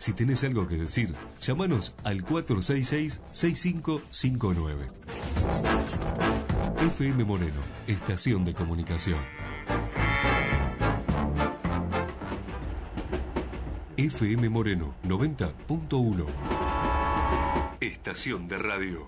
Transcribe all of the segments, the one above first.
Si tenés algo que decir, llámanos al 466-6559. FM Moreno, estación de comunicación. FM Moreno 90.1. Estación de radio.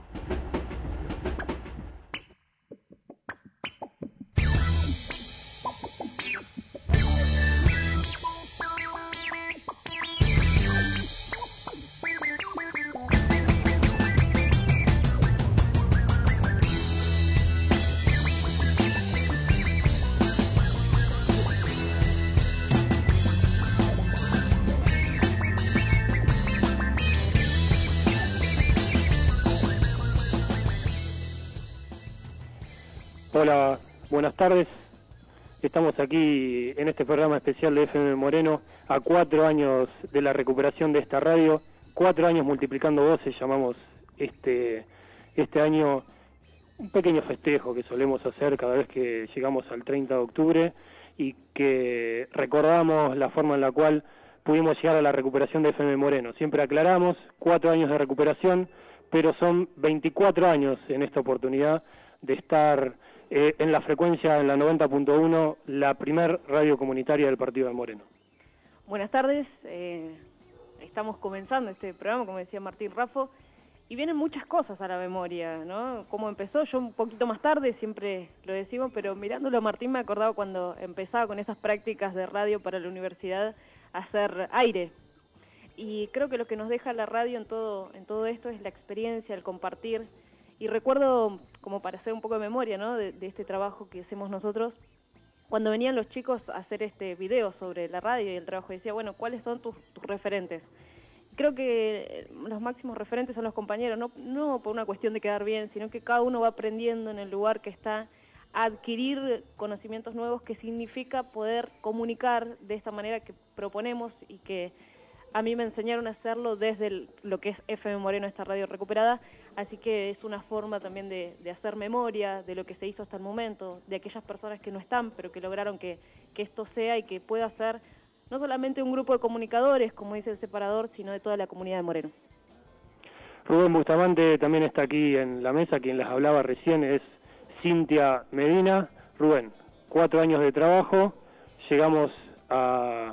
Hola, buenas tardes. Estamos aquí en este programa especial de FM Moreno a 4 años de la recuperación de esta radio, 4 años multiplicando voces, llamamos este año un pequeño festejo que solemos hacer cada vez que llegamos al 30 de octubre y que recordamos la forma en la cual pudimos llegar a la recuperación de FM Moreno. Siempre aclaramos, 4 años de recuperación, pero son 24 años en esta oportunidad de estar en la frecuencia, en la 90.1, la primer radio comunitaria del Partido de Moreno. Buenas tardes, estamos comenzando este programa, como decía Martín Raffo, y vienen muchas cosas a la memoria, ¿no? Cómo empezó, yo un poquito más tarde, siempre lo decimos, pero mirándolo a Martín me acordaba cuando empezaba con esas prácticas de radio para la universidad a hacer aire. Y creo que lo que nos deja la radio en todo esto es la experiencia, el compartir. Y recuerdo, como para hacer un poco de memoria, ¿no?, de este trabajo que hacemos nosotros, cuando venían los chicos a hacer este video sobre la radio y el trabajo, decía, bueno, ¿cuáles son tus referentes? Creo que los máximos referentes son los compañeros, no por una cuestión de quedar bien, sino que cada uno va aprendiendo en el lugar que está a adquirir conocimientos nuevos, que significa poder comunicar de esta manera que proponemos y que a mí me enseñaron a hacerlo desde lo que es FM Moreno, esta radio recuperada, así que es una forma también de hacer memoria de lo que se hizo hasta el momento, de aquellas personas que no están, pero que lograron que esto sea y que pueda ser no solamente un grupo de comunicadores, como dice el separador, sino de toda la comunidad de Moreno. Rubén Bustamante también está aquí en la mesa, quien les hablaba recién es Cintia Medina. Rubén, 4 años de trabajo, llegamos a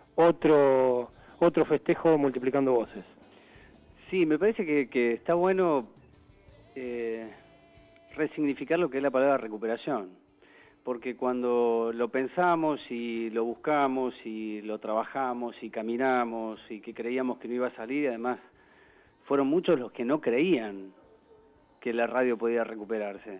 otro festejo multiplicando voces. Sí, me parece que está bueno resignificar lo que es la palabra recuperación, porque cuando lo pensamos y lo buscamos y lo trabajamos y caminamos y que creíamos que no iba a salir, además fueron muchos los que no creían que la radio podía recuperarse.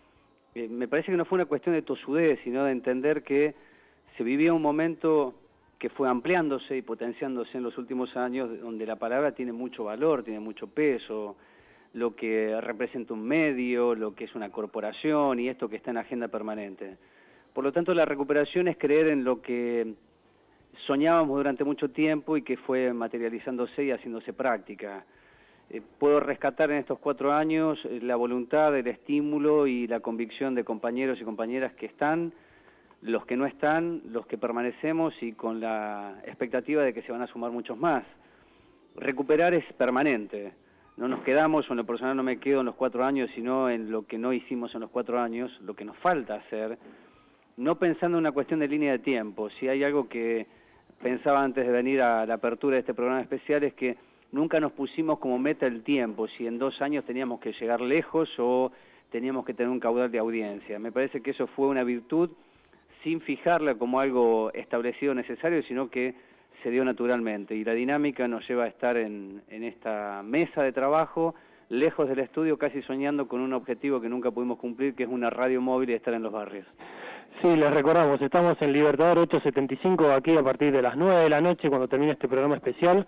Me parece que no fue una cuestión de tosudez, sino de entender que se vivía un momento que fue ampliándose y potenciándose en los últimos años, donde la palabra tiene mucho valor, tiene mucho peso, lo que representa un medio, lo que es una corporación y esto que está en agenda permanente. Por lo tanto, la recuperación es creer en lo que soñábamos durante mucho tiempo y que fue materializándose y haciéndose práctica. Puedo rescatar en estos 4 años la voluntad, el estímulo y la convicción de compañeros y compañeras que están, los que no están, los que permanecemos y con la expectativa de que se van a sumar muchos más. Recuperar es permanente, no nos quedamos, o en lo personal no me quedo en los 4 años, sino en lo que no hicimos en los 4 años, lo que nos falta hacer, no pensando en una cuestión de línea de tiempo. Si hay algo que pensaba antes de venir a la apertura de este programa especial es que nunca nos pusimos como meta el tiempo, si en 2 años teníamos que llegar lejos o teníamos que tener un caudal de audiencia. Me parece que eso fue una virtud sin fijarla como algo establecido necesario, sino que se dio naturalmente. Y la dinámica nos lleva a estar en esta mesa de trabajo, lejos del estudio, casi soñando con un objetivo que nunca pudimos cumplir, que es una radio móvil y estar en los barrios. Sí, les recordamos, estamos en Libertador 875, aquí a partir de las 9 de la noche, cuando termine este programa especial.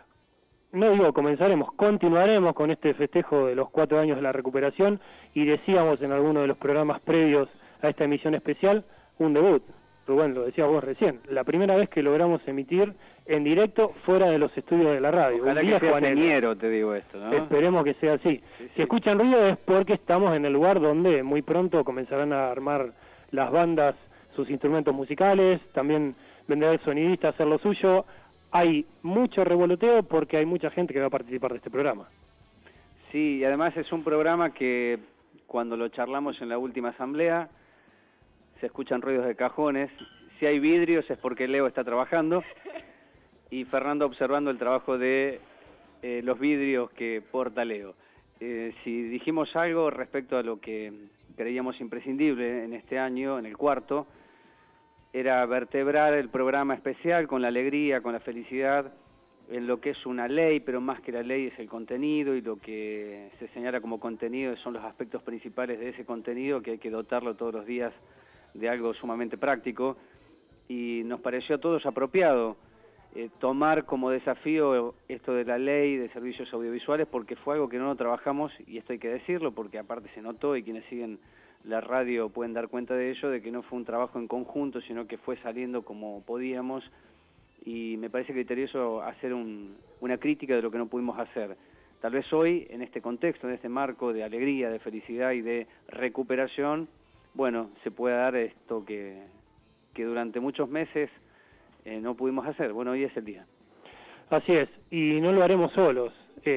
No digo comenzaremos, continuaremos con este festejo de los 4 años de la recuperación, y decíamos en alguno de los programas previos a esta emisión especial, un debut. Rubén, lo decías vos recién, la primera vez que logramos emitir en directo fuera de los estudios de la radio. Ojalá que sea señero, te digo esto, ¿no? Esperemos que sea así. Si escuchan ruido es porque estamos en el lugar donde muy pronto comenzarán a armar las bandas sus instrumentos musicales, también vendrá el sonidista a hacer lo suyo. hay mucho revoloteo porque hay mucha gente que va a participar de este programa. Sí, y además es un programa que cuando lo charlamos en la última asamblea se escuchan ruidos de cajones. Si hay vidrios es porque Leo está trabajando y Fernando observando el trabajo de los vidrios que porta Leo. Si dijimos algo respecto a lo que creíamos imprescindible en este año, en el cuarto, era vertebrar el programa especial con la alegría, con la felicidad, en lo que es una ley, pero más que la ley es el contenido, y lo que se señala como contenido son los aspectos principales de ese contenido, que hay que dotarlo todos los días de algo sumamente práctico, y nos pareció a todos apropiado tomar como desafío esto de la ley de servicios audiovisuales, porque fue algo que no lo trabajamos, y esto hay que decirlo, porque aparte se notó, y quienes siguen la radio pueden dar cuenta de ello, de que no fue un trabajo en conjunto, sino que fue saliendo como podíamos, y me parece criterioso hacer una crítica de lo que no pudimos hacer. Tal vez hoy, en este contexto, en este marco de alegría, de felicidad y de recuperación, bueno, se pueda dar esto que durante muchos meses no pudimos hacer. Bueno, hoy es el día. Así es, y no lo haremos solos,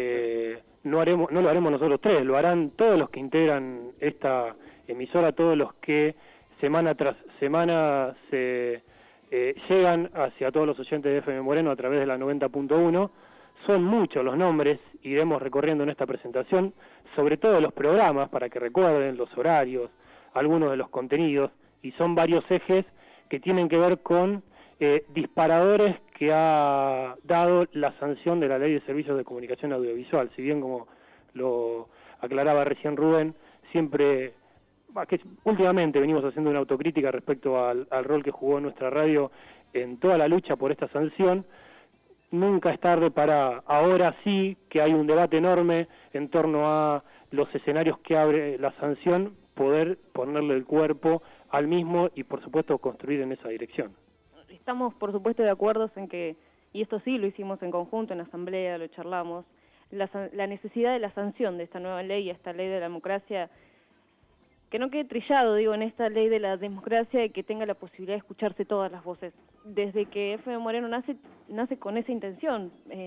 no lo haremos nosotros tres, lo harán todos los que integran esta emisora, todos los que semana tras semana se llegan hacia todos los oyentes de FM Moreno a través de la 90.1. Son muchos los nombres, iremos recorriendo en esta presentación, sobre todo los programas, para que recuerden los horarios, algunos de los contenidos, y son varios ejes que tienen que ver con disparadores que ha dado la sanción de la Ley de Servicios de Comunicación Audiovisual. Si bien, como lo aclaraba recién Rubén, siempre, que últimamente venimos haciendo una autocrítica respecto al rol que jugó nuestra radio en toda la lucha por esta sanción. Nunca es tarde para, ahora sí que hay un debate enorme en torno a los escenarios que abre la sanción, poder ponerle el cuerpo al mismo y, por supuesto, construir en esa dirección. Estamos, por supuesto, de acuerdo en que, y esto sí lo hicimos en conjunto en la asamblea, lo charlamos, la necesidad de la sanción de esta nueva ley, esta ley de la democracia, que no quede trillado, digo, en esta ley de la democracia, y que tenga la posibilidad de escucharse todas las voces. Desde que FM Moreno nace con esa intención,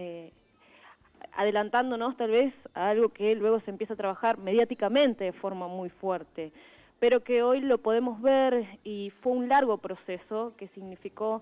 adelantándonos tal vez a algo que luego se empieza a trabajar mediáticamente de forma muy fuerte, pero que hoy lo podemos ver, y fue un largo proceso que significó,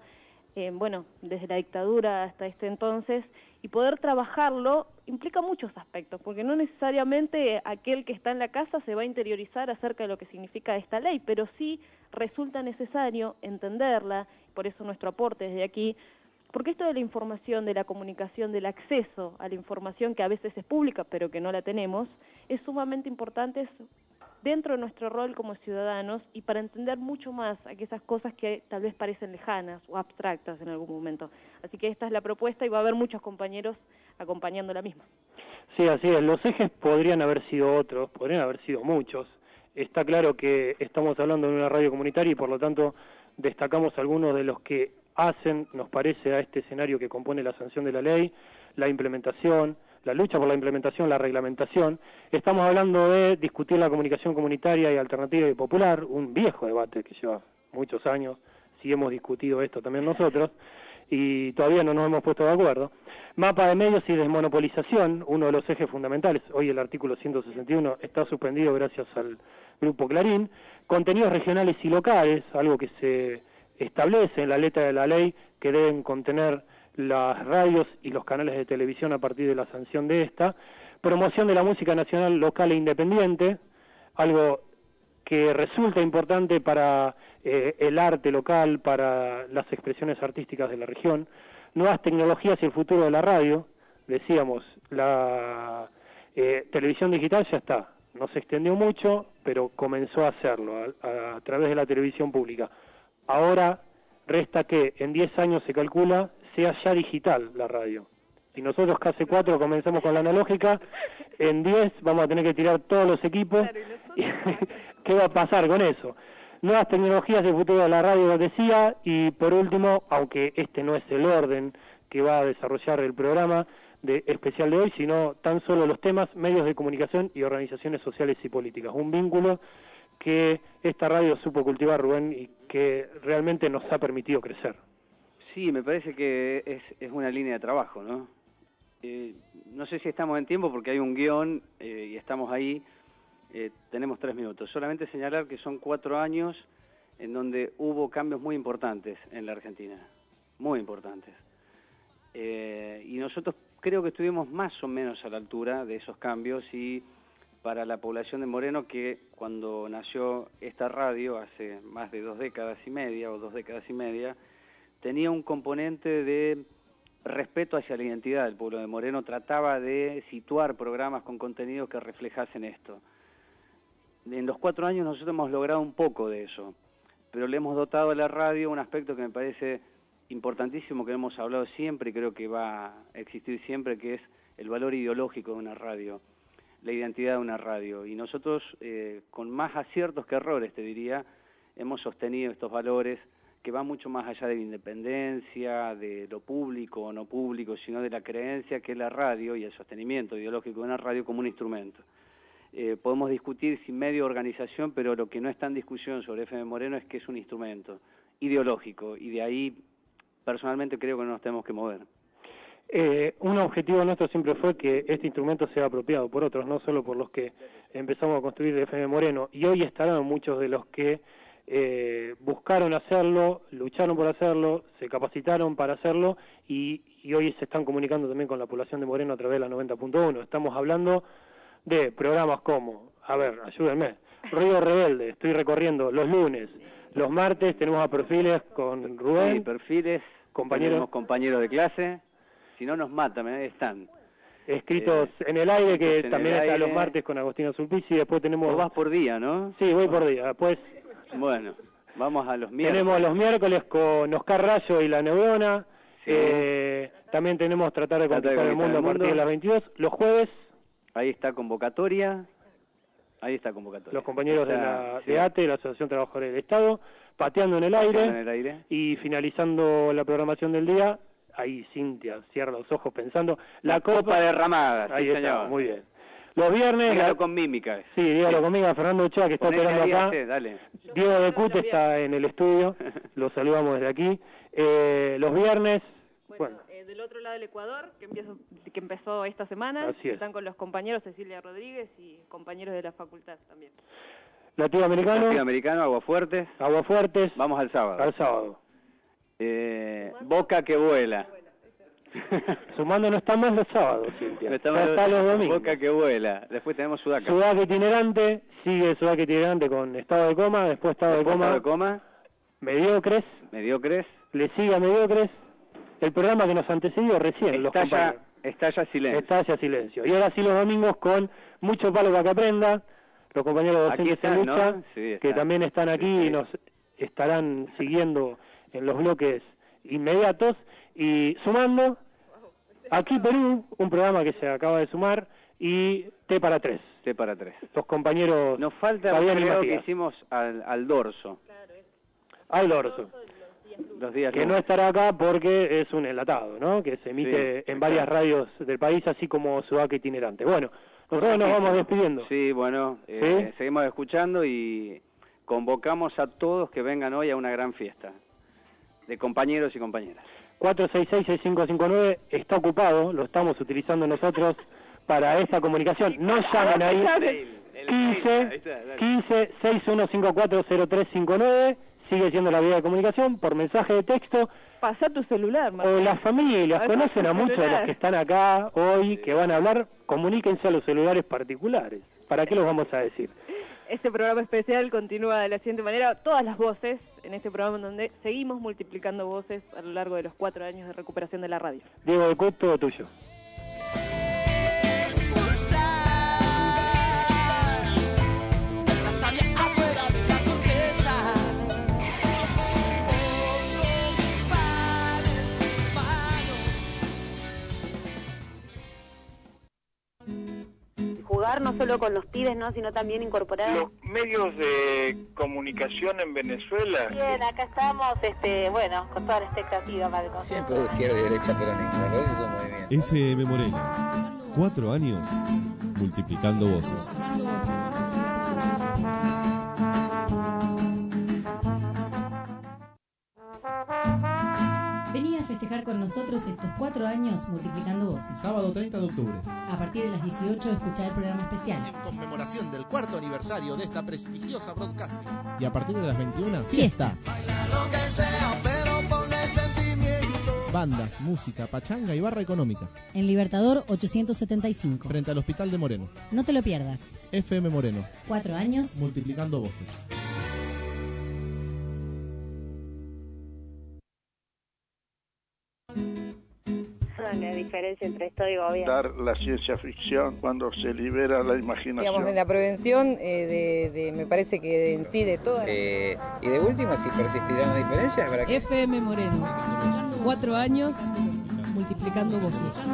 desde la dictadura hasta este entonces, y poder trabajarlo implica muchos aspectos, porque no necesariamente aquel que está en la casa se va a interiorizar acerca de lo que significa esta ley, pero sí resulta necesario entenderla, por eso nuestro aporte desde aquí, porque esto de la información, de la comunicación, del acceso a la información que a veces es pública pero que no la tenemos, es sumamente importante dentro de nuestro rol como ciudadanos, y para entender mucho más aquellas cosas que tal vez parecen lejanas o abstractas en algún momento. Así que esta es la propuesta, y va a haber muchos compañeros acompañando la misma. Sí, así es. Los ejes podrían haber sido otros, podrían haber sido muchos. Está claro que estamos hablando de una radio comunitaria y, por lo tanto, destacamos algunos de los que hacen, nos parece, a este escenario que compone la sanción de la ley, la implementación, la lucha por la implementación, la reglamentación. Estamos hablando de discutir la comunicación comunitaria y alternativa y popular, un viejo debate que lleva muchos años, sí hemos discutido esto también nosotros, y todavía no nos hemos puesto de acuerdo. Mapa de medios y desmonopolización, uno de los ejes fundamentales. Hoy el artículo 161 está suspendido gracias al Grupo Clarín. Contenidos regionales y locales, algo que se establece en la letra de la ley, que deben contener las radios y los canales de televisión a partir de la sanción de esta. Promoción de la música nacional, local e independiente, algo que resulta importante para el arte local, para las expresiones artísticas de la región. Nuevas tecnologías y el futuro de la radio. Decíamos, la televisión digital ya está, no se extendió mucho, pero comenzó a hacerlo a través de la televisión pública. Ahora resta que en 10 años se calcula sea ya digital la radio. Si nosotros casi 4 comenzamos con la analógica, en 10 vamos a tener que tirar todos los equipos. ¿Qué va a pasar con eso? Nuevas tecnologías del futuro de la radio, decía, y por último, aunque este no es el orden que va a desarrollar el programa especial de hoy, sino tan solo los temas, medios de comunicación y organizaciones sociales y políticas. Un vínculo que esta radio supo cultivar, Rubén, y que realmente nos ha permitido crecer. Sí, me parece que es una línea de trabajo, ¿no? No sé si estamos en tiempo porque hay un guión y estamos ahí. Tenemos 3 minutos. Solamente señalar que son 4 años en donde hubo cambios muy importantes en la Argentina, muy importantes. Y nosotros creo que estuvimos más o menos a la altura de esos cambios, y para la población de Moreno, que cuando nació esta radio hace más de 2 décadas y media o 2 décadas y media, tenía un componente de respeto hacia la identidad del pueblo de Moreno, trataba de situar programas con contenidos que reflejasen esto. En los 4 años nosotros hemos logrado un poco de eso, pero le hemos dotado a la radio un aspecto que me parece importantísimo, que hemos hablado siempre y creo que va a existir siempre, que es el valor ideológico de una radio, la identidad de una radio. Y nosotros, con más aciertos que errores, te diría, hemos sostenido estos valores que van mucho más allá de la independencia, de lo público o no público, sino de la creencia que es la radio y el sostenimiento ideológico de una radio como un instrumento. Podemos discutir sin medio organización, pero lo que no está en discusión sobre FM Moreno es que es un instrumento ideológico, y de ahí personalmente creo que no nos tenemos que mover. Un objetivo nuestro siempre fue que este instrumento sea apropiado por otros, no solo por los que empezamos a construir FM Moreno, y hoy estarán muchos de los que buscaron hacerlo, lucharon por hacerlo, se capacitaron para hacerlo, y hoy se están comunicando también con la población de Moreno a través de la 90.1. Estamos hablando de programas como, a ver, ayúdenme, Río Rebelde, estoy recorriendo los lunes, los martes tenemos a Perfiles con Rubén. Sí, Perfiles, tenemos compañeros de clase, si no nos matan, están. Escritos en el aire, que también está los martes con Agostina Sulpici, y después tenemos... Vos vas por día, ¿no? Sí, voy por día, después... Bueno, vamos a los miércoles. Tenemos los miércoles con Oscar Rayo y La Neurona, sí. También tenemos Tratar de Conquistar el Mundo a partir de las 22, los jueves... Ahí está convocatoria. Los compañeros de ATE, la Asociación Trabajadora del Estado, pateando en el aire, y finalizando la programación del día, ahí Cintia cierra los ojos pensando, la copa derramada. Ahí está, señor. Muy bien. Los viernes... Dígalo con mímica. Sí, dígalo con mímica. Fernando Ochoa, que está operando acá. Dale. Diego de Cut está en el estudio, lo saludamos desde aquí. Los viernes... Bueno, del otro lado del Ecuador, que empezó esta semana, están con los compañeros Cecilia Rodríguez y compañeros de la facultad también. Latinoamericano, Aguafuertes. Vamos al sábado. Boca que vuela. Sumando no está más los sábados, Cintia. Está los domingos. Boca que vuela. Después tenemos Sudaca. Sudaca itinerante, sigue Sudaca itinerante con Estado de Coma, después Estado de Coma. Mediocres. Le sigue a Mediocres. El programa que nos antecedió recién, Estalla Silencio. Y ahora sí los domingos con Mucho Palo para que aprenda, los compañeros docentes en lucha, ¿no? Sí, que también están aquí y nos estarán siguiendo en los bloques inmediatos. Y sumando, Aquí Perú, un programa que se acaba de sumar, y T para 3. Los compañeros... Nos falta el video que hicimos al dorso. Al dorso. Los días que no estará acá porque es un enlatado, ¿no? Que se emite en varias radios del país, así como Sudaca itinerante. Bueno, nosotros nos vamos despidiendo. Sí, bueno, seguimos escuchando y convocamos a todos que vengan hoy a una gran fiesta de compañeros y compañeras. 466-6559 está ocupado, lo estamos utilizando nosotros para esta comunicación. No llamen ahí. 15-6154-0359. Sigue siendo la vía de comunicación por mensaje de texto. Pasá tu celular, Martín. O las familias, conocen a muchos de los que están acá hoy, que van a hablar, comuníquense a los celulares particulares. ¿Para qué los vamos a decir? Este programa especial continúa de la siguiente manera. Todas las voces en este programa en donde seguimos multiplicando voces a lo largo de los 4 años de recuperación de la radio. Diego de Cut, todo tuyo. Jugar no solo con los pibes, ¿no? Sino también incorporar los medios de comunicación en Venezuela. Bien, acá estamos, bueno, con toda la expectativa para el concierto. Siempre izquierda y derecha peronista, pero esos son movimientos. FM Moreno, 4 años multiplicando voces. Vení festejar con nosotros estos 4 años multiplicando voces. Sábado 30 de octubre. A partir de las 18 escuchar el programa especial. En conmemoración del 4º aniversario de esta prestigiosa broadcasting. Y a partir de las 21, fiesta. Baila lo que sea, pero ponle sentimiento. Bandas, música, pachanga y barra económica. En Libertador 875. Frente al Hospital de Moreno. No te lo pierdas. FM Moreno. 4 años multiplicando voces. La diferencia entre esto y gobierno. Dar la ciencia ficción cuando se libera la imaginación. Digamos, en la prevención, me parece que en sí de todas. Y de última, si persistirán las diferencias, ¿para qué? FM Moreno. 4 años multiplicando voces.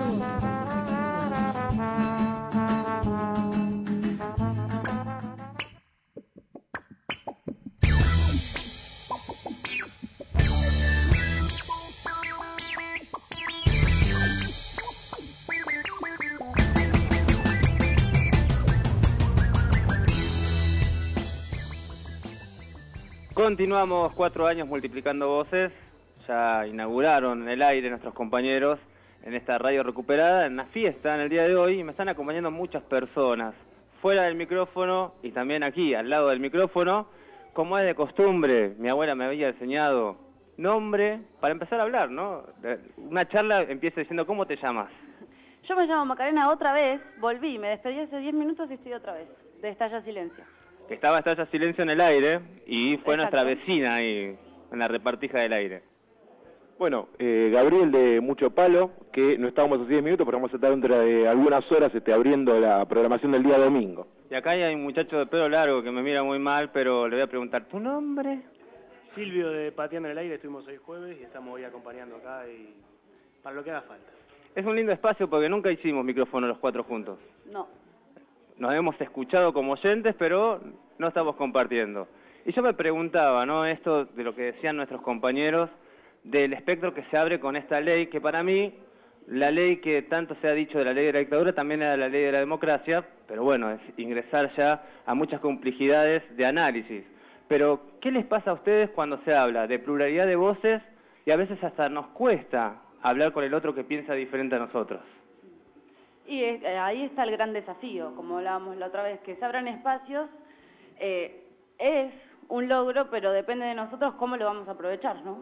Continuamos 4 años multiplicando voces. Ya inauguraron el aire nuestros compañeros en esta radio recuperada, en una fiesta en el día de hoy, y me están acompañando muchas personas, fuera del micrófono y también aquí, al lado del micrófono. Como es de costumbre, mi abuela me había enseñado nombre para empezar a hablar, ¿no? Una charla empieza diciendo, ¿cómo te llamas? Yo me llamo Macarena otra vez, volví, me despedí hace 10 minutos y estoy otra vez, de Estalla Silencio. Estaba Estalla Silencio en el aire y fue Exacto. Nuestra vecina ahí en la repartija del aire. Bueno, Gabriel de Mucho Palo, que no estábamos hace 10 minutos, pero vamos a estar dentro de algunas horas abriendo la programación del día domingo. Y acá hay un muchacho de pelo largo que me mira muy mal, pero le voy a preguntar, ¿tu nombre? Silvio de Pateando en el Aire, estuvimos hoy jueves y estamos hoy acompañando acá y para lo que haga falta. Es un lindo espacio porque nunca hicimos micrófono los 4 juntos. No. Nos hemos escuchado como oyentes, pero no estamos compartiendo. Y yo me preguntaba, ¿no? Esto de lo que decían nuestros compañeros, del espectro que se abre con esta ley, que para mí, la ley que tanto se ha dicho de la ley de la dictadura, también era la ley de la democracia, pero bueno, es ingresar ya a muchas complejidades de análisis. Pero, ¿qué les pasa a ustedes cuando se habla de pluralidad de voces y a veces hasta nos cuesta hablar con el otro que piensa diferente a nosotros? Y ahí está el gran desafío, como hablábamos la otra vez, que se abran espacios, es un logro, pero depende de nosotros cómo lo vamos a aprovechar, ¿no?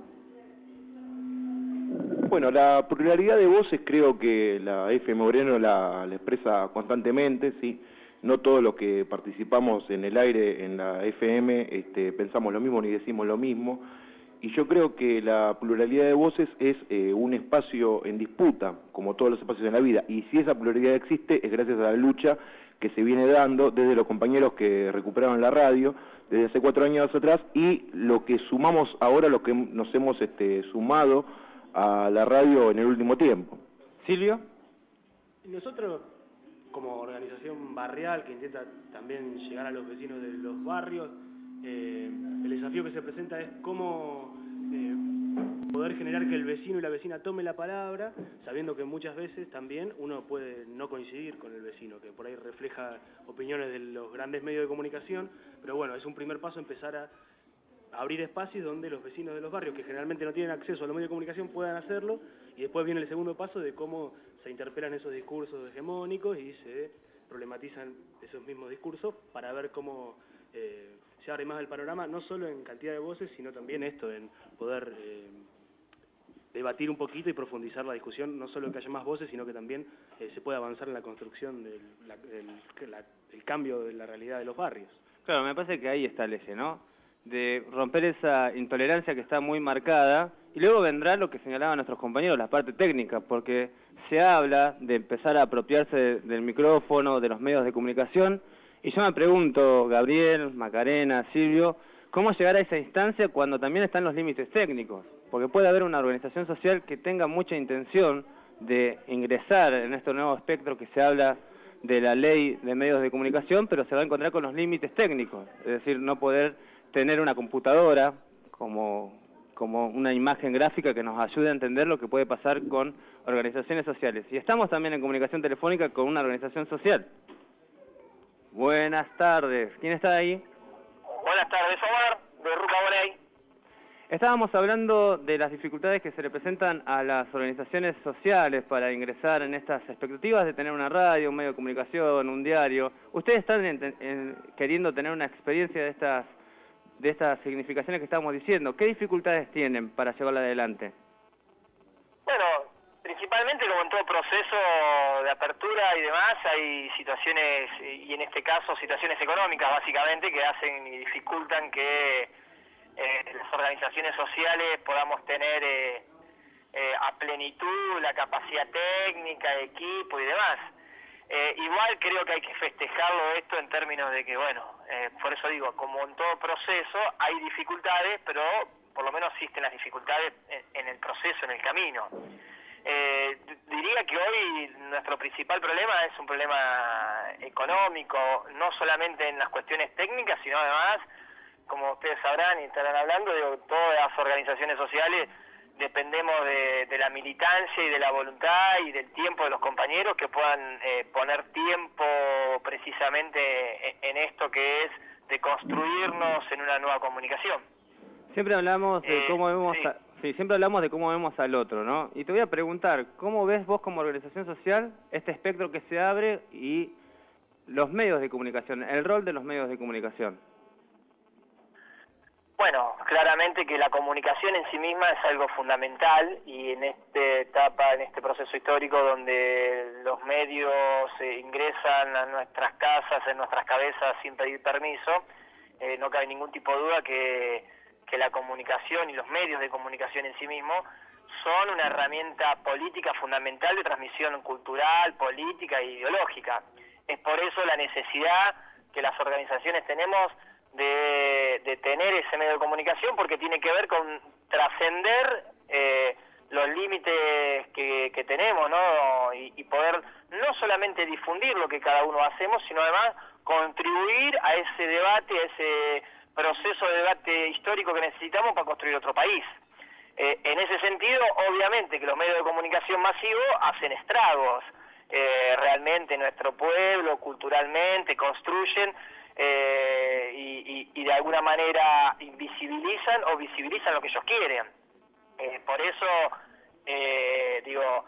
Bueno, la pluralidad de voces creo que la FM Moreno la expresa constantemente, ¿sí? No todos los que participamos en el aire, en la FM, pensamos lo mismo ni decimos lo mismo. Y yo creo que la pluralidad de voces es un espacio en disputa, como todos los espacios en la vida. Y si esa pluralidad existe, es gracias a la lucha que se viene dando desde los compañeros que recuperaron la radio, desde hace 4 años atrás, y lo que sumamos ahora, lo que nos hemos sumado a la radio en el último tiempo. Silvio. Nosotros, como organización barrial que intenta también llegar a los vecinos de los barrios, el desafío que se presenta es cómo poder generar que el vecino y la vecina tome la palabra, sabiendo que muchas veces también uno puede no coincidir con el vecino, que por ahí refleja opiniones de los grandes medios de comunicación, pero bueno, es un primer paso empezar a abrir espacios donde los vecinos de los barrios, que generalmente no tienen acceso a los medios de comunicación, puedan hacerlo, y después viene el segundo paso de cómo se interpelan esos discursos hegemónicos y se problematizan esos mismos discursos para ver cómo se abre más el panorama, no solo en cantidad de voces, sino también esto, en poder debatir un poquito y profundizar la discusión, no solo en que haya más voces, sino que también se pueda avanzar en la construcción del cambio de la realidad de los barrios. Claro, me parece que ahí está el eje, ¿no? De romper esa intolerancia que está muy marcada, y luego vendrá lo que señalaban nuestros compañeros, la parte técnica, porque se habla de empezar a apropiarse del micrófono, de los medios de comunicación, y yo me pregunto, Gabriel, Macarena, Silvio, ¿cómo llegar a esa instancia cuando también están los límites técnicos? Porque puede haber una organización social que tenga mucha intención de ingresar en este nuevo espectro que se habla de la ley de medios de comunicación, pero se va a encontrar con los límites técnicos, es decir, no poder tener una computadora como una imagen gráfica que nos ayude a entender lo que puede pasar con organizaciones sociales. Y estamos también en comunicación telefónica con una organización social. Buenas tardes. ¿Quién está ahí? Buenas tardes, Omar, de Ruca Voley. Estábamos hablando de las dificultades que se le presentan a las organizaciones sociales para ingresar en estas expectativas de tener una radio, un medio de comunicación, un diario. ¿Ustedes están queriendo tener una experiencia de estas significaciones que estamos diciendo? ¿Qué dificultades tienen para llevarla adelante? Bueno, principalmente como en todo proceso de apertura y demás, hay situaciones, y en este caso situaciones económicas básicamente, que hacen y dificultan que las organizaciones sociales podamos tener a plenitud la capacidad técnica, equipo y demás. Igual creo que hay que festejarlo esto en términos de que, bueno, por eso digo, como en todo proceso hay dificultades, pero por lo menos existen las dificultades en el proceso, en el camino. Diría que hoy nuestro principal problema es un problema económico, no solamente en las cuestiones técnicas, sino además, como ustedes sabrán y estarán hablando, todas las organizaciones sociales dependemos de la militancia y de la voluntad y del tiempo de los compañeros que puedan poner tiempo precisamente en esto que es de construirnos en una nueva comunicación. Siempre hablamos de cómo vemos siempre hablamos de cómo vemos al otro, ¿no? Y te voy a preguntar, ¿cómo ves vos como organización social este espectro que se abre y los medios de comunicación, el rol de los medios de comunicación? Bueno, claramente que la comunicación en sí misma es algo fundamental y en esta etapa, en este proceso histórico donde los medios ingresan a nuestras casas, en nuestras cabezas sin pedir permiso, no cabe ningún tipo de duda que la comunicación y los medios de comunicación en sí mismos son una herramienta política fundamental de transmisión cultural, política e ideológica. Es por eso la necesidad que las organizaciones tenemos de tener ese medio de comunicación, porque tiene que ver con trascender los límites que tenemos, ¿no? Y poder no solamente difundir lo que cada uno hacemos, sino además contribuir a ese debate, a ese proceso de debate histórico que necesitamos para construir otro país. En ese sentido, obviamente que los medios de comunicación masivos hacen estragos realmente en nuestro pueblo, culturalmente, construyen y de alguna manera invisibilizan o visibilizan lo que ellos quieren. Por eso, digo,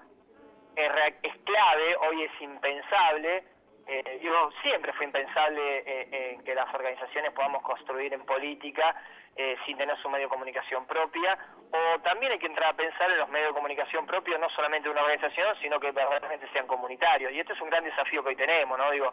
es clave, hoy es impensable, siempre fue impensable que las organizaciones podamos construir en política sin tener su medio de comunicación propia, o también hay que entrar a pensar en los medios de comunicación propios, no solamente de una organización, sino que verdaderamente sean comunitarios, y este es un gran desafío que hoy tenemos, ¿no? Digo,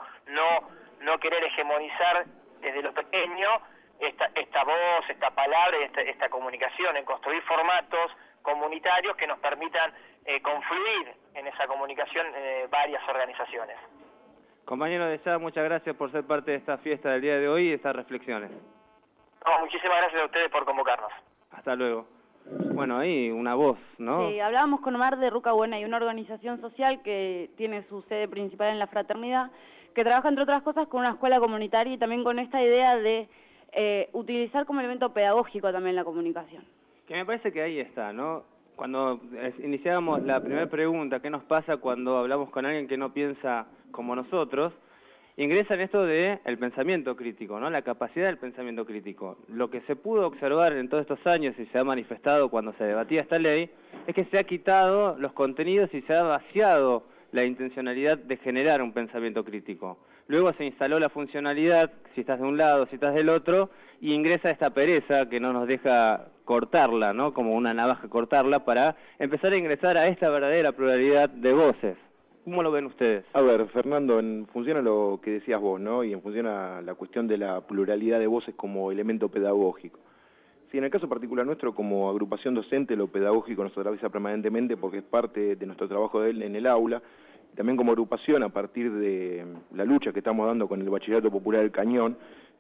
no querer hegemonizar desde lo pequeño esta voz, esta palabra y esta comunicación, en construir formatos comunitarios que nos permitan confluir en esa comunicación varias organizaciones. Compañero de ya, muchas gracias por ser parte de esta fiesta del día de hoy y estas reflexiones. No, muchísimas gracias a ustedes por convocarnos. Hasta luego. Bueno, ahí una voz, ¿no? Sí, hablábamos con Omar de Ruca Buena, y una organización social que tiene su sede principal en La Fraternidad, que trabaja, entre otras cosas, con una escuela comunitaria y también con esta idea de utilizar como elemento pedagógico también la comunicación. Que me parece que ahí está, ¿no? Cuando iniciábamos la primera pregunta, ¿qué nos pasa cuando hablamos con alguien que no piensa como nosotros? Ingresa en esto de el pensamiento crítico, ¿no? La capacidad del pensamiento crítico. Lo que se pudo observar en todos estos años y se ha manifestado cuando se debatía esta ley es que se ha quitado los contenidos y se ha vaciado la intencionalidad de generar un pensamiento crítico. Luego se instaló la funcionalidad, si estás de un lado, si estás del otro, y ingresa esta pereza que no nos deja cortarla, ¿no? Como una navaja cortarla, para empezar a ingresar a esta verdadera pluralidad de voces. ¿Cómo lo ven ustedes? A ver, Fernando, en función a lo que decías vos, ¿no? Y en función a la cuestión de la pluralidad de voces como elemento pedagógico. Sí, en el caso particular nuestro, como agrupación docente, lo pedagógico nos atraviesa permanentemente porque es parte de nuestro trabajo en el aula. También como agrupación, a partir de la lucha que estamos dando con el Bachillerato Popular del Cañón,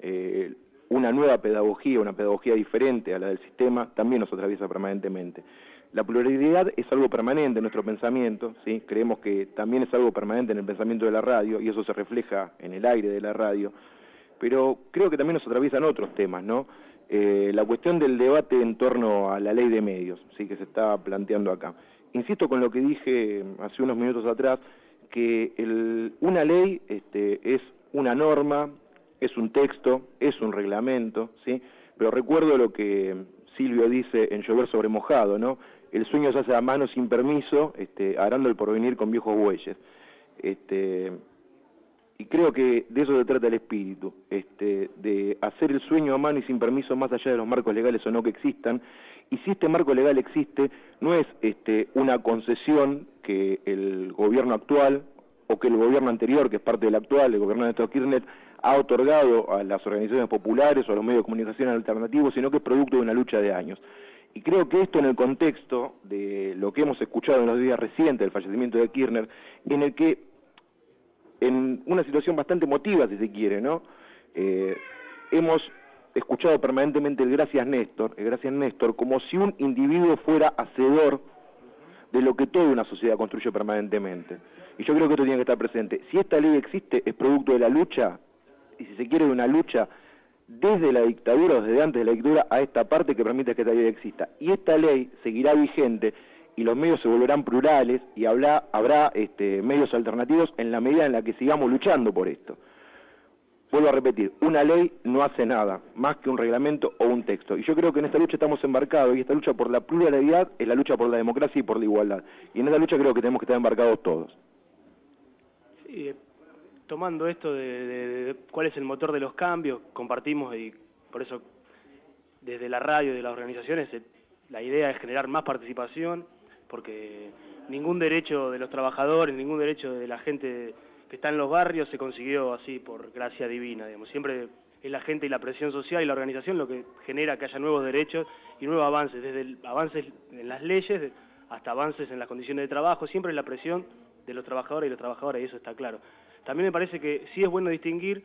una nueva pedagogía, una pedagogía diferente a la del sistema, también nos atraviesa permanentemente. La pluralidad es algo permanente en nuestro pensamiento, ¿sí? Creemos que también es algo permanente en el pensamiento de la radio, y eso se refleja en el aire de la radio, pero creo que también nos atraviesan otros temas, ¿no? La cuestión del debate en torno a la ley de medios, ¿sí? Que se está planteando acá. Insisto con lo que dije hace unos minutos atrás, que una ley es una norma, es un texto, es un reglamento, ¿sí? Pero recuerdo lo que Silvio dice en Llover sobre mojado, ¿no? El sueño se hace a mano sin permiso, arando el porvenir con viejos bueyes. Y creo que de eso se trata el espíritu, de hacer el sueño a mano y sin permiso, más allá de los marcos legales o no que existan. Y si este marco legal existe, no es una concesión que el gobierno actual o que el gobierno anterior, que es parte del actual, el gobierno de Néstor Kirchner, ha otorgado a las organizaciones populares o a los medios de comunicación alternativos, sino que es producto de una lucha de años. Y creo que esto, en el contexto de lo que hemos escuchado en los días recientes del fallecimiento de Kirchner, en el que, en una situación bastante emotiva, si se quiere, ¿no? Hemos escuchado permanentemente el gracias Néstor, como si un individuo fuera hacedor de lo que toda una sociedad construye permanentemente. Y yo creo que esto tiene que estar presente. Si esta ley existe, es producto de la lucha, y si se quiere, de una lucha desde la dictadura o desde antes de la dictadura a esta parte que permite que esta ley exista. Y esta ley seguirá vigente y los medios se volverán plurales y habrá medios alternativos en la medida en la que sigamos luchando por esto. Vuelvo a repetir, una ley no hace nada más que un reglamento o un texto. Y yo creo que en esta lucha estamos embarcados, y esta lucha por la pluralidad es la lucha por la democracia y por la igualdad. Y en esta lucha creo que tenemos que estar embarcados todos. Sí, tomando esto de cuál es el motor de los cambios, compartimos, y por eso desde la radio y de las organizaciones la idea es generar más participación, porque ningún derecho de los trabajadores, ningún derecho de la gente que está en los barrios se consiguió así por gracia divina, digamos. Siempre es la gente y la presión social y la organización lo que genera que haya nuevos derechos y nuevos avances, desde avances en las leyes hasta avances en las condiciones de trabajo. Siempre es la presión de los trabajadores y las trabajadoras, y eso está claro. También me parece que sí es bueno distinguir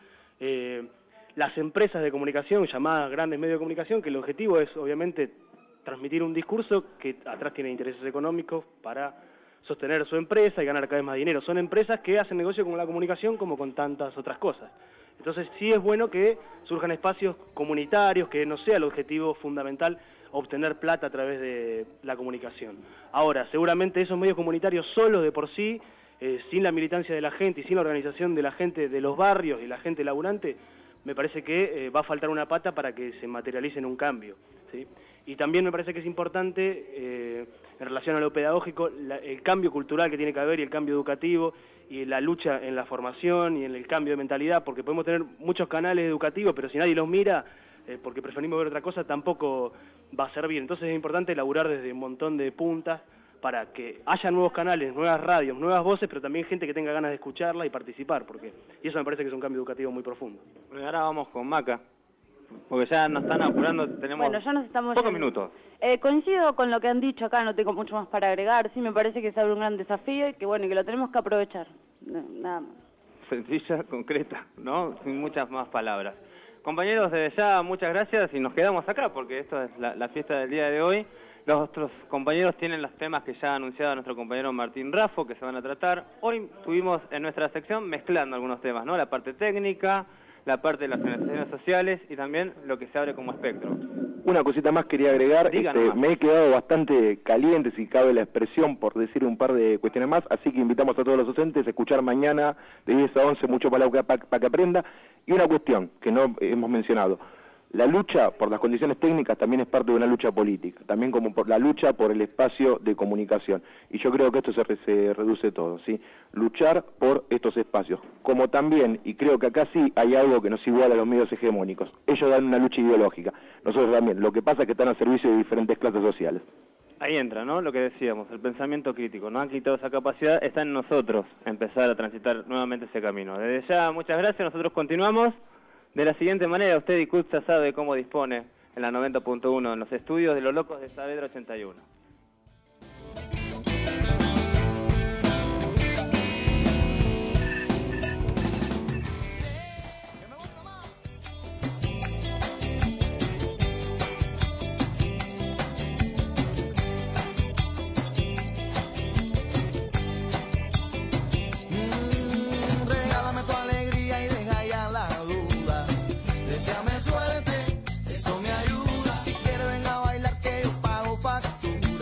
las empresas de comunicación, llamadas grandes medios de comunicación, que el objetivo es obviamente transmitir un discurso que atrás tiene intereses económicos para sostener su empresa y ganar cada vez más dinero. Son empresas que hacen negocio con la comunicación como con tantas otras cosas. Entonces sí es bueno que surjan espacios comunitarios, que no sea el objetivo fundamental obtener plata a través de la comunicación. Ahora, seguramente esos medios comunitarios solos de por sí, sin la militancia de la gente y sin la organización de la gente de los barrios y la gente laburante, me parece que va a faltar una pata para que se materialice en un cambio, ¿sí? Y también me parece que es importante, en relación a lo pedagógico, el cambio cultural que tiene que haber y el cambio educativo y la lucha en la formación y en el cambio de mentalidad, porque podemos tener muchos canales educativos, pero si nadie los mira, porque preferimos ver otra cosa, tampoco va a servir. Entonces es importante elaborar desde un montón de puntas para que haya nuevos canales, nuevas radios, nuevas voces, pero también gente que tenga ganas de escucharla y participar, y eso me parece que es un cambio educativo muy profundo. Bueno, ahora vamos con Maca, porque ya nos están apurando, tenemos ya nos estamos pocos minutos. Coincido con lo que han dicho acá, no tengo mucho más para agregar. Sí, me parece que se abre un gran desafío y que bueno, y que lo tenemos que aprovechar. Nada más. Sencilla, concreta, ¿no? Sin muchas más palabras. Compañeros, desde ya muchas gracias y nos quedamos acá porque esto es la fiesta del día de hoy. Los otros compañeros tienen los temas que ya ha anunciado nuestro compañero Martín Raffo, que se van a tratar. Hoy estuvimos en nuestra sección mezclando algunos temas, ¿no? La parte técnica, la parte de las organizaciones sociales y también lo que se abre como espectro. Una cosita más quería agregar, me he quedado bastante caliente, si cabe la expresión, por decir un par de cuestiones más, así que invitamos a todos los docentes a escuchar mañana de 10 a 11 mucho para que aprenda. Y una cuestión que no hemos mencionado, la lucha por las condiciones técnicas también es parte de una lucha política, también como por la lucha por el espacio de comunicación. Y yo creo que esto se reduce todo, ¿sí? Luchar por estos espacios. Como también, y creo que acá sí hay algo que nos iguala a los medios hegemónicos. Ellos dan una lucha ideológica, nosotros también. Lo que pasa es que están a servicio de diferentes clases sociales. Ahí entra, ¿no? Lo que decíamos, el pensamiento crítico. No han quitado esa capacidad, está en nosotros empezar a transitar nuevamente ese camino. Desde ya, muchas gracias, nosotros continuamos. De la siguiente manera, usted y Kut ya sabe cómo dispone en la 90.1 en los estudios de Los Locos de Saavedra 81. Deseame suerte, eso me ayuda. Si quiere ven a bailar que yo pago factura.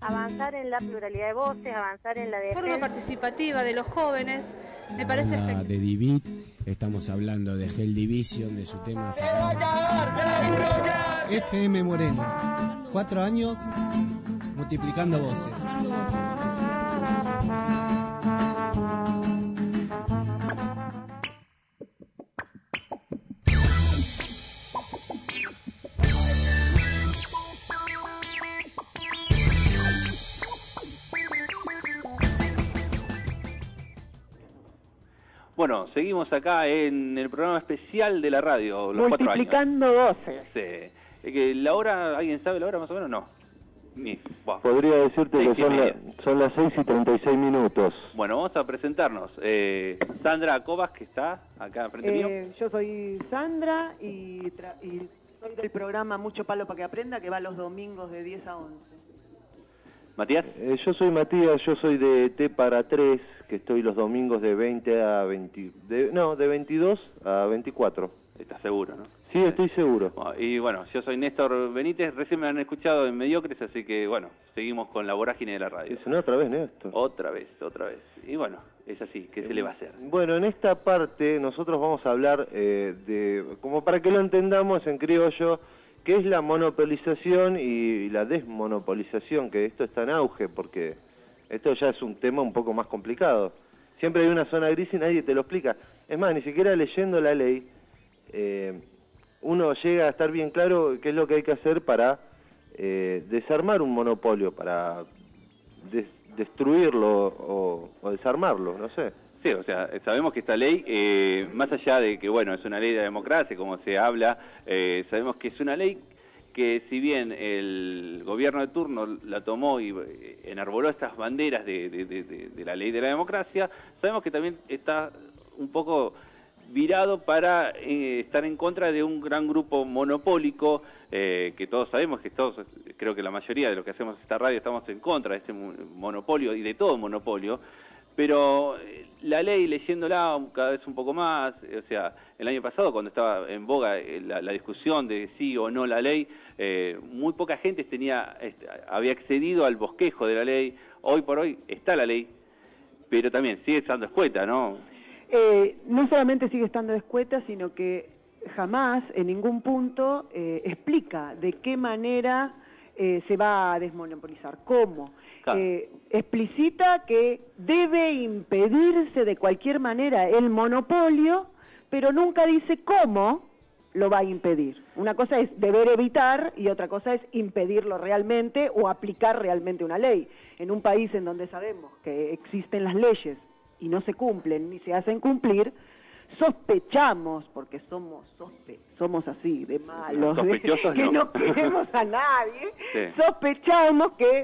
avanzar en la pluralidad de voces, avanzar en la defensa. Forma participativa de los jóvenes, me parece de Divit, estamos hablando de Hell Division, de su tema FM Moreno, 4 años multiplicando voces. Bueno, seguimos acá en el programa especial de la radio, los 4 años. Multiplicando voces. Sí. ¿La hora, alguien sabe la hora más o menos? No. Podría decirte que son las 6:36. Bueno, vamos a presentarnos. Sandra Cobas, que está acá frente mío. Yo soy Sandra y soy del programa Mucho Palo para que Aprenda, que va los domingos de 10 a 11. ¿Matías? Yo soy Matías, yo soy de T para 3, que estoy los domingos de 20 a 20... de 22 a 24. ¿Estás seguro, no? Sí, estoy seguro. Y bueno, yo soy Néstor Benítez, recién me han escuchado en Mediocres, así que bueno, seguimos con la vorágine de la radio. ¿Es otra vez, Néstor? Otra vez. Y bueno, es así, ¿qué se le va a hacer? Bueno, en esta parte nosotros vamos a hablar de, como para que lo entendamos en criollo, qué es la monopolización y la desmonopolización, que esto está en auge, porque esto ya es un tema un poco más complicado. Siempre hay una zona gris y nadie te lo explica. Es más, ni siquiera leyendo la ley, uno llega a estar bien claro qué es lo que hay que hacer para desarmar un monopolio, para destruirlo o desarmarlo, no sé. Sí, o sea, sabemos que esta ley, más allá de que, bueno, es una ley de democracia, como se habla, sabemos que es una ley que si bien el gobierno de turno la tomó y enarboló estas banderas de la ley de la democracia, sabemos que también está un poco virado para estar en contra de un gran grupo monopólico, que todos sabemos que todos, creo que la mayoría de los que hacemos esta radio estamos en contra de este monopolio y de todo monopolio, pero la ley, leyéndola cada vez un poco más, o sea, el año pasado cuando estaba en boga la discusión de sí o no la ley, muy poca gente había accedido al bosquejo de la ley. Hoy por hoy está la ley, pero también sigue estando escueta, ¿no? No solamente sigue estando escueta, sino que jamás, en ningún punto, explica de qué manera se va a desmonopolizar. ¿Cómo? Claro. Explicita que debe impedirse de cualquier manera el monopolio, pero nunca dice cómo lo va a impedir. Una cosa es deber evitar y otra cosa es impedirlo realmente o aplicar realmente una ley. En un país en donde sabemos que existen las leyes y no se cumplen ni se hacen cumplir, sospechamos, porque somos así, de malos, que no queremos a nadie, sí. Sospechamos que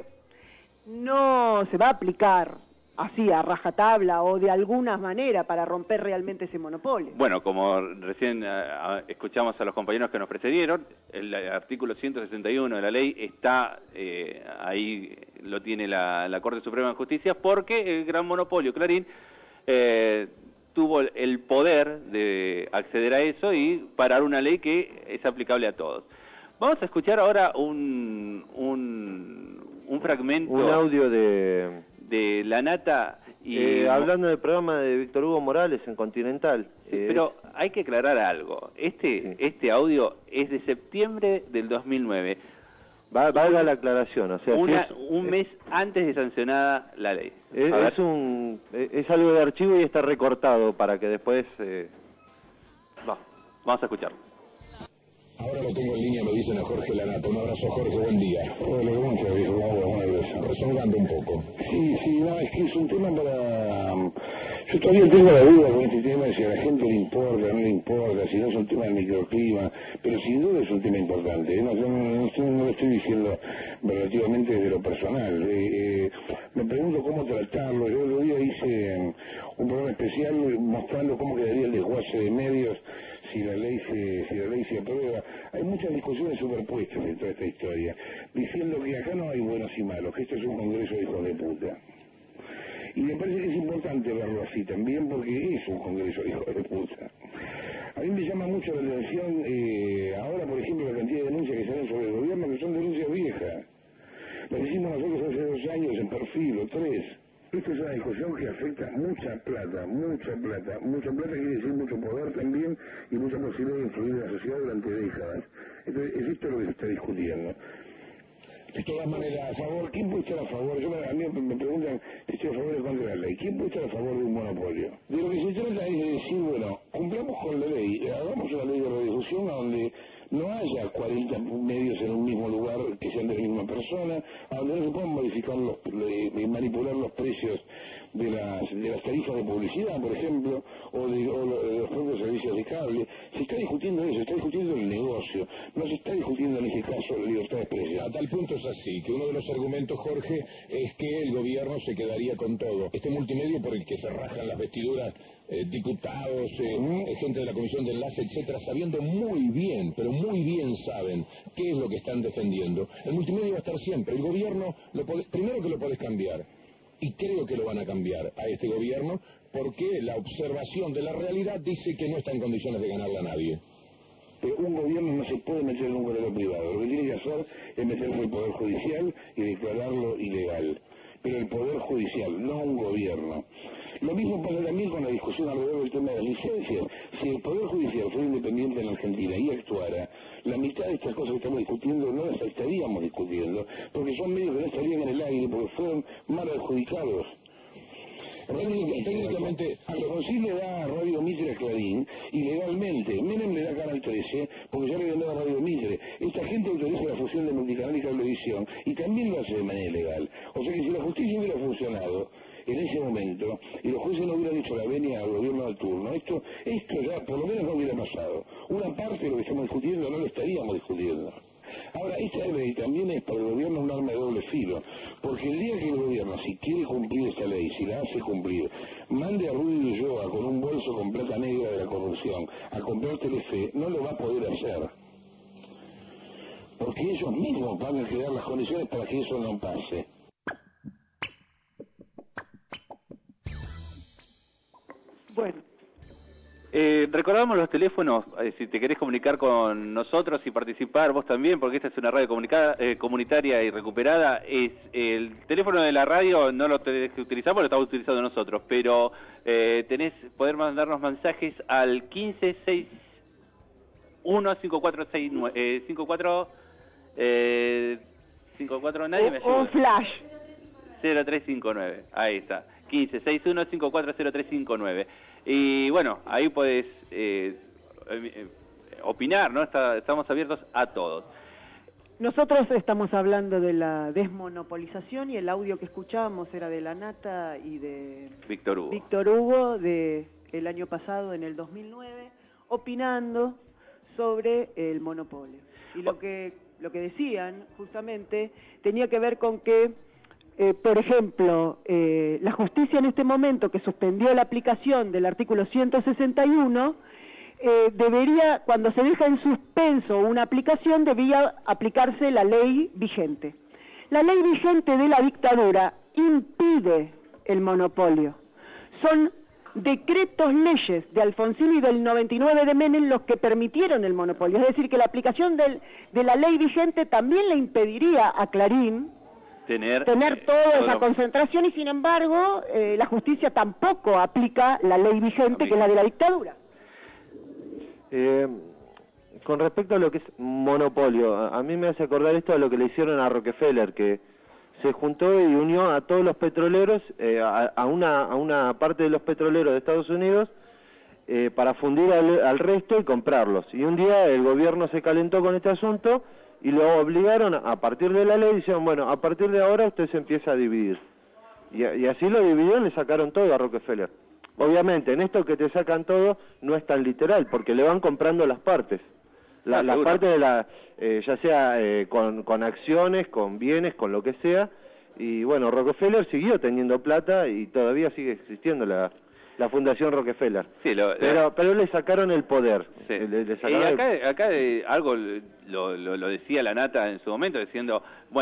no se va a aplicar así a rajatabla o de alguna manera para romper realmente ese monopolio. Bueno, como recién escuchamos a los compañeros que nos precedieron, el artículo 161 de la ley está ahí, lo tiene la Corte Suprema de Justicia, porque el gran monopolio Clarín tuvo el poder de acceder a eso y parar una ley que es aplicable a todos. Vamos a escuchar ahora un fragmento, un audio de La Nata y hablando del programa de Víctor Hugo Morales en Continental. Pero hay que aclarar algo. Este audio es de septiembre del 2009. Valga la aclaración, o sea, un mes antes de sancionada la ley. Es algo de archivo y está recortado para que después... Vamos a escucharlo. Ahora lo tengo en línea, me dicen a Jorge Lanata. Un abrazo, Jorge, buen día. Hola, ¿cómo estás, viejo? Resolvando un poco. Sí, no, es que es un tema para... Yo todavía tengo la duda con este tema, si a la gente le importa, no le importa, si no es un tema del microclima, pero sin duda es un tema importante. No lo estoy diciendo relativamente desde lo personal. Me pregunto cómo tratarlo. Yo el otro día hice un programa especial mostrando cómo quedaría el desguace de medios si la ley se aprueba. Hay muchas discusiones superpuestas en toda esta historia, diciendo que acá no hay buenos y malos, que esto es un congreso de hijos de puta. Y me parece que es importante verlo así también, porque es un congreso de hijos de puta. A mí me llama mucho la atención, ahora por ejemplo, la cantidad de denuncias que salen sobre el gobierno, que son denuncias viejas. Lo que hicimos nosotros hace 2 en perfil o 3. Esta es una discusión que afecta mucha plata, quiere decir mucho poder también y mucha posibilidad de influir en la sociedad durante décadas. Entonces, es esto lo que se está discutiendo. De todas maneras, a favor, ¿quién puede estar a favor? A mí me preguntan si estoy a favor o contra la ley. ¿Quién puede estar a favor de un monopolio? De lo que se trata es de decir, bueno, cumplamos con la ley, hagamos una ley de radiodifusión donde no haya 40 medios en un mismo lugar que sean de la misma persona, a donde no se puedan modificar manipular los precios de las tarifas de publicidad, por ejemplo, o de los propios servicios de cable. Se está discutiendo eso, se está discutiendo el negocio, no se está discutiendo en este caso la libertad de expresión. A tal punto es así, que uno de los argumentos, Jorge, es que el gobierno se quedaría con todo. Este multimedio por el que se rajan las vestiduras diputados, gente de la Comisión de Enlace, etcétera, sabiendo muy bien, pero muy bien saben qué es lo que están defendiendo. El multimedia va a estar siempre. El gobierno, primero que lo podés cambiar, y creo que lo van a cambiar a este gobierno, porque la observación de la realidad dice que no está en condiciones de ganarle a nadie. Pero un gobierno no se puede meter en un gobierno privado. Lo que tiene que hacer es meterse en el Poder Judicial y declararlo ilegal. Pero el Poder Judicial, no un gobierno. Lo mismo pasa también con la discusión alrededor del tema de las licencias. Si el Poder Judicial fuera independiente en Argentina y actuara, la mitad de estas cosas que estamos discutiendo no las estaríamos discutiendo, porque son medios que no estarían en el aire, porque fueron mal adjudicados. Técnicamente, Alfonsín le da a Radio Mitre a Clarín, ilegalmente. Menem le da a Canal 13, porque ya le dio a Radio Mitre. Esta gente autoriza la fusión de multicanal y cablevisión, y también lo hace de manera ilegal. O sea que si la justicia hubiera funcionado en ese momento, y los jueces no hubieran dicho la venia al gobierno del turno, esto ya por lo menos no hubiera pasado. Una parte de lo que estamos discutiendo no lo estaríamos discutiendo. Ahora, esta ley también es para el gobierno un arma de doble filo, porque el día que el gobierno, si quiere cumplir esta ley, si la hace cumplir, mande a Rudy Ulloa con un bolso con plata negra de la corrupción a comprar Telefe, no lo va a poder hacer. Porque ellos mismos van a crear las condiciones para que eso no pase. Bueno. Recordamos los teléfonos, si te querés comunicar con nosotros y participar vos también, porque esta es una radio comunitaria y recuperada. Es el teléfono de la radio, no lo tenés que utilizar porque lo estamos utilizando nosotros, pero poder mandarnos mensajes al 1561-5469, 54, nadie me ayuda. O flash. 0359, ahí está, 1561-540359. Y bueno, ahí podés opinar, ¿no? Estamos abiertos a todos. Nosotros estamos hablando de la desmonopolización y el audio que escuchábamos era de La Nata y de Víctor Hugo de el año pasado, en el 2009, opinando sobre el monopolio. Y lo que decían, justamente, tenía que ver con que por ejemplo, la justicia en este momento, que suspendió la aplicación del artículo 161, debería, cuando se deja en suspenso una aplicación, debía aplicarse la ley vigente. La ley vigente de la dictadura impide el monopolio. Son decretos leyes de Alfonsín y del 99 de Menem los que permitieron el monopolio. Es decir, que la aplicación de la ley vigente también le impediría a Clarín tener toda esa concentración, y sin embargo la justicia tampoco aplica la ley vigente, que es la de la dictadura. Con respecto a lo que es monopolio, a mí me hace acordar esto a lo que le hicieron a Rockefeller, que se juntó y unió a todos los petroleros, a una parte de los petroleros de Estados Unidos, para fundir al resto y comprarlos. Y un día el gobierno se calentó con este asunto y lo obligaron, a partir de la ley, dijeron, bueno, a partir de ahora usted se empieza a dividir. Y así lo dividieron, le sacaron todo a Rockefeller. Obviamente, en esto que te sacan todo, no es tan literal, porque le van comprando las partes. Las partes de ya sea con acciones, con bienes, con lo que sea. Y bueno, Rockefeller siguió teniendo plata y todavía sigue existiendo la Fundación Rockefeller. Sí, pero le sacaron el poder. Sí. Le sacaron acá algo lo decía La Nata en su momento, diciendo, bueno,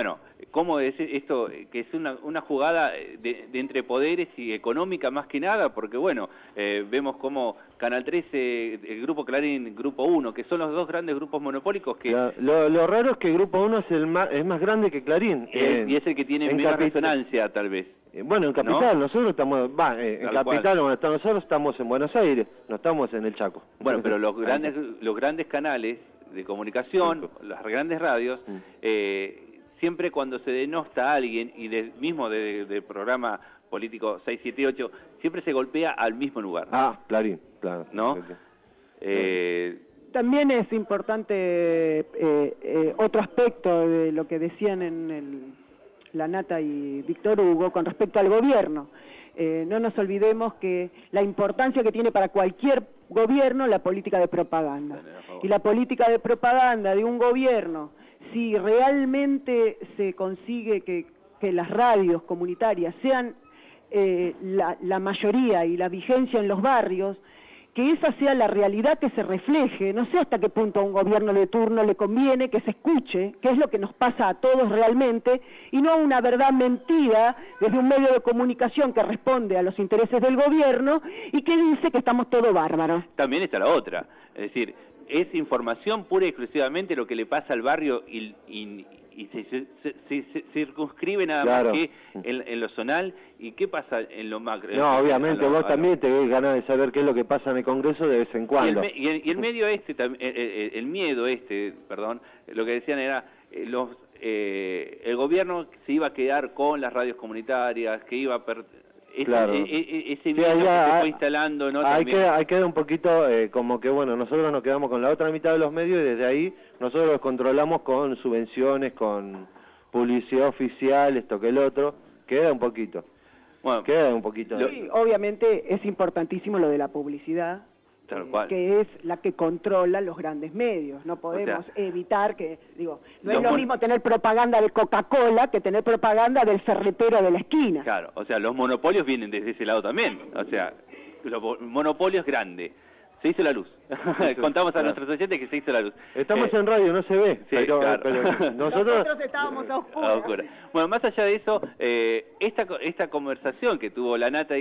cómo es esto, que es una jugada de entre poderes y económica más que nada, porque bueno, vemos como Canal 13, el Grupo Clarín, Grupo 1, que son los dos grandes grupos monopólicos que... Lo raro es que Grupo 1 es más grande que Clarín. Y es el que tiene menos resonancia, tal vez. Bueno, en Capital, ¿no? Nosotros estamos... en Capital, nosotros estamos en Buenos Aires, no estamos en el Chaco. Bueno, pero los grandes canales de comunicación, las grandes radios, siempre cuando se denosta a alguien, y mismo del programa político 678, siempre se golpea al mismo lugar. Clarín, claro. ¿No? También es importante otro aspecto de lo que decían en La Nata y Víctor Hugo con respecto al gobierno. No nos olvidemos que la importancia que tiene para cualquier gobierno la política de propaganda. Y la política de propaganda de un gobierno, si realmente se consigue que las radios comunitarias sean la mayoría y la vigencia en los barrios, que esa sea la realidad que se refleje. No sé hasta qué punto a un gobierno de turno le conviene que se escuche qué es lo que nos pasa a todos realmente, y no una verdad mentida desde un medio de comunicación que responde a los intereses del gobierno y que dice que estamos todos bárbaros. También está la otra, es decir, es información pura y exclusivamente lo que le pasa al barrio y se circunscribe nada más que en lo zonal. ¿Y qué pasa en lo macro? No, obviamente, vos también te ves ganas de saber qué es lo que pasa en el Congreso de vez en cuando. Y el medio el miedo perdón, lo que decían era el gobierno se iba a quedar con las radios comunitarias, que iba a ese miedo que se fue instalando, ¿no? Hay que un poquito como que, bueno, nosotros nos quedamos con la otra mitad de los medios y desde ahí nosotros los controlamos con subvenciones, con publicidad oficial, esto que el otro. Queda un poquito. Bueno, queda un poquito. Sí, obviamente es importantísimo lo de la publicidad, que es la que controla los grandes medios. No podemos evitar que, no es lo mismo tener propaganda de Coca-Cola que tener propaganda del ferretero de la esquina. Claro, o sea, los monopolios vienen desde ese lado también. O sea, los monopolios grandes. Se hizo la luz. Contamos a nuestros oyentes que se hizo la luz. Estamos en radio, no se ve. Sí, pero nosotros estábamos a oscuras. Bueno, más allá de eso, esta conversación que tuvo La Nata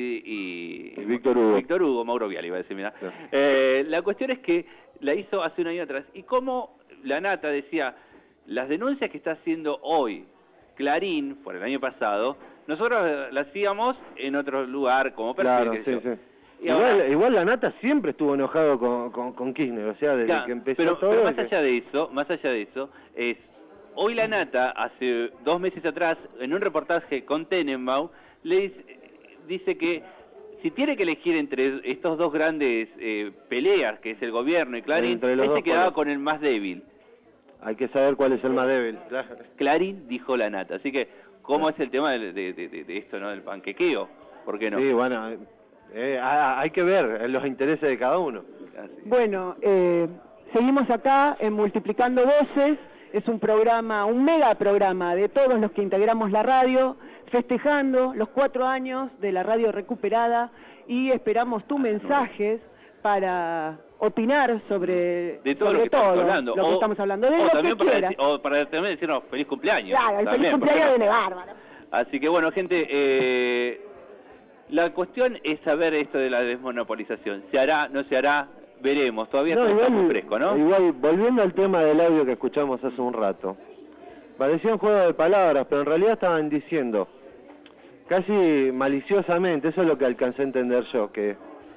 y Víctor Hugo, Mauro Viale, iba a decir, mira. La cuestión es que la hizo hace un año atrás. Y como La Nata decía, las denuncias que está haciendo hoy Clarín, por el año pasado, nosotros las hacíamos en otro lugar, como perfil. Claro, sí. Igual La Nata siempre estuvo enojado con Kirchner, o sea, desde que empezó todo. Pero más allá de eso, hoy La Nata, hace 2 meses atrás, en un reportaje con Tenenbaum, dice que si tiene que elegir entre estos dos grandes peleas, que es el gobierno y Clarín, se quedaba con el más débil. Hay que saber cuál es el más débil. Clarín, dijo La Nata. Así que, ¿cómo es el tema de esto, no, del panquequeo? ¿Por qué no? Sí, bueno... hay que ver los intereses de cada uno. Bueno, seguimos acá en Multiplicando Voces. Es un programa, un mega programa de todos los que integramos la radio, festejando los 4 años de la radio recuperada, y esperamos tus mensajes para opinar sobre todo lo que estamos hablando, de lo también que quieras. O para también decirnos feliz cumpleaños. Claro, el feliz cumpleaños viene bárbaro. Así que bueno, gente, la cuestión es saber esto de la desmonopolización. ¿Se hará, no se hará? Veremos. Todavía está muy fresco, ¿no? Igual, volviendo al tema del audio que escuchamos hace un rato, parecía un juego de palabras, pero en realidad estaban diciendo, casi maliciosamente, eso es lo que alcancé a entender yo, que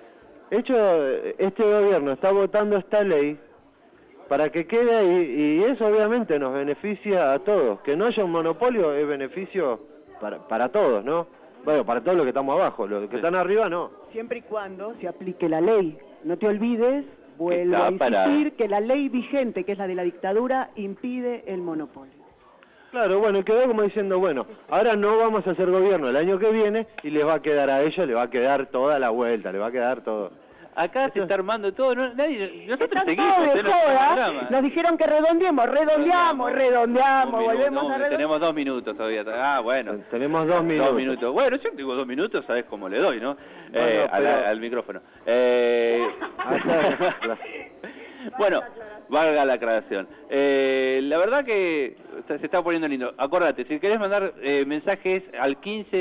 este gobierno está votando esta ley para que quede ahí, y eso obviamente nos beneficia a todos. Que no haya un monopolio es beneficio para todos, ¿no? Bueno, para todos los que estamos abajo, los que están arriba no. Siempre y cuando se aplique la ley. No te olvides, vuelvo a insistir, que la ley vigente, que es la de la dictadura, impide el monopolio. Claro, bueno, y quedó como diciendo, bueno, ahora no vamos a hacer gobierno el año que viene y les va a quedar a ellos, les va a quedar toda la vuelta, les va a quedar todo. Acá se está armando todo, nosotros están seguimos todos de joda. Nos dijeron que redondeamos, volvemos a redondear. Tenemos 2 minutos todavía. Bueno. Tenemos 2 minutos. 2 minutos. Bueno, yo tengo 2 minutos, sabes cómo le doy, ¿no? Al micrófono. Bueno, valga la aclaración. La verdad que se está poniendo lindo. Acordate, si querés mandar mensajes al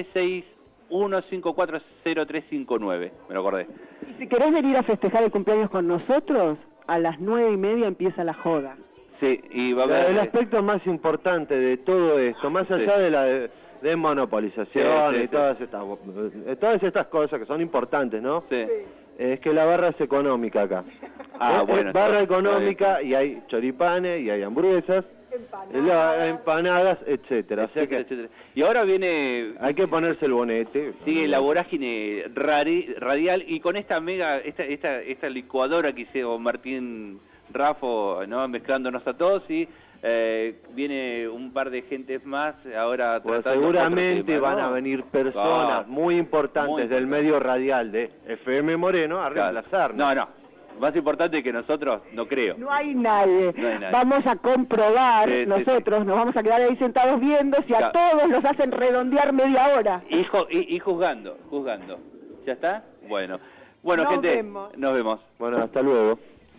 1561540359. Me lo acordé. Y si querés venir a festejar el cumpleaños con nosotros, a las 9:30 empieza la joda. Sí, y va a haber... El aspecto más importante de todo esto, más allá de la desmonopolización y todas estas cosas que son importantes, ¿no? Sí. Es que la barra es económica acá. Bueno. Barra económica y hay choripanes y hay hamburguesas, empanadas, etcétera. O sea que etcétera. Y ahora viene... Hay que ponerse el bonete. Sigue la vorágine radial y con esta esta licuadora que hizo Martín Raffo, ¿no? Mezclándonos a todos y viene un par de gentes más ahora seguramente van a venir personas muy importantes del medio radial de FM Moreno a reemplazarnos. No, más importante que nosotros, no creo. No hay nadie. Vamos a comprobar nosotros, nos vamos a quedar ahí sentados viendo si a todos los hacen redondear media hora. Y juzgando. ¿Ya está? Bueno, gente, nos vemos. Bueno, hasta luego.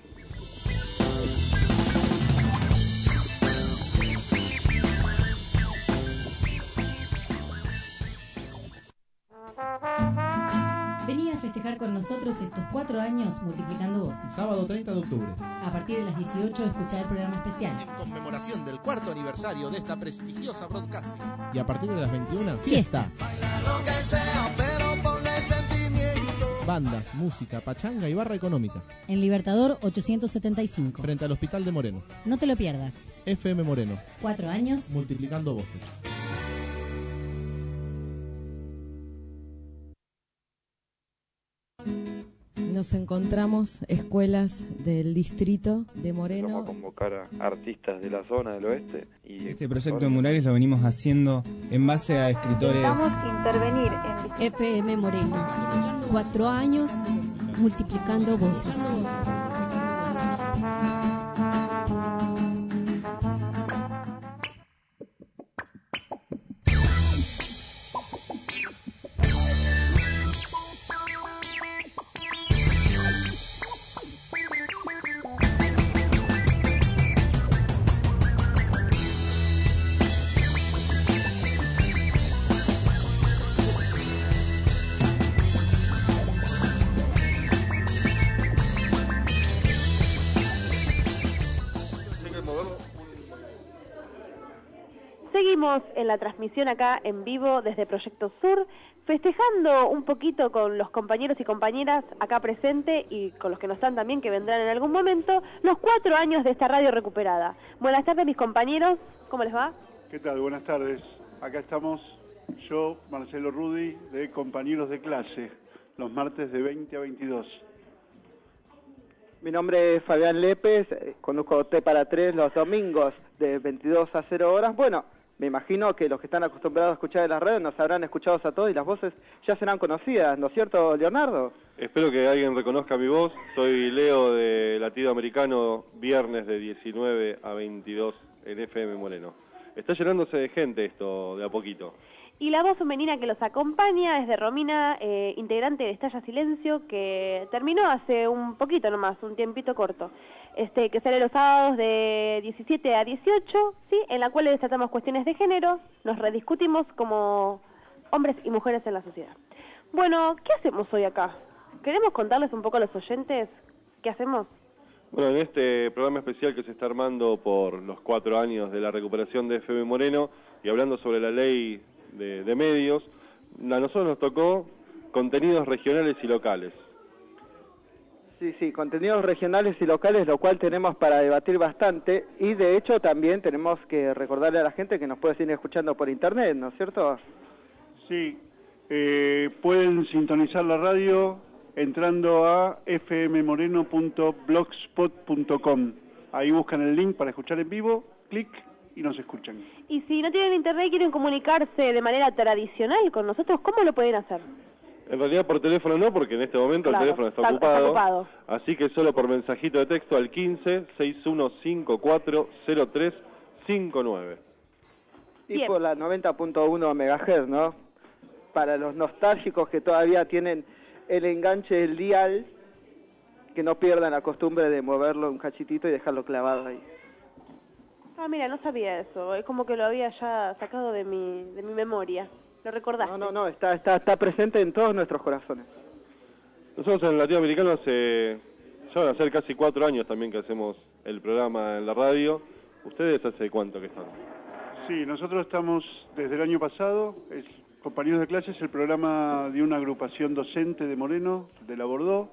Vení a festejar con nosotros estos 4 años multiplicando voces. Sábado 30 de octubre. A partir de las 18 escuchá el programa especial. En conmemoración del 4º aniversario de esta prestigiosa broadcasting. Y a partir de las 21, fiesta. Bandas, música, pachanga y barra económica. En Libertador 875. Frente al Hospital de Moreno. No te lo pierdas. FM Moreno. 4 años multiplicando voces. Nos encontramos escuelas del distrito de Moreno. Vamos a convocar a artistas de la zona del oeste. Y este proyecto de murales lo venimos haciendo en base a escritores. Vamos a intervenir en FM Moreno. 4 años multiplicando voces. Seguimos en la transmisión acá en vivo desde Proyecto Sur, festejando un poquito con los compañeros y compañeras acá presentes y con los que no están también, que vendrán en algún momento, los 4 años de esta radio recuperada. Buenas tardes, mis compañeros, ¿cómo les va? ¿Qué tal? Buenas tardes. Acá estamos yo, Marcelo Rudy, de Compañeros de Clase, los martes de 20 a 22. Mi nombre es Fabián Lépez, conduzco T para 3 los domingos de 22 a 0 horas. Bueno, me imagino que los que están acostumbrados a escuchar en las redes nos habrán escuchado a todos y las voces ya serán conocidas, ¿no es cierto, Leonardo? Espero que alguien reconozca mi voz. Soy Leo de Latido Americano, viernes de 19 a 22 en FM Moreno. Está llenándose de gente esto de a poquito. Y la voz femenina que los acompaña es de Romina, integrante de Estalla Silencio, que terminó hace un poquito nomás, un tiempito corto, que sale los sábados de 17 a 18, ¿sí? En la cual tratamos cuestiones de género, nos rediscutimos como hombres y mujeres en la sociedad. Bueno, ¿qué hacemos hoy acá? ¿Queremos contarles un poco a los oyentes qué hacemos? Bueno, en este programa especial que se está armando por los 4 años de la recuperación de FM Moreno y hablando sobre la ley de medios, a nosotros nos tocó contenidos regionales y locales. Sí, contenidos regionales y locales, lo cual tenemos para debatir bastante, y de hecho también tenemos que recordarle a la gente que nos puede seguir escuchando por internet, ¿no es cierto? Sí, pueden sintonizar la radio entrando a fmmoreno.blogspot.com. Ahí buscan el link para escuchar en vivo, clic y nos escuchan. Y si no tienen internet y quieren comunicarse de manera tradicional con nosotros, ¿cómo lo pueden hacer? En realidad por teléfono no, porque en este momento el teléfono está ocupado. Así que solo por mensajito de texto al 15-6154-0359. Y por la 90.1 MHz, ¿no? Para los nostálgicos que todavía tienen el enganche del dial, que no pierdan la costumbre de moverlo un cachitito y dejarlo clavado ahí. Ah, mira, no sabía eso. Es como que lo había ya sacado de mi memoria. ¿Lo recordaste? No, está presente en todos nuestros corazones. Nosotros en Latinoamericano ya van a ser casi 4 años también que hacemos el programa en la radio. ¿Ustedes hace cuánto que están? Sí, nosotros estamos desde el año pasado, Compañeros de Clase es el programa de una agrupación docente de Moreno, de la Bordeaux,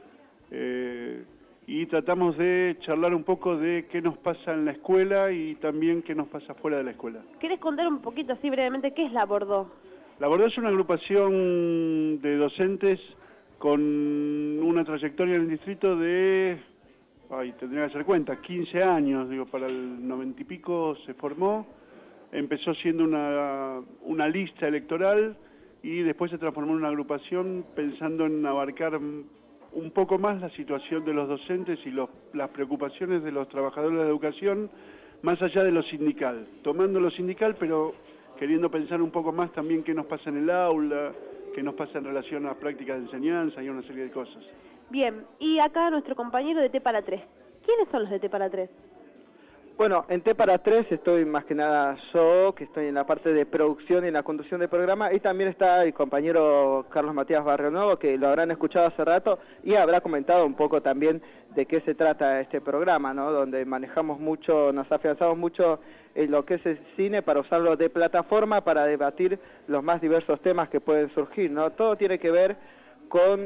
y tratamos de charlar un poco de qué nos pasa en la escuela y también qué nos pasa fuera de la escuela. ¿Querés contar un poquito así brevemente qué es la Bordeaux? La Bordeaux es una agrupación de docentes con una trayectoria en el distrito de, tendría que hacer cuenta, 15 años, para el 90 y pico se formó, empezó siendo una lista electoral y después se transformó en una agrupación pensando en abarcar un poco más la situación de los docentes y las preocupaciones de los trabajadores de la educación, más allá de lo sindical, tomando lo sindical, pero queriendo pensar un poco más también qué nos pasa en el aula, qué nos pasa en relación a las prácticas de enseñanza y una serie de cosas. Bien, y acá nuestro compañero de T para 3. ¿Quiénes son los de T para 3? Bueno, en T para 3 estoy más que nada yo, que estoy en la parte de producción y en la conducción del programa, y también está el compañero Carlos Matías Barrionuevo, que lo habrán escuchado hace rato, y habrá comentado un poco también de qué se trata este programa, ¿no? Donde manejamos mucho, nos afianzamos mucho en lo que es el cine para usarlo de plataforma para debatir los más diversos temas que pueden surgir, ¿no? Todo tiene que ver con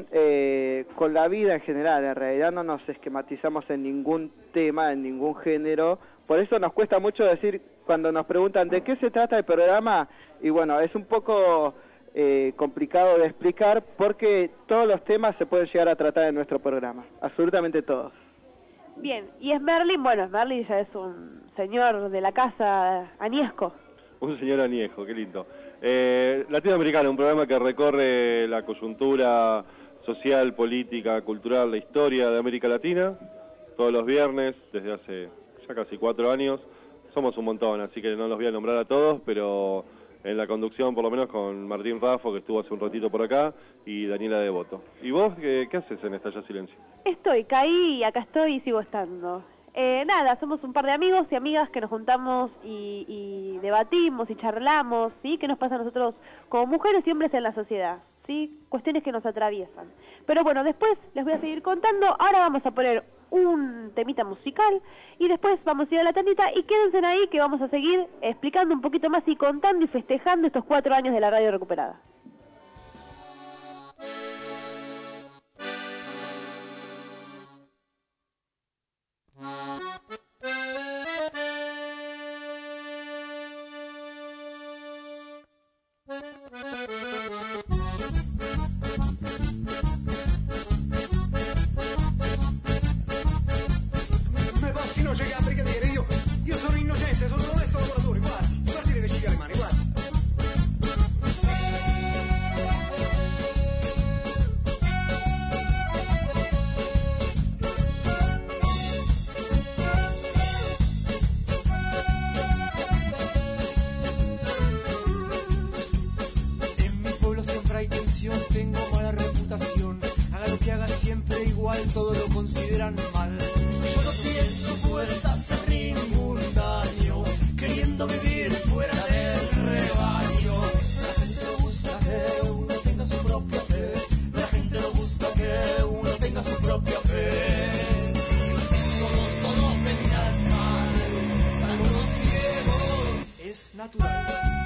la vida en general. En realidad no nos esquematizamos en ningún tema, en ningún género. Por eso nos cuesta mucho decir, cuando nos preguntan de qué se trata el programa, y bueno, es un poco complicado de explicar porque todos los temas se pueden llegar a tratar en nuestro programa, absolutamente todos. Bien, y Smerlin, bueno, Smerlin ya es un señor de la casa añesco. Un señor añejo, qué lindo. Latinoamericano, un programa que recorre la coyuntura social, política, cultural, la historia de América Latina, todos los viernes, desde hace ya casi 4 años. Somos un montón, así que no los voy a nombrar a todos, pero en la conducción, por lo menos con Martín Raffo, que estuvo hace un ratito por acá, y Daniela Devoto. ¿Y vos qué haces en Estalla Silencio? Caí y acá estoy y sigo estando. Nada, somos un par de amigos y amigas que nos juntamos y debatimos y charlamos, ¿sí? ¿Qué nos pasa a nosotros como mujeres y hombres en la sociedad? ¿Sí? Cuestiones que nos atraviesan. Pero bueno, después les voy a seguir contando. Ahora vamos a poner un temita musical y después vamos a ir a la tandita y quédense ahí que vamos a seguir explicando un poquito más y contando y festejando estos 4 años de la radio recuperada. Me bastino llegare perché dire io sono innocente, sono onesto lavoratore, guarda, guardi le vesciche alle mani, guarda. En mi pueblo siempre hay tensión, tengo mala reputación. Haga lo que haga siempre igual, todo lo consideran mal. Yo no pienso pues hacer ningún daño, queriendo vivir fuera del rebaño. La gente le gusta que uno tenga su propia fe. La gente le gusta que uno tenga su propia fe. Todos vendrán mal, salvo los ciegos, es natural.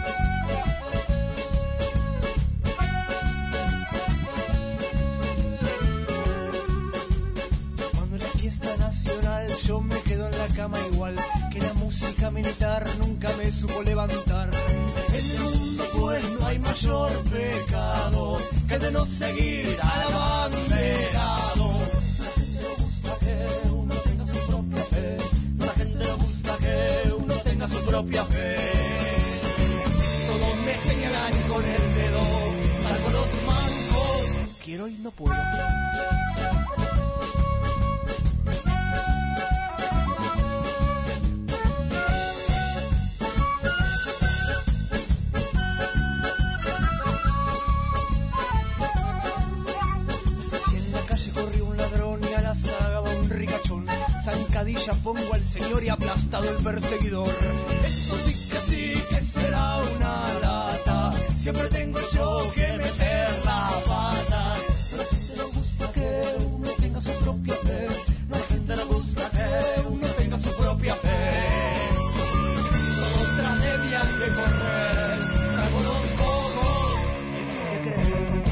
Yo me quedo en la cama igual que la música militar nunca me supo levantar. En el mundo pues no hay mayor pecado que de no seguir al abanderado. La gente le gusta que uno tenga su propia fe. La gente le gusta que uno tenga su propia fe. Todos me señalan con el dedo, salvo los mancos. Quiero y no puedo. pongo al señor y aplastado el perseguidor. Eso sí que será una lata. Siempre tengo yo que meter la pata. A la gente le gusta que uno tenga su propia fe. A la gente le gusta que uno tenga su propia fe. Otra debian de correr. Salvo los cojos de creer.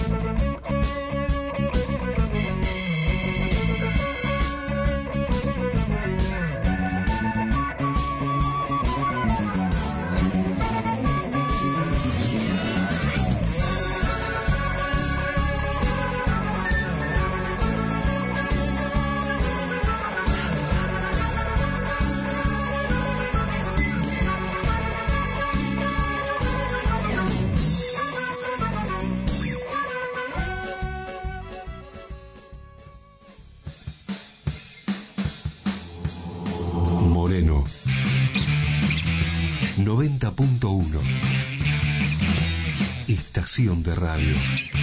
Moreno 90.1 Estación de radio.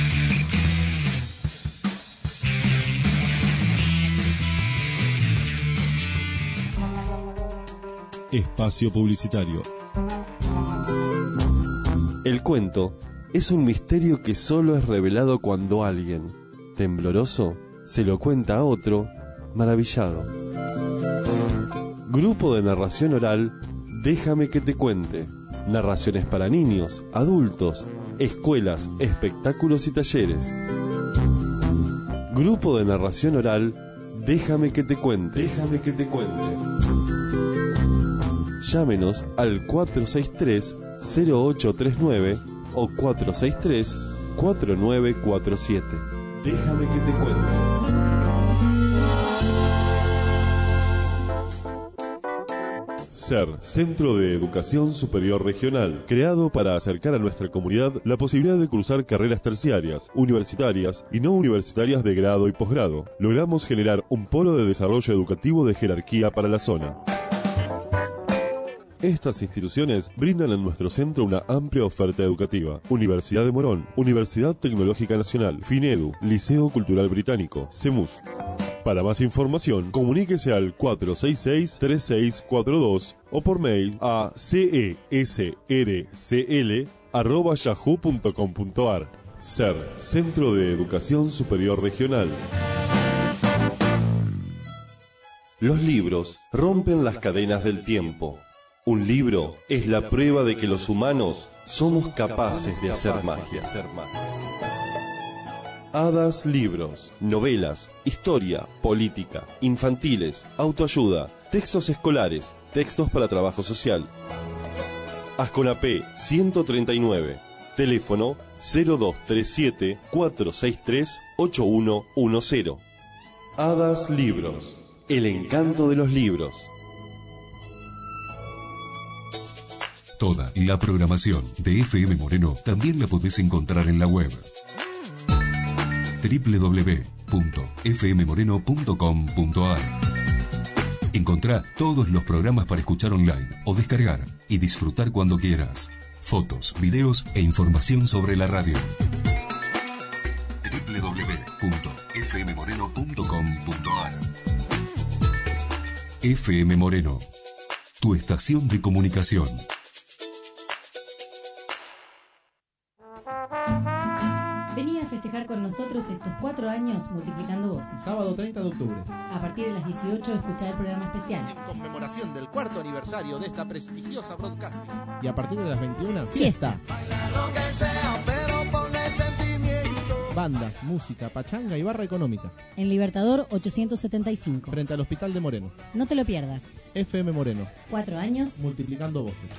Espacio publicitario. El cuento es un misterio que solo es revelado cuando alguien, tembloroso, se lo cuenta a otro, maravillado. Grupo de narración oral, Déjame que te cuente. Narraciones para niños, adultos, escuelas, espectáculos y talleres. Grupo de narración oral, Déjame que te cuente. Déjame que te cuente. Llámenos al 463-0839 o 463-4947. Déjame que te cuente. SER, Centro de Educación Superior Regional, creado para acercar a nuestra comunidad la posibilidad de cursar carreras terciarias, universitarias y no universitarias de grado y posgrado. Logramos generar un polo de desarrollo educativo de jerarquía para la zona. Estas instituciones brindan en nuestro centro una amplia oferta educativa. Universidad de Morón, Universidad Tecnológica Nacional, FINEDU, Liceo Cultural Británico, CEMUS. Para más información, comuníquese al 466-3642 o por mail a cesrcl@yahoo.com.ar. SER, Centro de Educación Superior Regional. Los libros rompen las cadenas del tiempo. Un libro es la prueba de que los humanos somos capaces de hacer magia. Hadas Libros, novelas, historia, política, infantiles, autoayuda, textos escolares, textos para trabajo social. Asconapé 139, teléfono 0237-463-8110. Hadas Libros, el encanto de los libros. Toda la programación de FM Moreno también la podés encontrar en la web www.fmmoreno.com.ar. Encontrá todos los programas para escuchar online o descargar y disfrutar cuando quieras. Fotos, videos e información sobre la radio. www.fmmoreno.com.ar. FM Moreno, tu estación de comunicación. Vení a festejar con nosotros estos 4 años multiplicando voces. Sábado 30 de octubre. A partir de las 18 escuchar el programa especial. En conmemoración del 4º aniversario de esta prestigiosa broadcasting. Y a partir de las 21, fiesta. Bandas, música, pachanga y barra económica. En Libertador 875. Frente al Hospital de Moreno. No te lo pierdas. FM Moreno. 4 años multiplicando voces.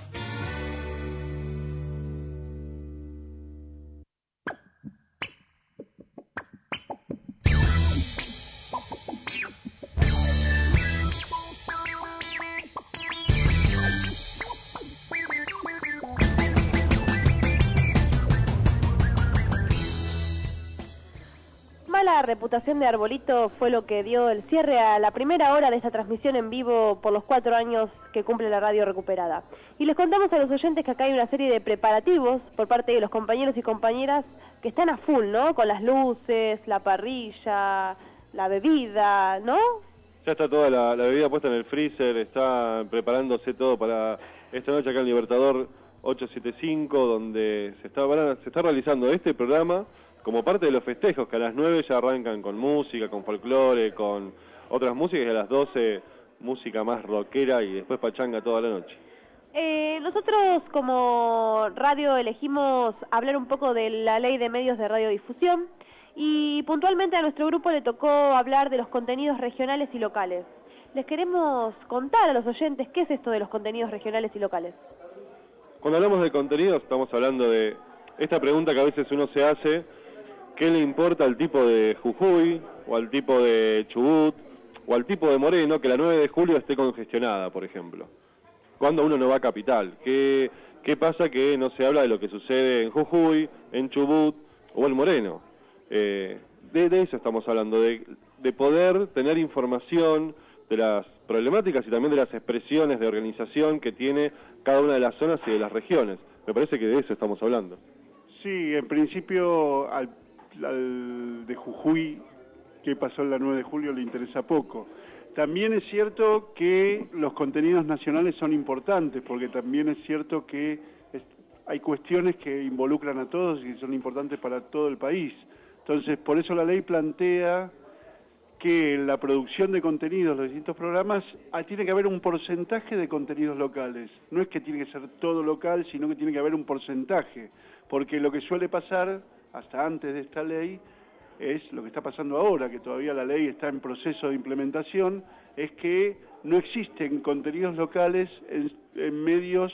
La reputación de Arbolito fue lo que dio el cierre a la primera hora de esta transmisión en vivo por los 4 años que cumple la radio recuperada. Y les contamos a los oyentes que acá hay una serie de preparativos por parte de los compañeros y compañeras que están a full, ¿no? Con las luces, la parrilla, la bebida, ¿no? Ya está toda la bebida puesta en el freezer, está preparándose todo para esta noche acá en Libertador 875, donde se está realizando este programa como parte de los festejos, que a las 9 ya arrancan con música, con folclore, con otras músicas, y a las 12 música más rockera y después pachanga toda la noche. Nosotros como radio elegimos hablar un poco de la ley de medios de radiodifusión y puntualmente a nuestro grupo le tocó hablar de los contenidos regionales y locales. Les queremos contar a los oyentes qué es esto de los contenidos regionales y locales. Cuando hablamos de contenidos estamos hablando de esta pregunta que a veces uno se hace: ¿qué le importa al tipo de Jujuy o al tipo de Chubut o al tipo de Moreno que la 9 de julio esté congestionada, por ejemplo? Cuando uno no va a Capital, ¿qué pasa que no se habla de lo que sucede en Jujuy, en Chubut o en Moreno? De eso estamos hablando, de poder tener información de las problemáticas y también de las expresiones de organización que tiene cada una de las zonas y de las regiones. Me parece que de eso estamos hablando. Sí, en principio al de Jujuy, que pasó en la 9 de julio, le interesa poco. También es cierto que los contenidos nacionales son importantes, porque también es cierto que hay cuestiones que involucran a todos y son importantes para todo el país. Entonces, por eso la ley plantea que en la producción de contenidos, los distintos programas, tiene que haber un porcentaje de contenidos locales. No es que tiene que ser todo local, sino que tiene que haber un porcentaje, porque lo que suele pasar, hasta antes de esta ley, es lo que está pasando ahora, que todavía la ley está en proceso de implementación, es que no existen contenidos locales en medios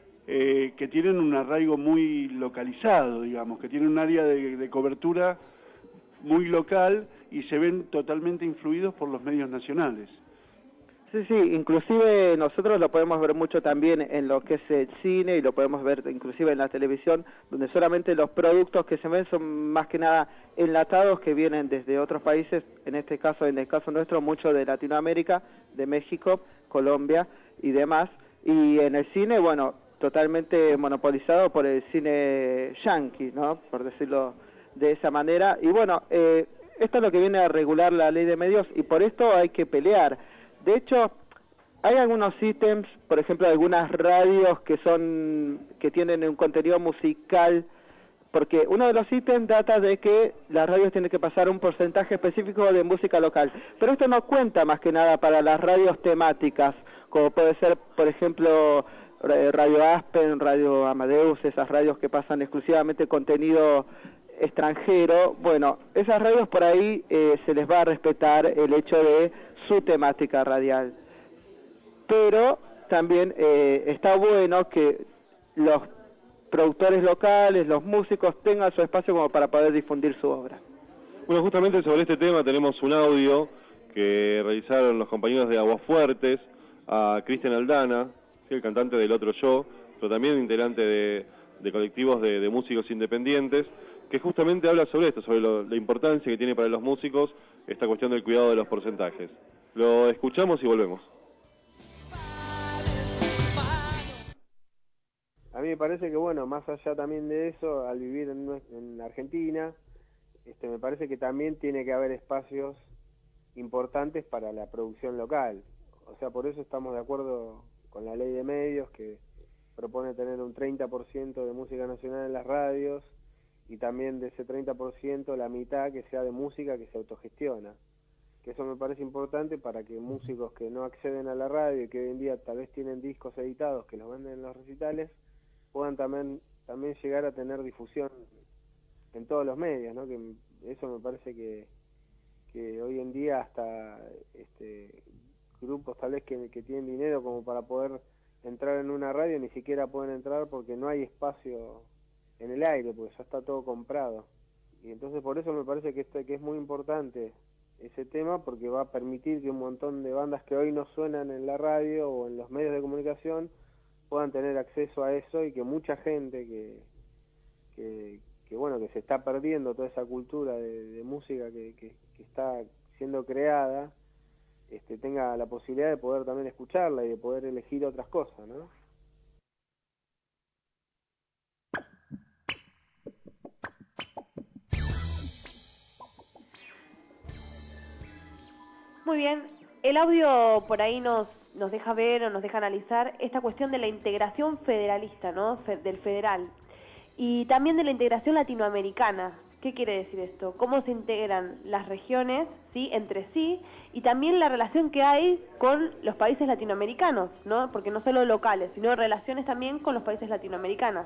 que tienen un arraigo muy localizado, digamos, que tienen un área de cobertura muy local y se ven totalmente influidos por los medios nacionales. Sí, inclusive nosotros lo podemos ver mucho también en lo que es el cine y lo podemos ver inclusive en la televisión, donde solamente los productos que se ven son más que nada enlatados que vienen desde otros países, en el caso nuestro, mucho de Latinoamérica, de México, Colombia y demás, y en el cine, bueno, totalmente monopolizado por el cine yankee, ¿no?, por decirlo de esa manera, y bueno, esto es lo que viene a regular la ley de medios y por esto hay que pelear. De hecho, hay algunos ítems, por ejemplo, algunas radios que tienen un contenido musical, porque uno de los ítems data de que las radios tienen que pasar un porcentaje específico de música local, pero esto no cuenta más que nada para las radios temáticas, como puede ser, por ejemplo, Radio Aspen, Radio Amadeus, esas radios que pasan exclusivamente contenido extranjero. Bueno, esas radios por ahí se les va a respetar el hecho de su temática radial, pero también está bueno que los productores locales, los músicos tengan su espacio como para poder difundir su obra. Bueno, justamente sobre este tema tenemos un audio que realizaron los compañeros de Aguafuertes a Cristian Aldana, ¿sí?, el cantante del Otro Yo, pero también integrante de colectivos de músicos independientes, que justamente habla sobre esto, sobre la importancia que tiene para los músicos esta cuestión del cuidado de los porcentajes. Lo escuchamos y volvemos. A mí me parece que, bueno, más allá también de eso, al vivir en Argentina, me parece que también tiene que haber espacios importantes para la producción local. O sea, por eso estamos de acuerdo con la ley de medios, que propone tener un 30% de música nacional en las radios, y también de ese 30% la mitad que sea de música que se autogestiona. Que eso me parece importante para que músicos que no acceden a la radio y que hoy en día tal vez tienen discos editados que los venden en los recitales, puedan también llegar a tener difusión en todos los medios, ¿no? Que eso me parece que hoy en día hasta grupos tal vez que tienen dinero como para poder entrar en una radio ni siquiera pueden entrar porque no hay espacio en el aire, porque ya está todo comprado. Y entonces por eso me parece que es muy importante ese tema, porque va a permitir que un montón de bandas que hoy no suenan en la radio o en los medios de comunicación puedan tener acceso a eso, y que mucha gente que se está perdiendo toda esa cultura de música que está siendo creada, tenga la posibilidad de poder también escucharla y de poder elegir otras cosas, ¿no? Muy bien, el audio por ahí nos deja ver o nos deja analizar esta cuestión de la integración federalista, ¿no? Del federal. Y también de la integración latinoamericana. ¿Qué quiere decir esto? ¿Cómo se integran las regiones, sí, entre sí? Y también la relación que hay con los países latinoamericanos, ¿no? Porque no solo locales, sino relaciones también con los países latinoamericanos.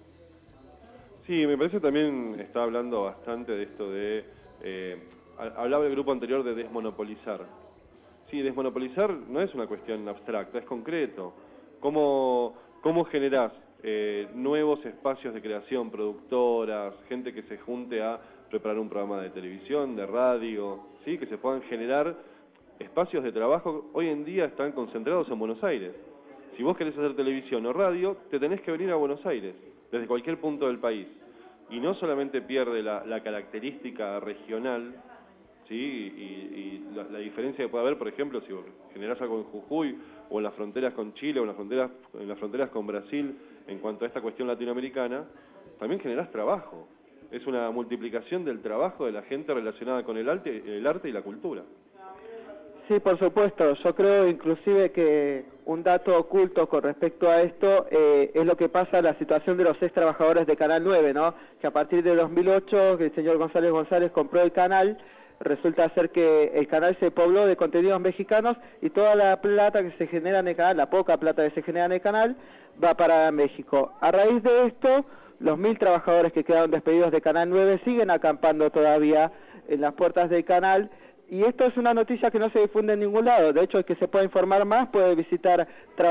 Sí, me parece también está hablando bastante de esto de... hablaba el grupo anterior de desmonopolizar. Sí, desmonopolizar no es una cuestión abstracta, es concreto. ¿Cómo generás nuevos espacios de creación, productoras, gente que se junte a preparar un programa de televisión, de radio, ¿sí? Que se puedan generar espacios de trabajo? Hoy en día están concentrados en Buenos Aires. Si vos querés hacer televisión o radio, te tenés que venir a Buenos Aires, desde cualquier punto del país. Y no solamente pierde la característica regional, ¿sí? Y la diferencia que puede haber, por ejemplo, si vos generás algo en Jujuy o en las fronteras con Chile o en las fronteras con Brasil, en cuanto a esta cuestión latinoamericana, también generás trabajo. Es una multiplicación del trabajo de la gente relacionada con el arte y la cultura. Sí, por supuesto. Yo creo inclusive que un dato oculto con respecto a esto es lo que pasa en la situación de los ex trabajadores de Canal 9, ¿no? Que a partir de 2008, que el señor González compró el canal, resulta ser que el canal se pobló de contenidos mexicanos y toda la plata que se genera en el canal, la poca plata que se genera en el canal, va para México. A raíz de esto, los 1.000 trabajadores que quedaron despedidos de Canal 9 siguen acampando todavía en las puertas del canal, y esto es una noticia que no se difunde en ningún lado. De hecho, el que se pueda informar más puede visitar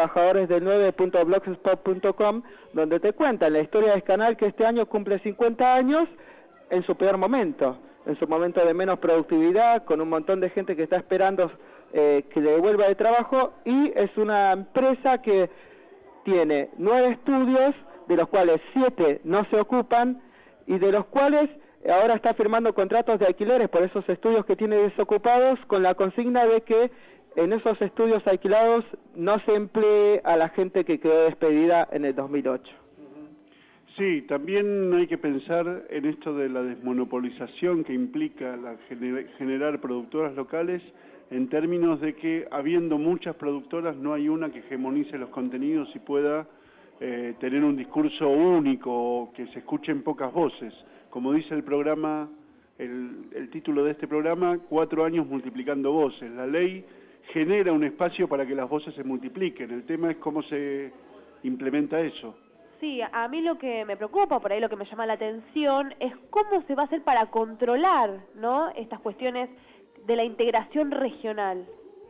trabajadoresdel9.blogspot.com, donde te cuentan la historia del canal, que este año cumple 50 años en su peor momento, en su momento de menos productividad, con un montón de gente que está esperando que le devuelva el trabajo, y es una empresa que tiene 9 estudios, de los cuales 7 no se ocupan, y de los cuales ahora está firmando contratos de alquileres por esos estudios que tiene desocupados, con la consigna de que en esos estudios alquilados no se emplee a la gente que quedó despedida en el 2008. Sí, también hay que pensar en esto de la desmonopolización que implica generar productoras locales, en términos de que, habiendo muchas productoras, no hay una que hegemonice los contenidos y pueda tener un discurso único, que se escuchen pocas voces. Como dice el programa, el título de este programa, 4 años multiplicando voces. La ley genera un espacio para que las voces se multipliquen. El tema es cómo se implementa eso. Sí, a mí lo que me preocupa, por ahí lo que me llama la atención, es cómo se va a hacer para controlar, ¿no?, estas cuestiones de la integración regional.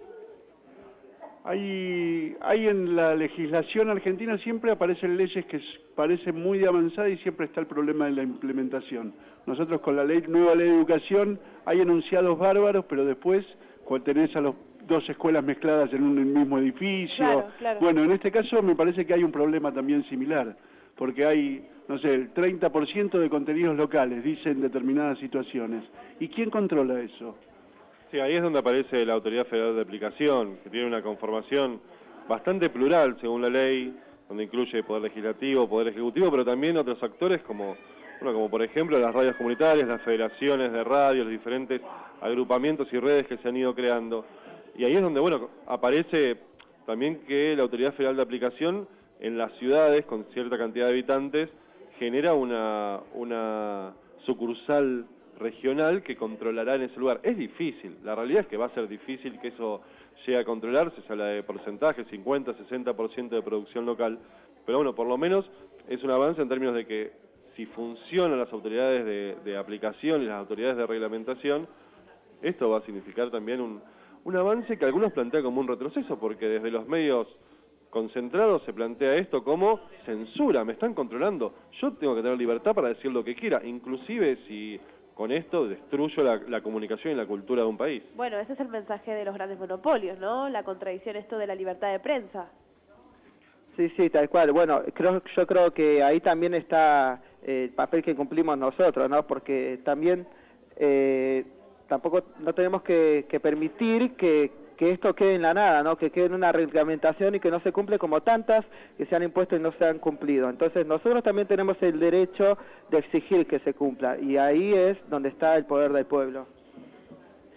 Hay en la legislación argentina siempre aparecen leyes que parecen muy avanzadas y siempre está el problema de la implementación. Nosotros con la nueva ley de educación hay enunciados bárbaros, pero después cuando tenés a las 2 escuelas mezcladas en un mismo edificio. Claro. Bueno, en este caso me parece que hay un problema también similar, porque hay, no sé, el 30% de contenidos locales, dicen determinadas situaciones. ¿Y quién controla eso? Sí, ahí es donde aparece la Autoridad Federal de Aplicación, que tiene una conformación bastante plural según la ley, donde incluye Poder Legislativo, Poder Ejecutivo, pero también otros actores como por ejemplo las radios comunitarias, las federaciones de radio, los diferentes agrupamientos y redes que se han ido creando. Y ahí es donde, aparece también que la Autoridad Federal de Aplicación en las ciudades con cierta cantidad de habitantes genera una sucursal regional que controlará en ese lugar. Es difícil, la realidad es que va a ser difícil que eso llegue a controlarse, se habla de porcentajes, 50, 60% de producción local, pero bueno, por lo menos es un avance en términos de que si funcionan las autoridades de aplicación y las autoridades de reglamentación, esto va a significar también un avance que algunos plantean como un retroceso, porque desde los medios concentrados se plantea esto como censura, me están controlando, yo tengo que tener libertad para decir lo que quiera, inclusive si con esto destruyo la comunicación y la cultura de un país. Bueno, ese es el mensaje de los grandes monopolios, ¿no? La contradicción esto de la libertad de prensa. Sí, tal cual. Bueno, yo creo que ahí también está el papel que cumplimos nosotros, ¿no? Porque también tampoco no tenemos que permitir que esto quede en la nada, ¿no? Que quede en una reglamentación y que no se cumple como tantas que se han impuesto y no se han cumplido. Entonces nosotros también tenemos el derecho de exigir que se cumpla, y ahí es donde está el poder del pueblo.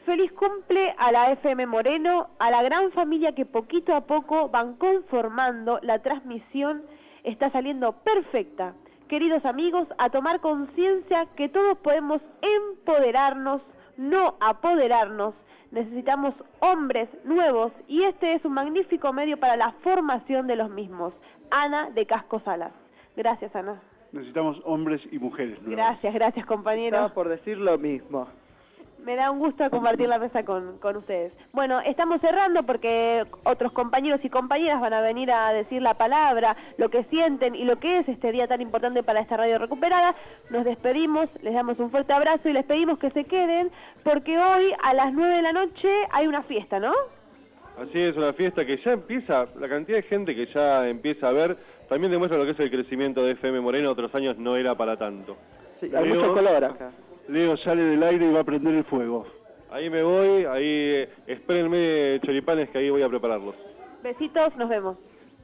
Feliz cumple a la FM Moreno, a la gran familia que poquito a poco van conformando. La transmisión está saliendo perfecta. Queridos amigos, a tomar conciencia que todos podemos empoderarnos, no apoderarnos. Necesitamos hombres nuevos y este es un magnífico medio para la formación de los mismos. Ana de Casco Salas. Gracias, Ana. Necesitamos hombres y mujeres nuevos. Gracias, compañero. Estaba por decir lo mismo. Me da un gusto compartir la mesa con ustedes. Bueno, estamos cerrando porque otros compañeros y compañeras van a venir a decir la palabra, lo que sienten y lo que es este día tan importante para esta radio recuperada. Nos despedimos, les damos un fuerte abrazo y les pedimos que se queden porque hoy a las 9 de la noche hay una fiesta, ¿no? Así es, una fiesta que ya empieza, la cantidad de gente que ya empieza a ver, también demuestra lo que es el crecimiento de FM Moreno, otros años no era para tanto. Sí, hay mucho color acá. Leo sale del aire y va a prender el fuego. Ahí me voy, ahí espérenme choripanes que ahí voy a prepararlos. Besitos, nos vemos.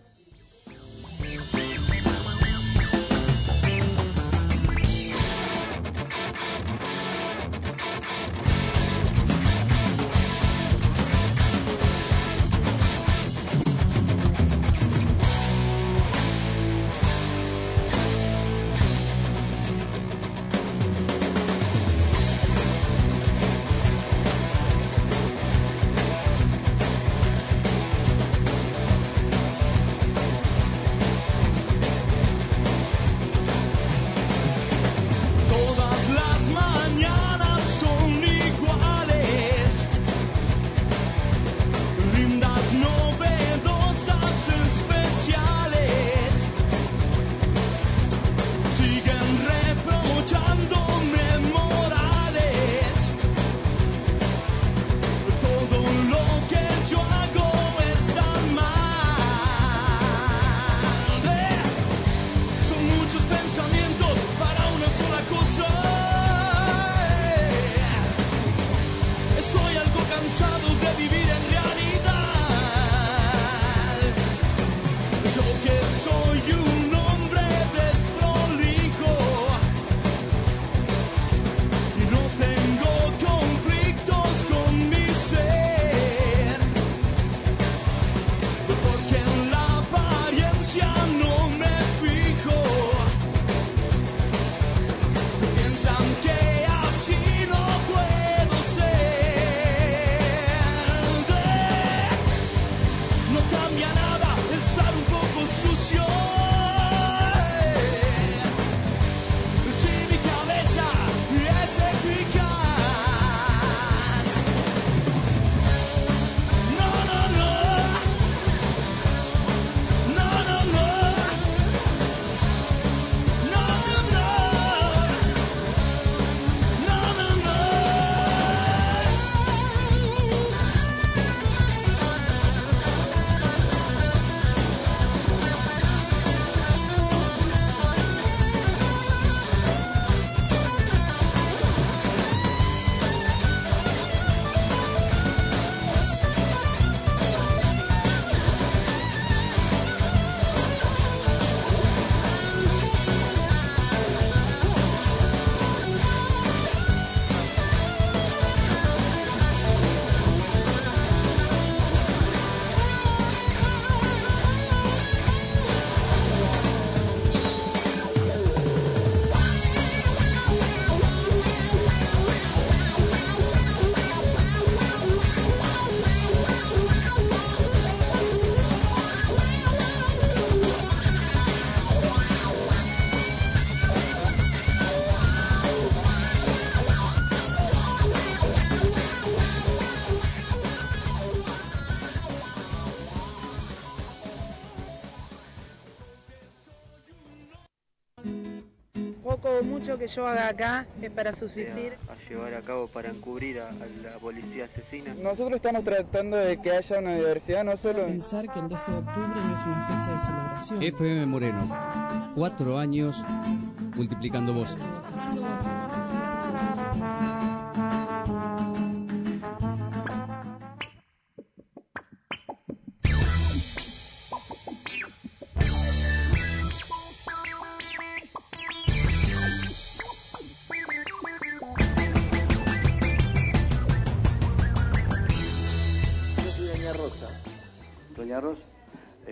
poco o mucho que yo haga acá es para subsistir. A llevar a cabo para encubrir a la policía asesina. Nosotros estamos tratando de que haya una diversidad, no solo... Pensar que el 12 de octubre no es una fecha de celebración. FM Moreno, 4 años multiplicando voces.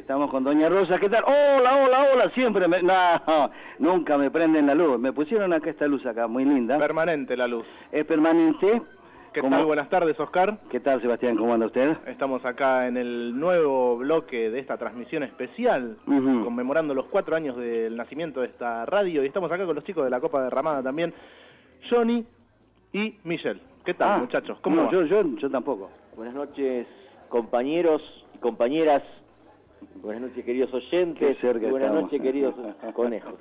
Estamos con Doña Rosa. ¿Qué tal? Hola. Siempre nunca me prenden la luz. Me pusieron acá esta luz acá, muy linda. Permanente la luz. Es permanente. ¿Qué tal? Buenas tardes, Oscar. ¿Qué tal, Sebastián? ¿Cómo anda usted? Estamos acá en el nuevo bloque de esta transmisión especial, conmemorando los 4 años del nacimiento de esta radio, y estamos acá con los chicos de la Copa Derramada también, Johnny y Michelle. ¿Qué tal, muchachos? ¿Cómo va? Yo tampoco. Buenas noches, compañeros y compañeras. Buenas noches, queridos oyentes. Buenas noches, queridos conejos.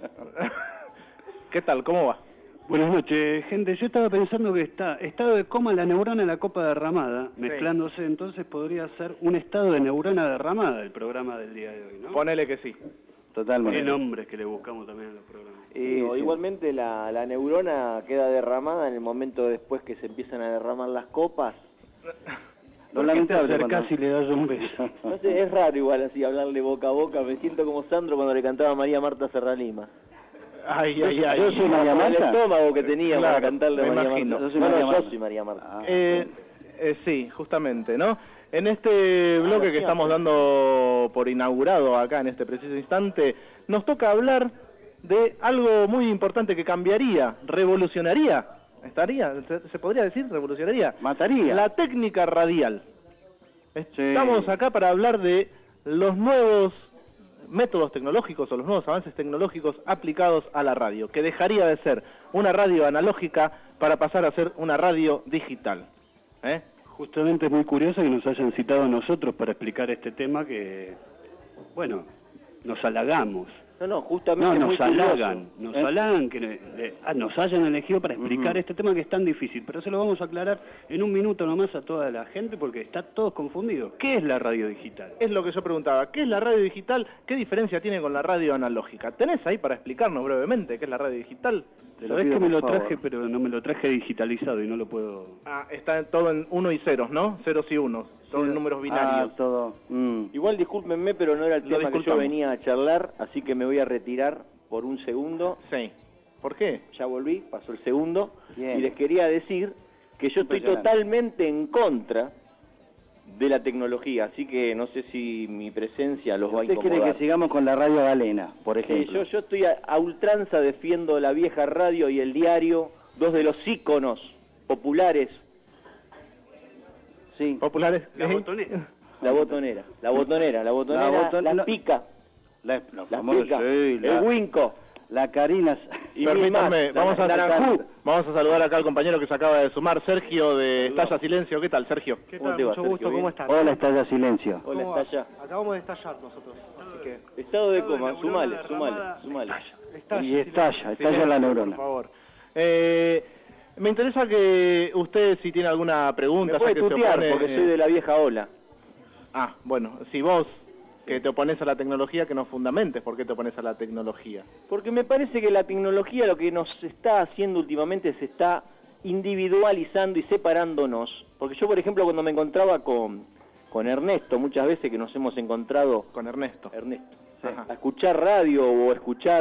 ¿Qué tal? ¿Cómo va? Buenas noches, gente. Yo estaba pensando que estado de coma la neurona en la copa derramada, mezclándose, entonces podría ser un estado de neurona derramada el programa del día de hoy, ¿no? Ponele que sí. Totalmente. Qué nombres que le buscamos también a los programas. Igualmente la neurona queda derramada en el momento después que se empiezan a derramar las copas. Lo lamentable casi le das un beso. No sé, es raro igual así hablarle boca a boca. Me siento como Sandro cuando le cantaba a María Marta Serralima. Ay. Yo soy María Marta. El estómago que tenía para cantarle a María Marta. Yo soy María Marta. Sí, justamente, ¿no? En este bloque que estamos dando por inaugurado acá en este preciso instante, nos toca hablar de algo muy importante que cambiaría, revolucionaría. ¿Se podría decir? Revolucionaría. Mataría. La técnica radial. Estamos acá para hablar de los nuevos métodos tecnológicos o los nuevos avances tecnológicos aplicados a la radio, que dejaría de ser una radio analógica para pasar a ser una radio digital. Justamente es muy curioso que nos hayan citado a nosotros para explicar este tema que, bueno, nos halagamos. Justamente nos halagan que nos hayan elegido para explicar este tema que es tan difícil, pero se lo vamos a aclarar en un minuto nomás a toda la gente porque está todos confundidos. ¿Qué es la radio digital? Es lo que yo preguntaba. ¿Qué es la radio digital? ¿Qué diferencia tiene con la radio analógica? ¿Tenés ahí para explicarnos brevemente qué es la radio digital? Sabés que me lo traje, pero no me lo traje digitalizado y no lo puedo... Está todo en 1 y 0, ¿no? Ceros y unos, todo en números binarios. Todo. Igual discúlpenme, pero no era el tema que yo venía a charlar, así que me voy a retirar por un segundo. Sí. ¿Por qué? Ya volví, pasó el segundo. Bien. Y les quería decir que yo estoy totalmente en contra de la tecnología, así que no sé si mi presencia los va a incomodar. ¿Usted quiere que sigamos con la radio galena, por ejemplo? Sí, yo estoy a ultranza, defiendo la vieja radio y el diario, dos de los íconos populares. Sí. ¿Populares? La botonera. La botonera, la pica. La pica, el Winco. La Karina. Y permítanme, vamos a saludar acá al compañero que se acaba de sumar, Sergio de Estalla Silencio. ¿Qué tal, Sergio? ¿Qué tal? Mucho gusto, ¿cómo estás? Hola, Estalla Silencio. Hola, Estalla. Acabamos de estallar nosotros, así que... Estado de coma, sumale. Y estalla la neurona. Por favor. Me interesa que usted, si tiene alguna pregunta... Me puede tutear, porque soy de la vieja ola. Bueno, si vos que te opones a la tecnología, que nos fundamentes por qué te opones a la tecnología. Porque me parece que la tecnología lo que nos está haciendo últimamente se está individualizando y separándonos. Porque yo, por ejemplo, cuando me encontraba con Ernesto, muchas veces que nos hemos encontrado... Con Ernesto. A escuchar radio o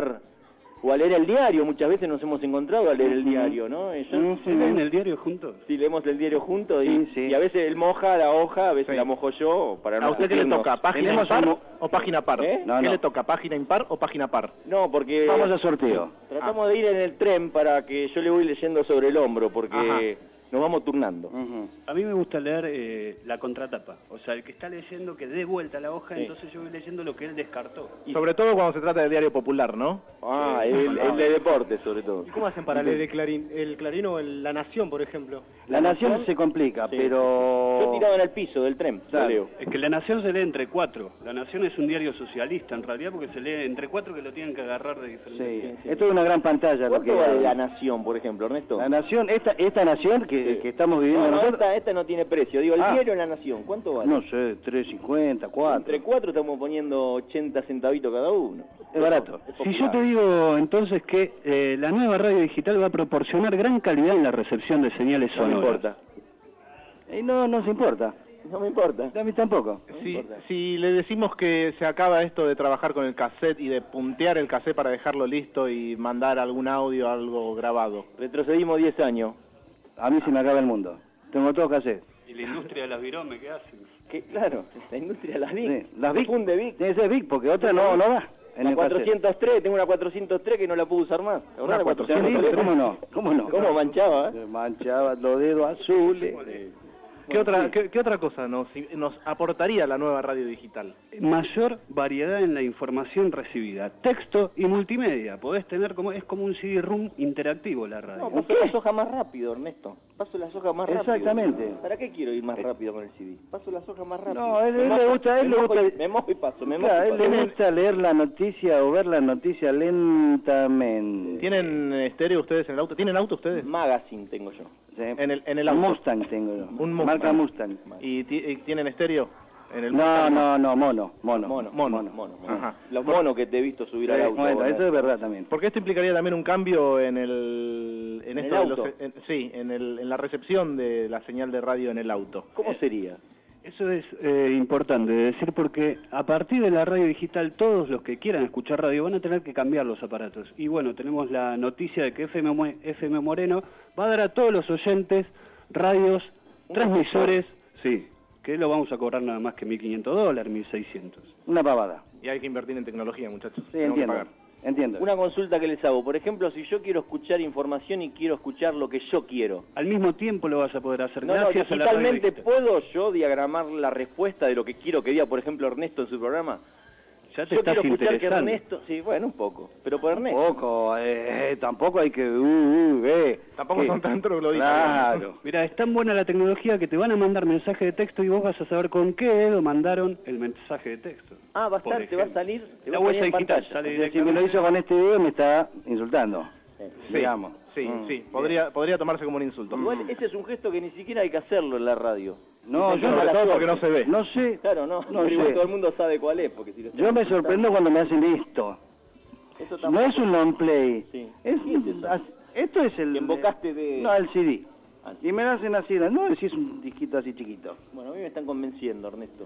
a leer el diario, muchas veces nos hemos encontrado a leer el diario, ¿no? ¿Leen el diario juntos? Sí, leemos el diario juntos y a veces él moja la hoja, a veces la mojo yo. ¿A usted qué le toca? ¿Página impar o página par? ¿Qué le toca? ¿Página impar o página par? No, porque... Vamos a sorteo. Tratamos de ir en el tren para que yo le voy leyendo sobre el hombro, porque... Nos vamos turnando. A mí me gusta leer la contratapa. O sea, el que está leyendo que dé vuelta la hoja, entonces yo voy leyendo lo que él descartó. Y sobre todo cuando se trata de diario popular, ¿no? El de deporte, sobre todo. ¿Y cómo hacen para leer el Clarín o La Nación, por ejemplo? La Nación se complica, pero... Yo tirado en el piso del tren, leo. Es que La Nación se lee entre 4. La Nación es un diario socialista, en realidad, porque se lee entre 4 que lo tienen que agarrar de diferentes... Sí. Esto es una gran pantalla. ¿Cuánto vale La Nación, por ejemplo, Ernesto? La Nación, esta Nación que estamos viviendo nosotros... Esta no tiene precio. Digo, el diario La Nación, ¿cuánto vale? No sé, 3.50, 4. Entre 4 estamos poniendo 80 centavitos cada uno. Es barato. Si yo te digo entonces que la nueva radio digital va a proporcionar gran calidad en la recepción de señales sonoras. No me importa. No se importa. No me importa. A mí tampoco. Si le decimos que se acaba esto de trabajar con el cassette y de puntear el cassette para dejarlo listo y mandar algún audio, algo grabado. Retrocedimos 10 años. A mí se me acaba el mundo. Tengo todo cassette. ¿Y la industria de las viromes qué hacen? Que, claro, la industria de las VIC. Sí, las VIC. Funde VIC. Tiene que ser VIC, porque otra no va. La 403, tengo una 403 que no la puedo usar más. Una 403, ¿cómo no? ¿Cómo manchaba? Manchaba los dedos azules. ¿Qué otra cosa nos aportaría la nueva radio digital? Mayor variedad en la información recibida, texto y multimedia. Podés tener es como un CD-ROOM interactivo la radio. No, paso las hojas más rápido, Ernesto. Paso las hojas más rápido. Exactamente. ¿Para qué quiero ir más rápido con el CD? Paso las hojas más rápido. No, él le gusta. Me mojo y paso, él le gusta leer la noticia o ver la noticia lentamente. ¿Tienen estéreo ustedes en el auto? ¿Tienen auto ustedes? Magazine tengo yo. Sí. En el auto. Mustang tengo yo. Un Mustang. Marca Mustang. ¿Y tienen estéreo? En el No, mono. Ajá. Los monos que te he visto subir al auto. Bueno, eso es verdad también. Porque esto implicaría también un cambio en el auto. En la recepción de la señal de radio en el auto. ¿Cómo sería? Eso es importante de decir porque a partir de la radio digital todos los que quieran escuchar radio van a tener que cambiar los aparatos. Y bueno, tenemos la noticia de que FM Moreno va a dar a todos los oyentes radios, transmisores, sí, que lo vamos a cobrar nada más que $1.500, $1.600. Una pavada. Y hay que invertir en tecnología, muchachos. Sí, entiendo. Una consulta que les hago. Por ejemplo, si yo quiero escuchar información y quiero escuchar lo que yo quiero. Al mismo tiempo lo vas a poder hacer. Gracias a la radio digital. ¿Puedo yo diagramar la respuesta de lo que quiero que diga, por ejemplo, Ernesto en su programa? Ya te yo estás quiero escuchar interesando. que Ernesto... Sí, bueno, un poco. Pero por Ernesto. Tampoco hay que... Tampoco son tan trogloditas. Claro. Mira, es tan buena la tecnología que te van a mandar mensaje de texto y vos vas a saber con qué dedo mandaron el mensaje de texto. Ah, va a estar, te va a salir... La huella digital sale. Si me lo hizo con este dedo me está insultando. Sí, digamos. Sí. Podría tomarse como un insulto. Igual ese es un gesto que ni siquiera hay que hacerlo en la radio. No, yo no, porque no se ve. No sé. Claro, no pero igual todo el mundo sabe cuál es. Porque si lo yo me sorprendo cuando me hacen esto. No es un long play. Sí. Esto es el... Invocaste de... No, el CD. Y me lo hacen así. No, si es un disquito así chiquito. Bueno, a mí me están convenciendo, Ernesto.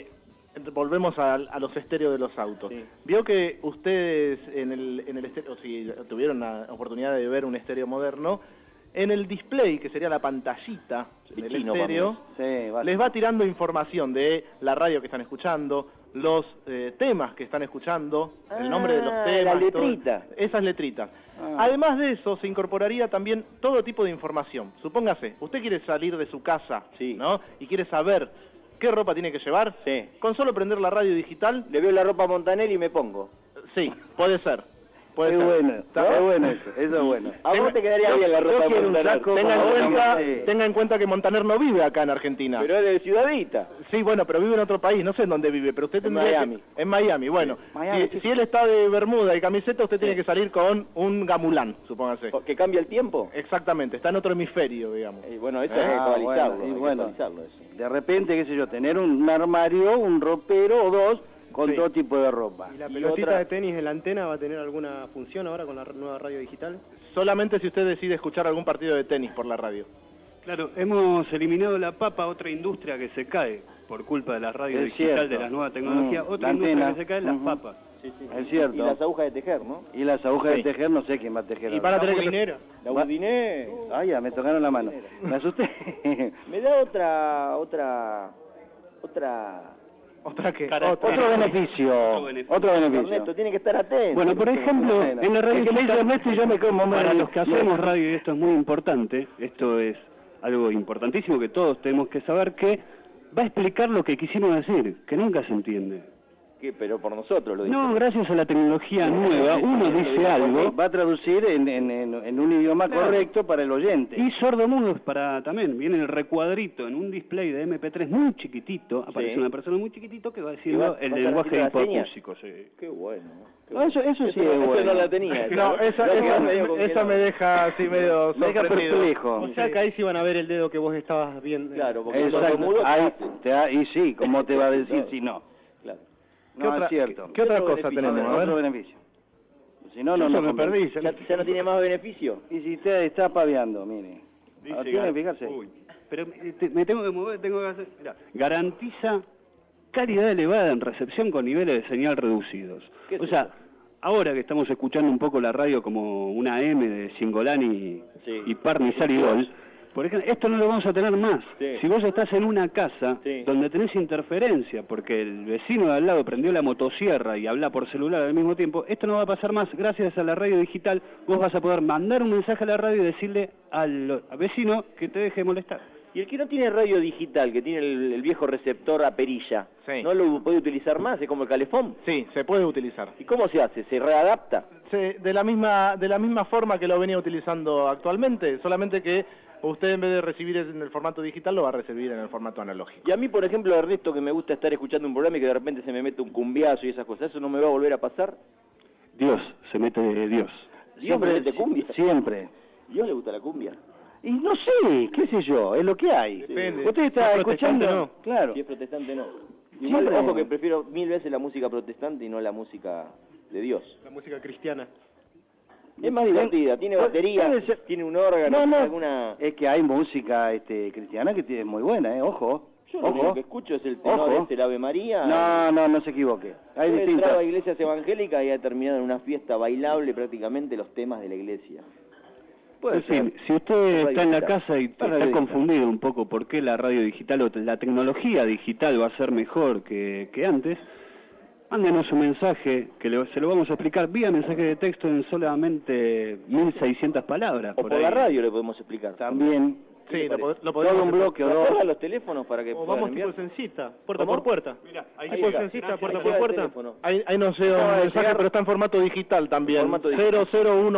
Volvemos a los estéreos de los autos. Sí. Vio que ustedes en el estéreo, si tuvieron la oportunidad de ver un estéreo moderno, en el display, que sería la pantallita del estéreo, les va tirando información de la radio que están escuchando, los temas que están escuchando, el nombre de los temas, la letrita. Esas letritas. Además de eso, se incorporaría también todo tipo de información. Supóngase, usted quiere salir de su casa, ¿no? Y quiere saber qué ropa tiene que llevar. Sí. Con solo prender la radio digital... Le veo la ropa a Montaner y me pongo. Sí, puede ser. Es bueno, es bueno eso es bueno. A vos te quedaría bien la ropa de Montaner. Tenga en cuenta que Montaner no vive acá en Argentina. Pero es de Ciudadita. Sí, bueno, pero vive en otro país, no sé en dónde vive, pero usted tendría Miami. En Miami, bueno. Si él está de bermuda y camiseta, usted tiene que salir con un gamulán, supóngase. ¿Que cambia el tiempo? Exactamente, está en otro hemisferio, digamos. Bueno, eso hay que actualizarlo. Bueno, de repente, qué sé yo, tener un armario, un ropero o dos, con todo tipo de ropa. ¿Y la pelotita de tenis de la antena va a tener alguna función ahora con la nueva radio digital? Solamente si usted decide escuchar algún partido de tenis por la radio. Claro, hemos eliminado la papa, otra industria que se cae por culpa de la radio digital, de la nueva tecnología. Otra industria que se cae es las papas. Sí. Es cierto. Y las agujas de tejer, ¿no? Y las agujas de tejer, no sé quién va a tejer. Y van a tener que... La budinera. Ay, ya me tocaron la mano. Me asusté. Me da otra qué? Otro beneficio. Ernesto tiene que estar atento. Bueno, por ejemplo, en la radio digital, Ernesto y yo me como para los que hacemos radio, y esto es muy importante, esto es algo importantísimo que todos tenemos que saber, que va a explicar lo que quisimos decir, que nunca se entiende. ¿Qué? Pero por nosotros lo dice. No, gracias a la tecnología nueva, uno dice algo... Va a traducir en un idioma correcto para el oyente. Y sordomudos para también. Viene el recuadrito en un display de MP3 muy chiquitito, aparece una persona muy chiquitito que va diciendo el lenguaje hipoacústico. Qué bueno. No, eso sí es bueno. Eso no la tenía. No, esa me deja así medio perplejo. O sea que ahí sí van a ver el dedo que vos estabas viendo. Claro, porque el sordomudo... Y sí, ¿cómo te va a decir si no? Claro. No, es cierto. ¿Qué otra cosa tenemos? Otro beneficio. Si no, no me perdí. ¿Ya no tiene más beneficio? Y si usted está paveando, mire. Tiene que fijarse. Pero me tengo que mover, tengo que hacer... Mirá, garantiza calidad elevada en recepción con niveles de señal reducidos. O sea, ahora que estamos escuchando un poco la radio como una M de Cingolani y Parnizar y Gol, Por ejemplo, esto no lo vamos a tener más. Sí. Si vos estás en una casa Sí. donde tenés interferencia, porque el vecino de al lado prendió la motosierra y habla por celular al mismo tiempo, esto no va a pasar más. Gracias a la radio digital, vos vas a poder mandar un mensaje a la radio y decirle al vecino que te deje de molestar. Y el que no tiene radio digital, que tiene el viejo receptor a perilla, ¿no lo puede utilizar más? ¿Es como el calefón? Sí, se puede utilizar. ¿Y cómo se hace? ¿Se readapta? De la misma forma que lo venía utilizando actualmente, solamente que usted en vez de recibir en el formato digital lo va a recibir en el formato analógico. Y a mí, por ejemplo, Ernesto, que me gusta estar escuchando un programa y que de repente se me mete un cumbiazo y esas cosas, ¿eso no me va a volver a pasar? Dios, se mete Dios. ¿Siempre mete cumbia? Siempre. ¿Dios le gusta la cumbia? Y no sé, qué sé yo, es lo que hay. Depende. Usted está Si es escuchando, protestante, no. claro. Si es protestante, no. Igual, Siempre. ojo que prefiero 1000 veces la música protestante y no la música de Dios. La música cristiana. Es más divertida, tiene batería, tiene un órgano, No, alguna... es que hay música cristiana que es muy buena, ojo. Yo lo único que escucho es el tenor el Ave María. No se equivoque. Hay Yo he distintas. entrado a iglesias evangélicas y ha terminado en una fiesta bailable prácticamente los temas de la iglesia. En fin, si usted está en la casa y está confundido un poco por qué la radio digital o la tecnología digital va a ser mejor que antes, mándenos un mensaje que se lo vamos a explicar vía mensaje de texto en solamente 1600 palabras. O por la radio le podemos explicar. También. Sí, lo Todo podemos un bloque o dos. ¿A los teléfonos para que O puedan vamos enviar? tipo censita, puerta ¿Cómo? por puerta. Mira, Ahí ahí tipo llega. censita, Ahí puerta llega por el puerta. teléfono. Ahí nos llega un mensaje, pero está en formato digital también. Formato digital.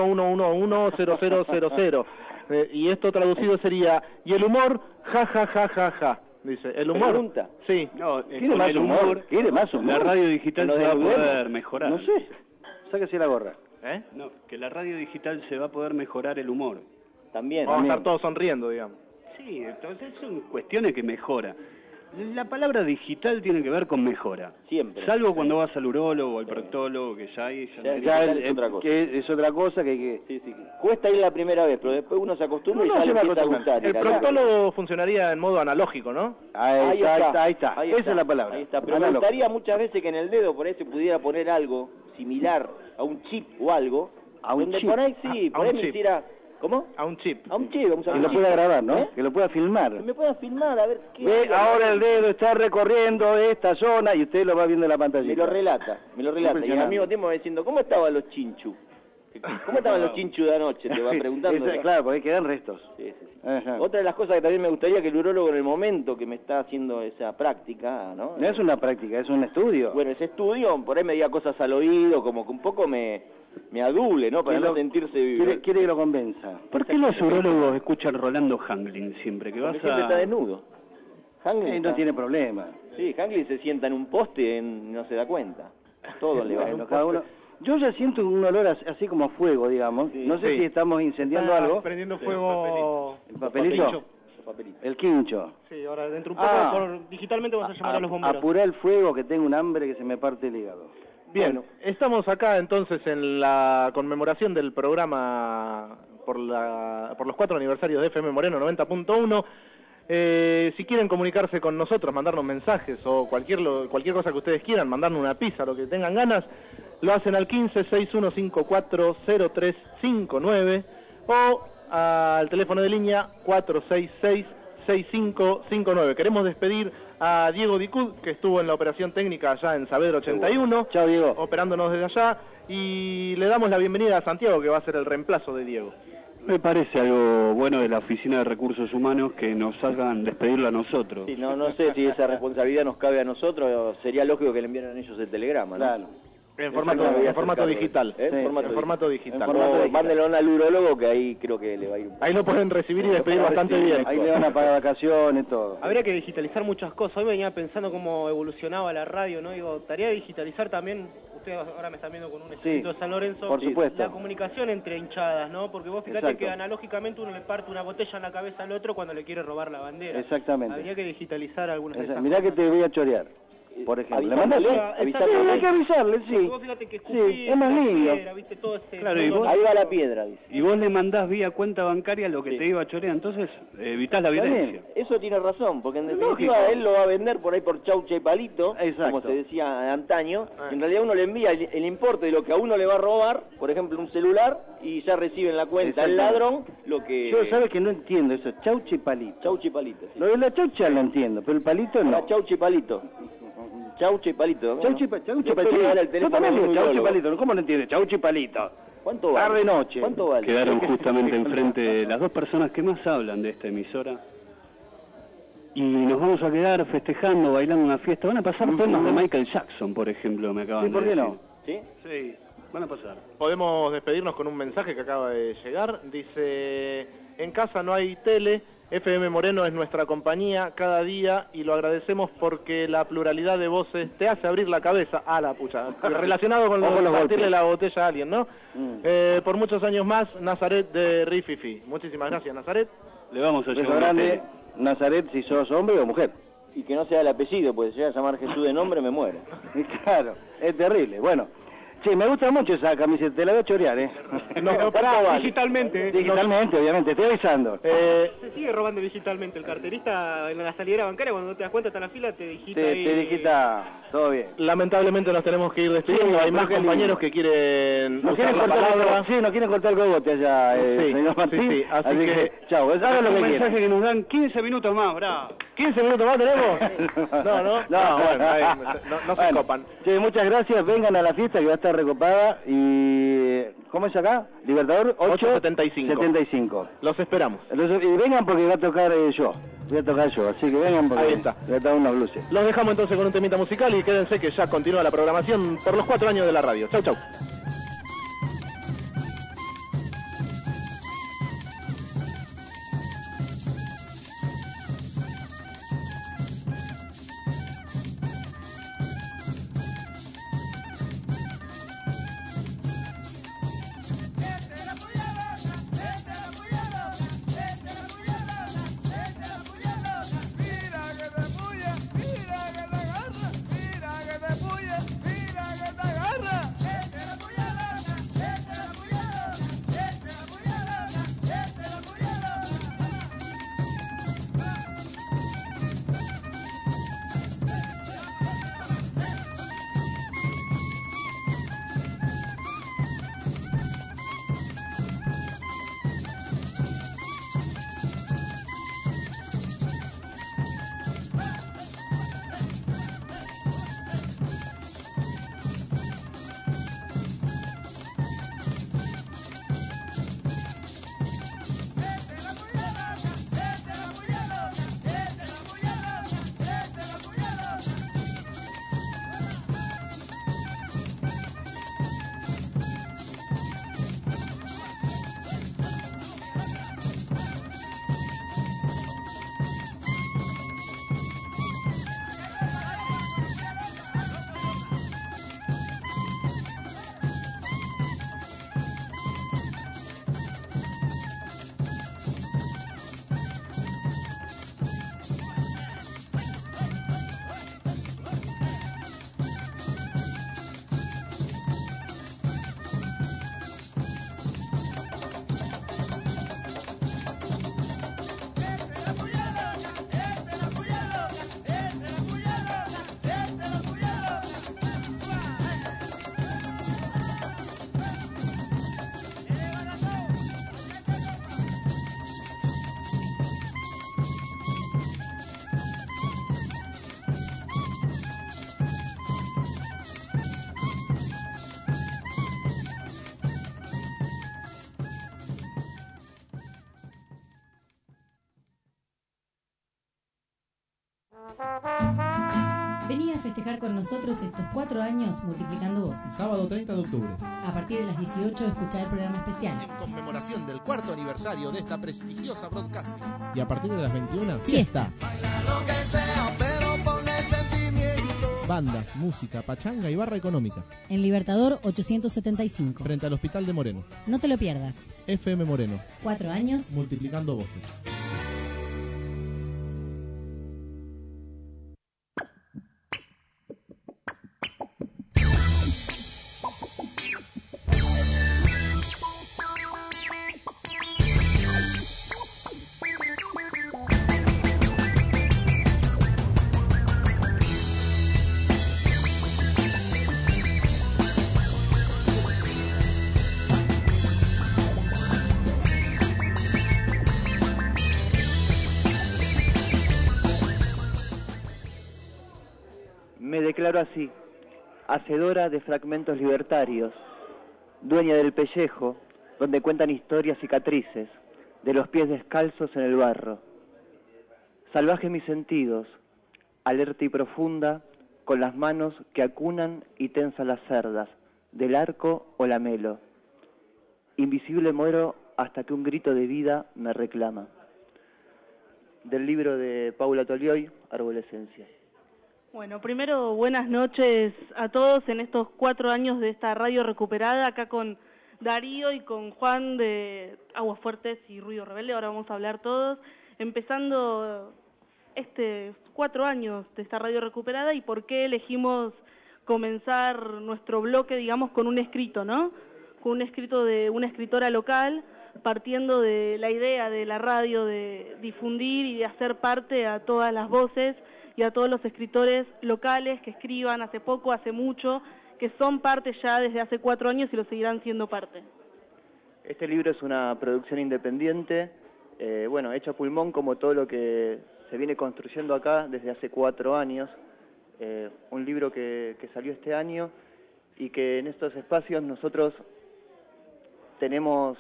001110000. Y esto traducido sería, y el humor, ja, ja, ja, ja, ja. Dice, el humor. ¿Pregunta? Sí. No, ¿Quiere más humor? ¿Quiere más humor? La radio digital ¿Nos se va a desnudemos? poder mejorar. No sé. Sáquese la gorra. No, que la radio digital se va a poder mejorar el humor. También. Vamos a estar todos sonriendo, digamos. Sí, entonces son cuestiones que mejora. La palabra digital tiene que ver con mejora. Siempre. Salvo cuando vas al urólogo o al proctólogo, que ya ahí... Ya es otra cosa. que es otra cosa que Sí. Cuesta ir la primera vez, pero después uno se acostumbra y No, ya se le va a empieza a acostumbrar. gustar. El proctólogo funcionaría en modo analógico, ¿no? Ahí está. Ahí Esa es la palabra. Ahí está. Pero me Análogo. gustaría muchas veces que en el dedo por ahí se pudiera poner algo similar a un chip o algo. A un donde chip. por ahí sí, A por ahí un me chip. hiciera... ¿Cómo? A un chip. A un chip, vamos a Que ver. lo pueda grabar, ¿no? Que lo pueda filmar. Que me puedan filmar, a ver qué... Ve, hago. ahora el dedo está recorriendo esta zona y usted lo va viendo en la pantalla. Me lo relata. Y Impresionante. al mismo tiempo me va diciendo, ¿cómo estaban los chinchu? ¿Cómo estaban los chinchu de anoche? Te va preguntando. Claro, porque quedan restos. Sí. Ajá. Otra de las cosas que también me gustaría que el urólogo en el momento que me está haciendo esa práctica, ¿no? No es una práctica, es un estudio. Bueno, ese estudio por ahí me diga cosas al oído, como que un poco me adule, ¿no? Para Quiere- no sentirse... Quiere que lo convenza. ¿Por qué los urólogos escuchan Rolando Hanglin siempre? Que vas Porque siempre está desnudo. Hanglin No está- tiene problema. Sí, Hanglin se sienta en un poste y no se da cuenta. Todo le va. Bueno, cada uno. Yo ya siento un olor así como a fuego, digamos. No sé si estamos incendiando Está algo. prendiendo fuego. ¿El papelito? El quincho. Sí, ahora dentro un poco, digitalmente vamos a llamar a los bomberos. Apurá el fuego, que tengo un hambre que se me parte el hígado. Bien, estamos acá entonces en la conmemoración del programa por los 4 aniversarios de FM Moreno 90.1. Si quieren comunicarse con nosotros, mandarnos mensajes o cualquier cosa que ustedes quieran, mandarnos una pizza, lo que tengan ganas, lo hacen al 15-6154-0359 o al teléfono de línea 466-6559. Queremos despedir a Diego Dicud, que estuvo en la operación técnica allá en Saavedra 81, Chao, Diego. operándonos desde allá, y le damos la bienvenida a Santiago, que va a ser el reemplazo de Diego. Me parece algo bueno de la Oficina de Recursos Humanos que nos hagan despedirlo a nosotros. Sí, no sé si esa responsabilidad nos cabe a nosotros, sería lógico que le enviaran ellos el telegrama, ¿no? Claro. En formato digital. En formato digital. Mándenlo al urólogo, que ahí creo que le va a ir. Ahí lo pueden recibir y despedir bastante bien. Ahí le van a pagar vacaciones, todo. Habría que digitalizar muchas cosas. Hoy venía pensando cómo evolucionaba la radio, ¿no? Digo, tarea de digitalizar también, ustedes ahora me están viendo con un estudio de San Lorenzo, por supuesto. la comunicación entre hinchadas, ¿no? Porque vos fíjate Exacto. que analógicamente uno le parte una botella en la cabeza al otro cuando le quiere robar la bandera. Exactamente. Habría que digitalizar algunas de esas Mirá que cosas. te voy a chorear. por ejemplo. ¿Le Avisándole, mandás? avisarle. Sí, hay que avisarle, Porque sí. vos fíjate que Sí, escupí, es más la lindo. piedra, ¿viste? Todo ese, Claro, y vos- Ahí va la piedra, dice. Y vos le mandás vía cuenta bancaria lo que te iba a chorear, entonces evitás la Está bien, violencia. eso tiene razón, porque en definitiva Lógico. él lo va a vender por ahí por chaucha y palito, Exacto. como se decía antaño, y en realidad uno le envía el importe de lo que a uno le va a robar, por ejemplo un celular, y ya recibe en la cuenta el ladrón lo que... Yo, ¿sabes que no entiendo eso? Chaucha y palito. Chaucha y palito. Sí. Lo de la chaucha lo entiendo, pero el palito no. La chaucha y palito. Chaucha y palito. Chaucha y palito. Después le dan el Yo teléfono también a un digo chaucha y urólogo. palito. ¿Cómo no entiende? Chaucha y palito. ¿Cuánto vale? Tarde noche. ¿Cuánto vale? Quedaron justamente enfrente de las dos personas que más hablan de esta emisora. Y nos vamos a quedar festejando, bailando una fiesta. Van a pasar temas de Michael Jackson, por ejemplo, me acaban Sí, ¿por de qué decir. no? ¿Sí? Sí, van a pasar. Podemos despedirnos con un mensaje que acaba de llegar. Dice, en casa no hay tele, FM Moreno es nuestra compañía cada día y lo agradecemos porque la pluralidad de voces te hace abrir la cabeza a la pucha. Relacionado con Ojo los partirle golpes. la botella a alguien, ¿no? Por muchos años más, Nazaret de Rififi. Muchísimas gracias, Nazaret. Le vamos a Beso llevar una grande, tele. Nazaret, si sos hombre o mujer. Y que no sea el apellido, porque si llega a llamar Jesús de nombre me muero. Claro, es terrible. Bueno, che, me gusta mucho esa camiseta, te la voy a chorear, ¿eh? No, pará, vale. digitalmente. Digitalmente, obviamente, estoy avisando. Se sigue robando digitalmente. El carterista en la salidera bancaria, cuando no te das cuenta, está en la fila, te digita ahí. Te digita, todo bien. Lamentablemente nos tenemos que ir despidiendo. Sí, Hay más qué lindo. compañeros que quieren Nos usar quieren la cortar palabra. el, sí, nos quieren cortar el cogote allá, Sí, señor Martín. sí, así así que, que- chao, hagan lo Un que mensaje quieran. que nos dan 15 minutos más, bravo. 15 minutos más tenemos. No, bueno, ahí, no se Bueno, copan. che, muchas gracias, vengan a la fiesta que va a estar recopada y... ¿Cómo es acá? Libertador 875. Los esperamos. Entonces, y vengan porque va a tocar yo. Voy a tocar yo, así que vengan porque Ahí está. voy a tocar unos bluses. Los dejamos entonces con un temita musical y quédense que ya continúa la programación por los 4 años de la radio. Chau, chau. Vení a festejar con nosotros estos 4 años multiplicando voces. Sábado 30 de octubre. A partir de las 18 escuchar el programa especial. En conmemoración del 4º aniversario de esta prestigiosa broadcasting. Y a partir de las 21, Fiesta. Lo que sea, pero ponle sentimiento. Banda, música, pachanga y barra económica. En Libertador 875. Frente al Hospital de Moreno. No te lo pierdas. FM Moreno. 4 años. Multiplicando voces. declaro así, hacedora de fragmentos libertarios, dueña del pellejo, donde cuentan historias cicatrices, de los pies descalzos en el barro. Salvaje mis sentidos, alerta y profunda, con las manos que acunan y tensan las cerdas, del arco o la melo. Invisible muero hasta que un grito de vida me reclama. Del libro de Paula Tolioy, Arbolescencia. Bueno, primero, buenas noches a todos en estos 4 años de esta radio recuperada, acá con Darío y con Juan de Aguas Fuertes y Ruido Rebelde. Ahora vamos a hablar todos, empezando 4 años de esta radio recuperada y por qué elegimos comenzar nuestro bloque, digamos, con un escrito, ¿no? Con un escrito de una escritora local, partiendo de la idea de la radio de difundir y de hacer parte a todas las voces y a todos los escritores locales que escriban hace poco, hace mucho, que son parte ya desde hace 4 años y lo seguirán siendo parte. Este libro es una producción independiente, hecha a pulmón como todo lo que se viene construyendo acá desde hace 4 años. Un libro que salió este año y que en estos espacios nosotros tenemos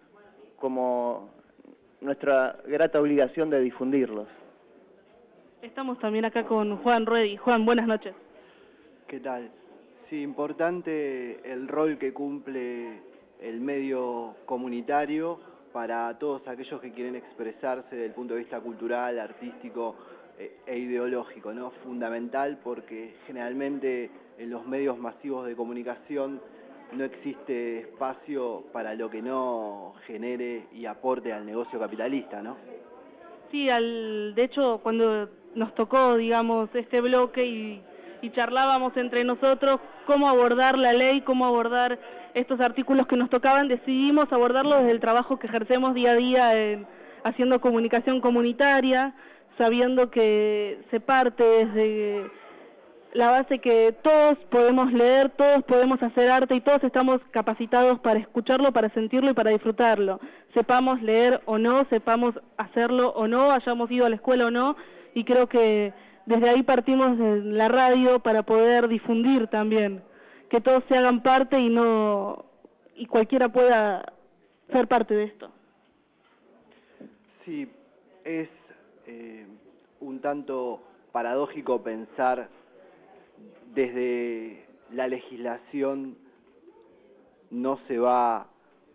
como nuestra grata obligación de difundirlos. Estamos también acá con Juan Ruedi. Juan, buenas noches. ¿Qué tal? Sí, importante el rol que cumple el medio comunitario para todos aquellos que quieren expresarse desde el punto de vista cultural, artístico e ideológico, ¿no? Fundamental porque generalmente en los medios masivos de comunicación no existe espacio para lo que no genere y aporte al negocio capitalista, ¿no? Sí, de hecho, cuando nos tocó, digamos, este bloque y charlábamos entre nosotros cómo abordar la ley, cómo abordar estos artículos que nos tocaban, decidimos abordarlo desde el trabajo que ejercemos día a día haciendo comunicación comunitaria, sabiendo que se parte desde la base que todos podemos leer, todos podemos hacer arte y todos estamos capacitados para escucharlo, para sentirlo y para disfrutarlo. Sepamos leer o no, sepamos hacerlo o no, hayamos ido a la escuela o no, y creo que desde ahí partimos de la radio para poder difundir también, que todos se hagan parte y cualquiera pueda ser parte de esto. Sí, es un tanto paradójico pensar desde la legislación no se va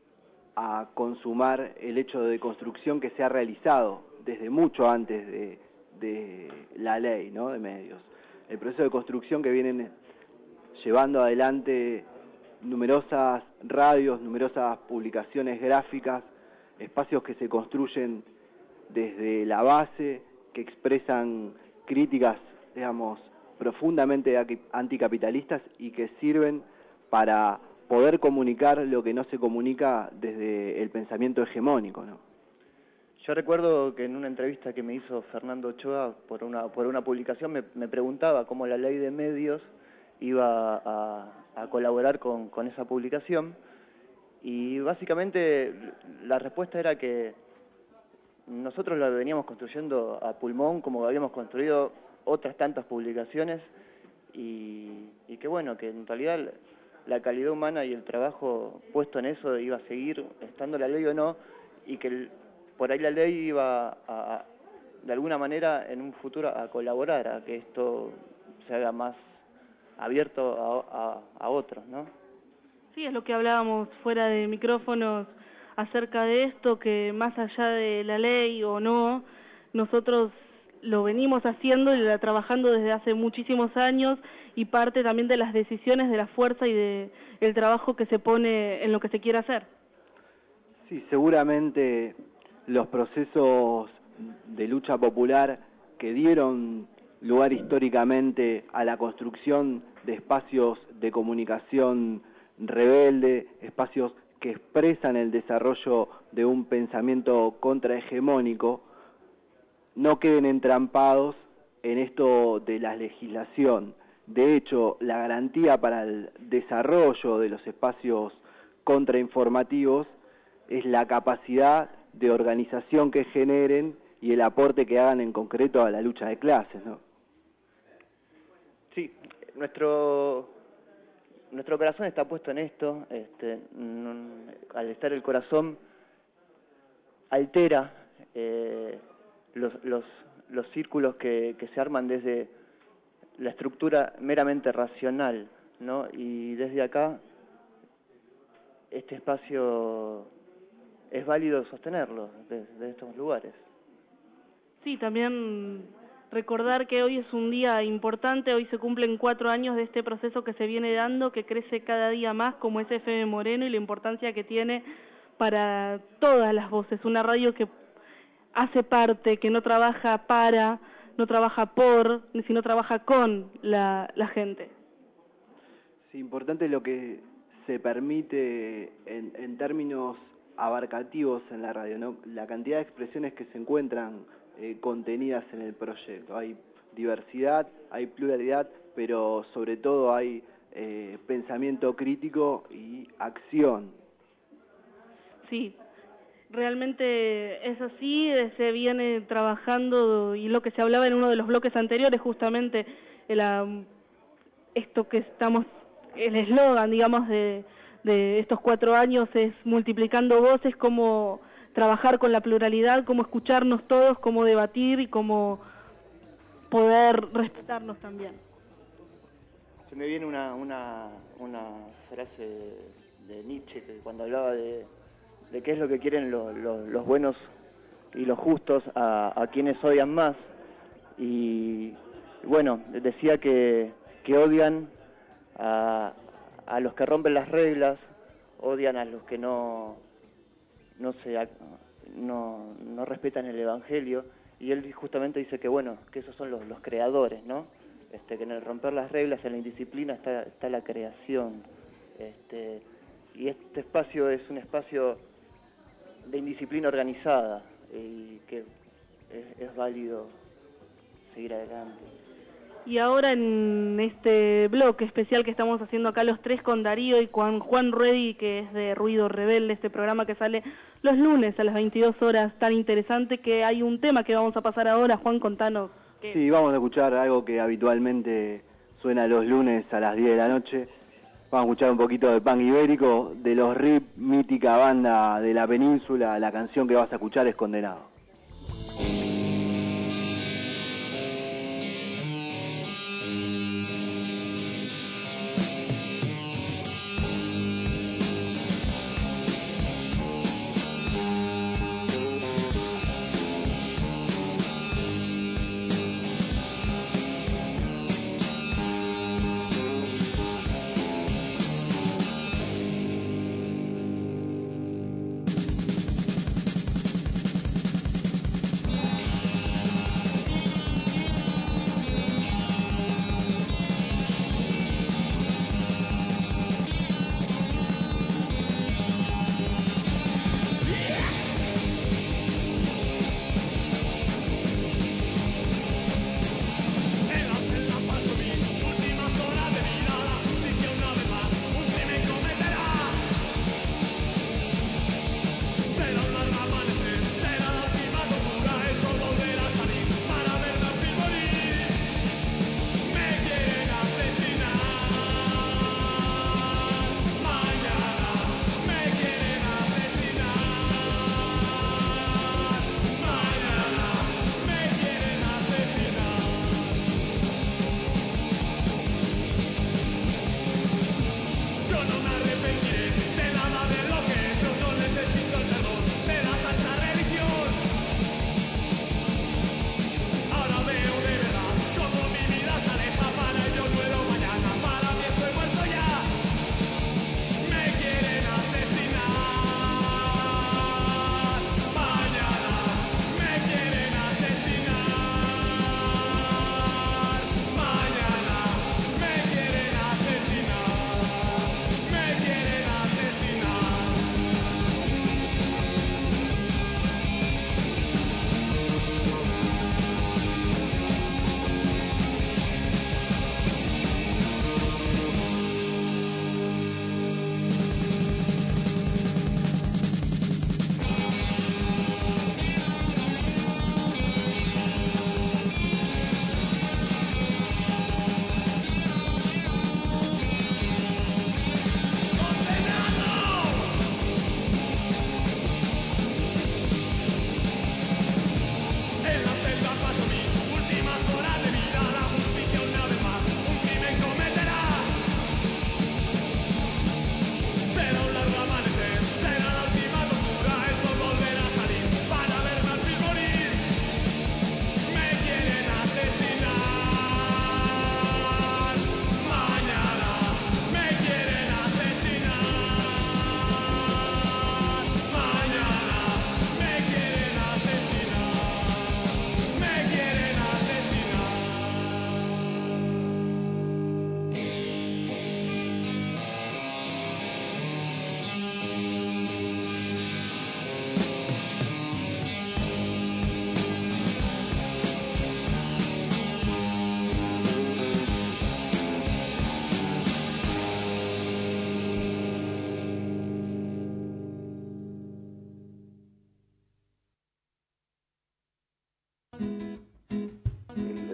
a consumar el hecho de construcción que se ha realizado desde mucho antes de la ley, ¿no?, de medios. El proceso de construcción que vienen llevando adelante numerosas radios, numerosas publicaciones gráficas, espacios que se construyen desde la base, que expresan críticas, digamos, profundamente anticapitalistas y que sirven para poder comunicar lo que no se comunica desde el pensamiento hegemónico, ¿no? Yo recuerdo que en una entrevista que me hizo Fernando Ochoa por una publicación me preguntaba cómo la ley de medios iba a colaborar con esa publicación y básicamente la respuesta era que nosotros la veníamos construyendo a pulmón como habíamos construido otras tantas publicaciones y que bueno, que en realidad la calidad humana y el trabajo puesto en eso iba a seguir estando la ley o no y que por ahí la ley iba de alguna manera en un futuro a colaborar a que esto se haga más abierto a otros, ¿no? Sí, es lo que hablábamos fuera de micrófonos acerca de esto, que más allá de la ley o no, nosotros lo venimos haciendo y trabajando desde hace muchísimos años y parte también de las decisiones, de la fuerza y del trabajo que se pone en lo que se quiere hacer. Sí, seguramente los procesos de lucha popular que dieron lugar históricamente a la construcción de espacios de comunicación rebelde, espacios que expresan el desarrollo de un pensamiento contrahegemónico, no queden entrampados en esto de la legislación. De hecho, la garantía para el desarrollo de los espacios contrainformativos es la capacidad de organización que generen y el aporte que hagan en concreto a la lucha de clases, ¿no? Sí, nuestro corazón está puesto en esto. Al estar el corazón altera los círculos que se arman desde la estructura meramente racional, ¿no? Y desde acá este espacio es válido sostenerlo desde estos lugares. Sí, también recordar que hoy es un día importante, hoy se cumplen 4 años de este proceso que se viene dando, que crece cada día más, como es FM Moreno, y la importancia que tiene para todas las voces, una radio que hace parte, que no trabaja no trabaja por, sino trabaja con la gente. Sí, importante lo que se permite en términos abarcativos en la radio, ¿no? La cantidad de expresiones que se encuentran contenidas en el proyecto. Hay diversidad, hay pluralidad, pero sobre todo hay pensamiento crítico y acción. Sí, realmente es así, se viene trabajando, y lo que se hablaba en uno de los bloques anteriores, justamente esto que el eslogan, digamos, de estos 4 años es multiplicando voces, cómo trabajar con la pluralidad, cómo escucharnos todos, cómo debatir y cómo poder respetarnos también. Se me viene una frase de Nietzsche que cuando hablaba de qué es lo que quieren los buenos y los justos a quienes odian más, y bueno, decía que odian a los que rompen las reglas, odian a los que no respetan el Evangelio, y él justamente dice que bueno, que esos son los creadores, ¿no? Que en el romper las reglas, en la indisciplina está la creación, y este espacio es un espacio de indisciplina organizada, y que es válido seguir adelante. Y ahora en este bloque especial que estamos haciendo acá los tres con Darío y con Juan Ruedi, que es de Ruido Rebelde, este programa que sale los lunes a las 22 horas, tan interesante, que hay un tema que vamos a pasar ahora. Juan, contanos. Sí, vamos a escuchar algo que habitualmente suena los lunes a las 10 de la noche. Vamos a escuchar un poquito de punk ibérico, de los RIP, mítica banda de la península. La canción que vas a escuchar es Condenado.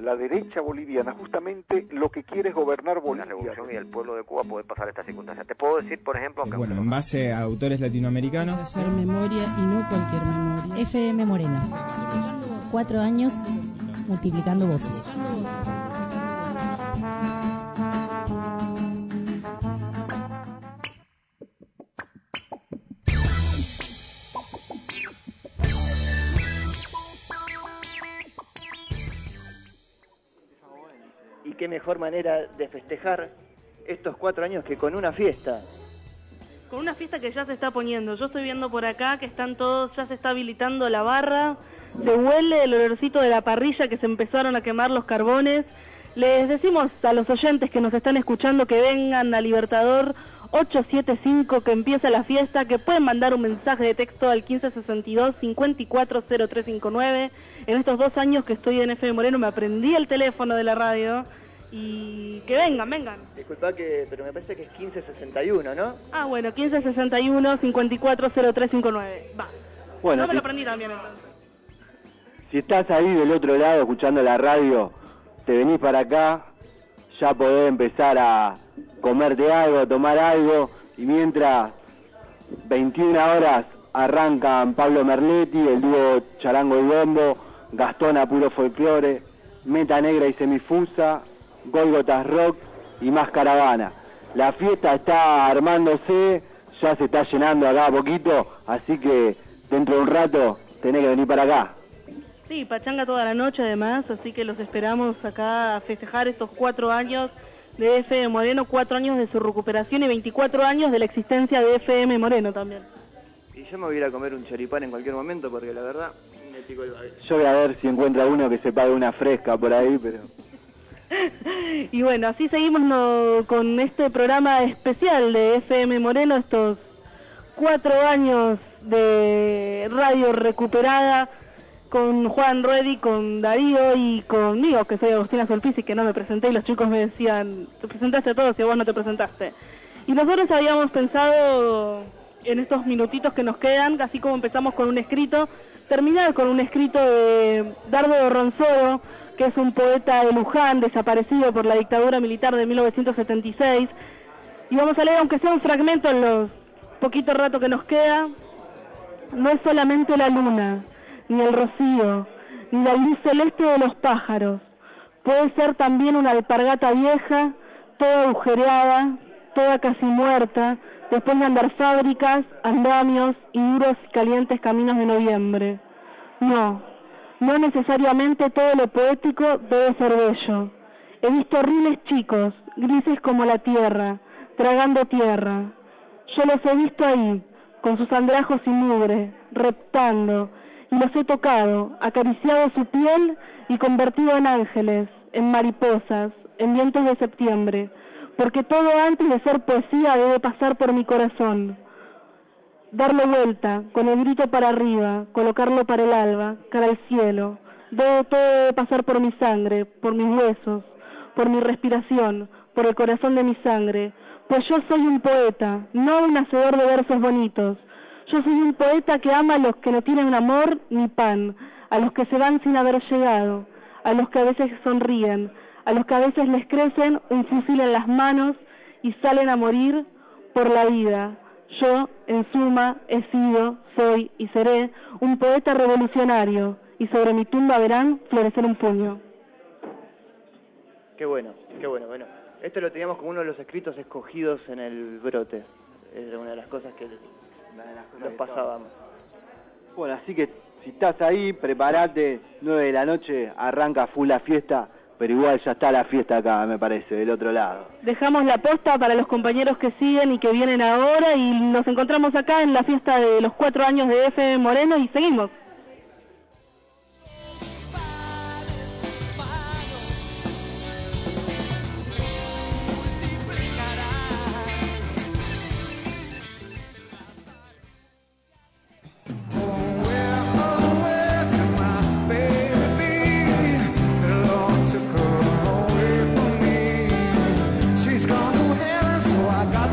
la derecha boliviana justamente lo que quiere es gobernar Bolivia. La revolución y el pueblo de Cuba puede pasar estas circunstancias. Te puedo decir, por ejemplo... Aunque bueno, en base a autores latinoamericanos... Hacer memoria y no cualquier memoria. FM Moreno. 4 años multiplicando voces. Y qué mejor manera de festejar estos 4 años que con una fiesta. Con una fiesta que ya se está poniendo. Yo estoy viendo por acá que están todos, ya se está habilitando la barra, se huele el olorcito de la parrilla, que se empezaron a quemar los carbones. Les decimos a los oyentes que nos están escuchando que vengan a Libertador 875, que empieza la fiesta, que pueden mandar un mensaje de texto al 1562-540359. En estos 2 años que estoy en FM Moreno me aprendí el teléfono de la radio y que vengan. Disculpa, pero me parece que es 1561, ¿no? Ah, bueno, 1561-540359. Va. Bueno, no me lo aprendí también entonces. Si estás ahí del otro lado escuchando la radio, te venís para acá, ya podés empezar a comerte algo, tomar algo, y mientras 21 horas arrancan Pablo Merletti, el dúo Charango y Bombo, Gastón a puro folclore, Meta Negra y Semifusa, Golgotas Rock y más caravana. La fiesta está armándose, ya se está llenando acá a poquito, así que dentro de un rato tenés que venir para acá. Sí, pachanga toda la noche además, así que los esperamos acá a festejar estos 4 años de FM Moreno, 4 años de su recuperación y 24 años de la existencia de FM Moreno también. Y yo me voy a ir a comer un choripán en cualquier momento porque la verdad me pico el baile. Yo voy a ver si encuentra uno que se pague una fresca por ahí, pero... Y bueno, así seguimos con este programa especial de FM Moreno, estos 4 años de radio recuperada, con Juan Ruedi, con Darío y conmigo, que soy Agustina Solpisi, que no me presenté, y los chicos me decían, te presentaste a todos y vos no te presentaste. Y nosotros habíamos pensado en estos minutitos que nos quedan, así como empezamos con un escrito, terminar con un escrito de Dardo Ronzoro, que es un poeta de Luján, desaparecido por la dictadura militar de 1976, y vamos a leer, aunque sea un fragmento en los poquito rato que nos queda. No es solamente la luna, ni el rocío, ni la luz celeste de los pájaros. Puede ser también una alpargata vieja, toda agujereada, toda casi muerta, después de andar fábricas, andamios y duros y calientes caminos de noviembre. No necesariamente todo lo poético debe ser bello. He visto riles chicos, grises como la tierra, tragando tierra. Yo los he visto ahí, con sus andrajos y mugre, reptando, y los he tocado, acariciado su piel y convertido en ángeles, en mariposas, en vientos de septiembre, porque todo antes de ser poesía debe pasar por mi corazón. Darle vuelta, con el grito para arriba, colocarlo para el alba, cara al cielo. Todo debe pasar por mi sangre, por mis huesos, por mi respiración, por el corazón de mi sangre, pues yo soy un poeta, no un hacedor de versos bonitos. Yo soy un poeta que ama a los que no tienen amor ni pan, a los que se van sin haber llegado, a los que a veces sonríen, a los que a veces les crecen un fusil en las manos y salen a morir por la vida. Yo, en suma, he sido, soy y seré un poeta revolucionario, y sobre mi tumba verán florecer un puño. Qué bueno. Esto lo teníamos como uno de los escritos escogidos en el brote. Era una de las cosas que nos pasábamos. Bueno, así que si estás ahí, prepárate, 9 de la noche, arranca full la fiesta, pero igual ya está la fiesta acá, me parece, del otro lado. Dejamos la posta para los compañeros que siguen y que vienen ahora, y nos encontramos acá en la fiesta de los 4 años de FM Moreno y seguimos.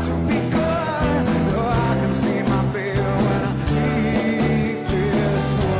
This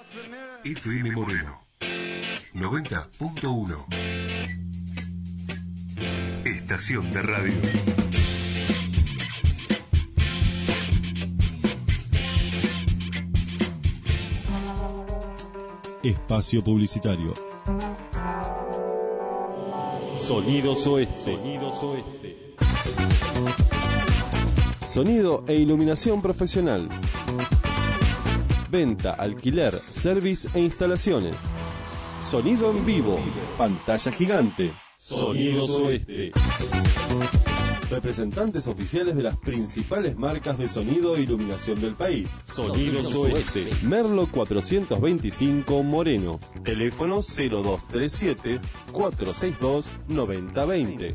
FM Moreno 90.1. Estación de radio. Espacio publicitario. Sonidos Oeste. Sonido e iluminación profesional. Venta, alquiler, service e instalaciones. Sonido en vivo. Pantalla gigante. Sonidos Oeste. Representantes oficiales de las principales marcas de sonido e iluminación del país. Sonidos Oeste. Merlo 425 Moreno. Teléfono 0237 462 9020.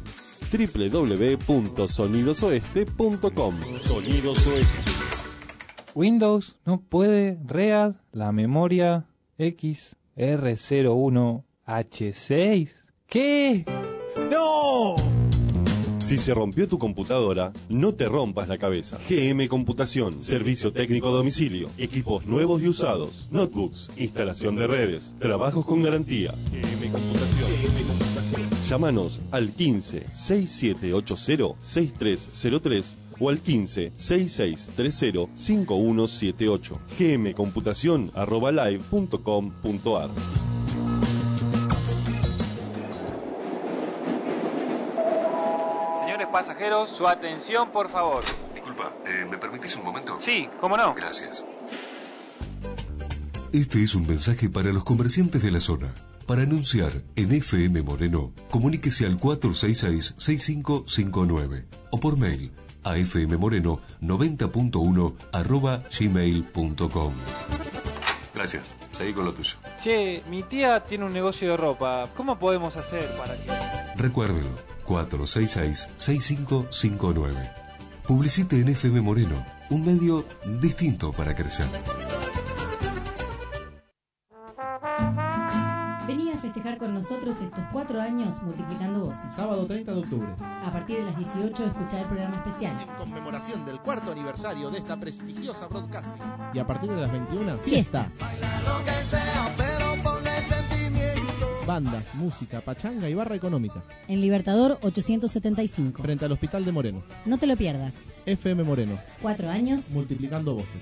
www.sonidosoeste.com. Sonidos Oeste. Windows no puede READ la memoria XR01H6. ¿Qué? ¡No! Si se rompió tu computadora, no te rompas la cabeza. GM Computación, servicio técnico a domicilio, equipos nuevos y usados, notebooks, instalación de redes, trabajos con garantía. GM Computación. Llámanos al 15 6780 6303 o al 15 6630 5178. gmcomputacion@live.com.ar. Señores pasajeros, su atención, por favor. Disculpa, ¿me permitís un momento? Sí, ¿cómo no? Gracias. Este es un mensaje para los comerciantes de la zona. Para anunciar en FM Moreno, comuníquese al 466-6559 o por mail a fmmoreno90.1@gmail.com. Gracias, seguí con lo tuyo. Che, mi tía tiene un negocio de ropa. ¿Cómo podemos hacer para que...? Recuérdelo, 466-6559. Publicite en FM Moreno, un medio distinto para crecer. Vení a festejar con nosotros estos 4 años multiplicando voces. Sábado 30 de octubre. A partir de las 18 escuchar el programa especial. En conmemoración del 4º aniversario de esta prestigiosa broadcasting. Y a partir de las 21, fiesta. Banda, música, pachanga y barra económica. En Libertador 875. Frente al Hospital de Moreno. No te lo pierdas. FM Moreno. 4 años. Multiplicando voces.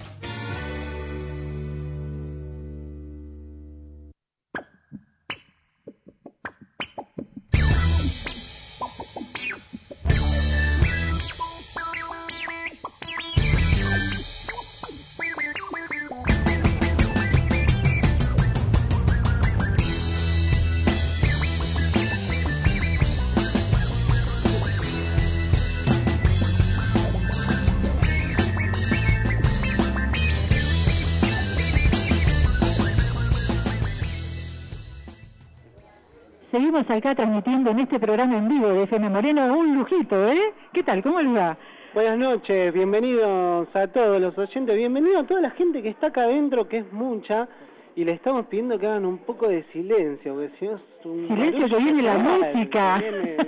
Seguimos acá transmitiendo en este programa en vivo de FM Moreno, un lujito, ¿eh? ¿Qué tal? ¿Cómo les va? Buenas noches, bienvenidos a todos los oyentes, bienvenidos a toda la gente que está acá adentro, que es mucha, y le estamos pidiendo que hagan un poco de silencio, porque si no es un... Silencio, que viene la música.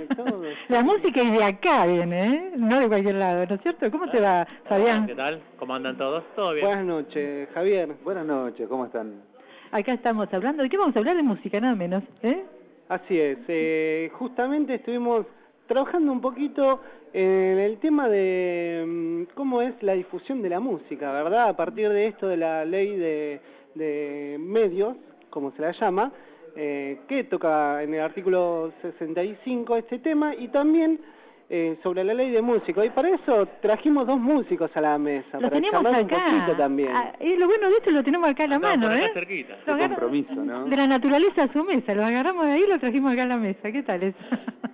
La música y de acá viene, ¿eh? No de cualquier lado, ¿no es cierto? ¿Cómo te va, Fabián? ¿Qué tal? ¿Cómo andan todos? ¿Todo bien? Buenas noches, Javier. Buenas noches, ¿cómo están? Acá estamos hablando, ¿de qué vamos a hablar? De música, nada menos, ¿eh? Así es, justamente estuvimos trabajando un poquito en el tema de cómo es la difusión de la música, ¿verdad? A partir de esto de la ley de medios, como se la llama, que toca en el artículo 65 este tema, y también sobre la ley de músicos. Y para eso trajimos 2 músicos a la mesa, los para charlar un poquito también. Y lo bueno de esto lo tenemos acá a la mano, ¿eh? Cerquita. Qué compromiso, ¿no? De la naturaleza a su mesa, lo agarramos de ahí y lo trajimos acá a la mesa. ¿Qué tal eso?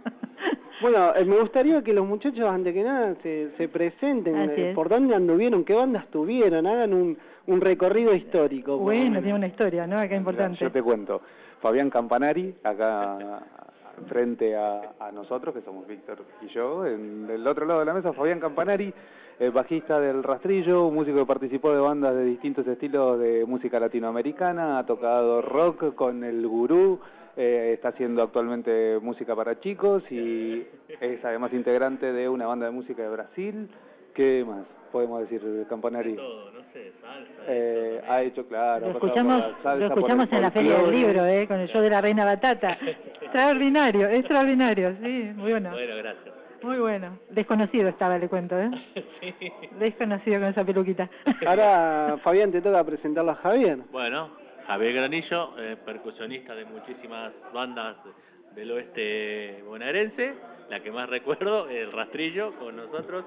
Bueno, me gustaría que los muchachos, antes que nada, se presenten, por dónde anduvieron, qué bandas tuvieron, hagan un recorrido histórico. Bueno, tiene una historia, ¿no? Acá importante. Yo te cuento. Fabián Campanari, acá frente a nosotros, que somos Víctor y yo, en el otro lado de la mesa, Fabián Campanari, bajista del Rastrillo, un músico que participó de bandas de distintos estilos de música latinoamericana, ha tocado rock con el Gurú, está haciendo actualmente música para chicos y es además integrante de una banda de música de Brasil. ¿Qué más podemos decir de Campanari? De todo, ¿no? hace salsa. Ha hecho, claro. Lo escuchamos en la Feria del Libro, con el show de la Reina Batata. Extraordinario, sí, muy bueno. Bueno, gracias. Muy bueno. Desconocido estaba, le cuento, Sí. Desconocido con esa peluquita. Ahora, Fabián, te toca presentarlo a Javier. Bueno, Javier Granillo, percusionista de muchísimas bandas del oeste bonaerense. La que más recuerdo, El Rastrillo, con nosotros.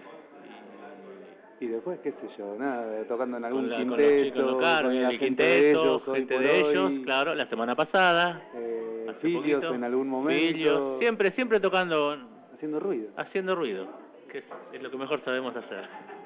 Y después, qué sé yo, nada, tocando en algún con quinteto, con el quinteto, gente de ellos, claro, la semana pasada. Filios en algún momento. Filios, siempre tocando. Haciendo ruido, que es lo que mejor sabemos hacer.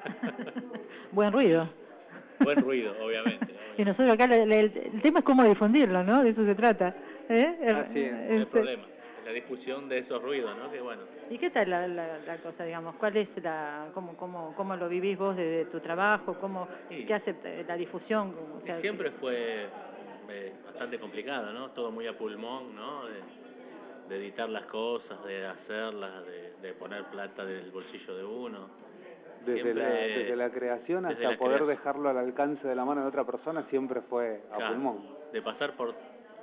Buen ruido. Buen ruido, obviamente. Y nosotros acá, el tema es cómo difundirlo, ¿no? De eso se trata. Así es, el problema. La difusión de esos ruidos, ¿no? Que bueno. ¿Y qué tal la cosa, digamos? ¿Cuál es cómo lo vivís vos de tu trabajo? ¿Qué hace la difusión? O sea, siempre fue bastante complicado, ¿no? Todo muy a pulmón, ¿no? De editar las cosas, de hacerlas, de poner plata del bolsillo de uno. Desde la creación hasta poder dejarlo al alcance de la mano de otra persona siempre fue a pulmón. De pasar por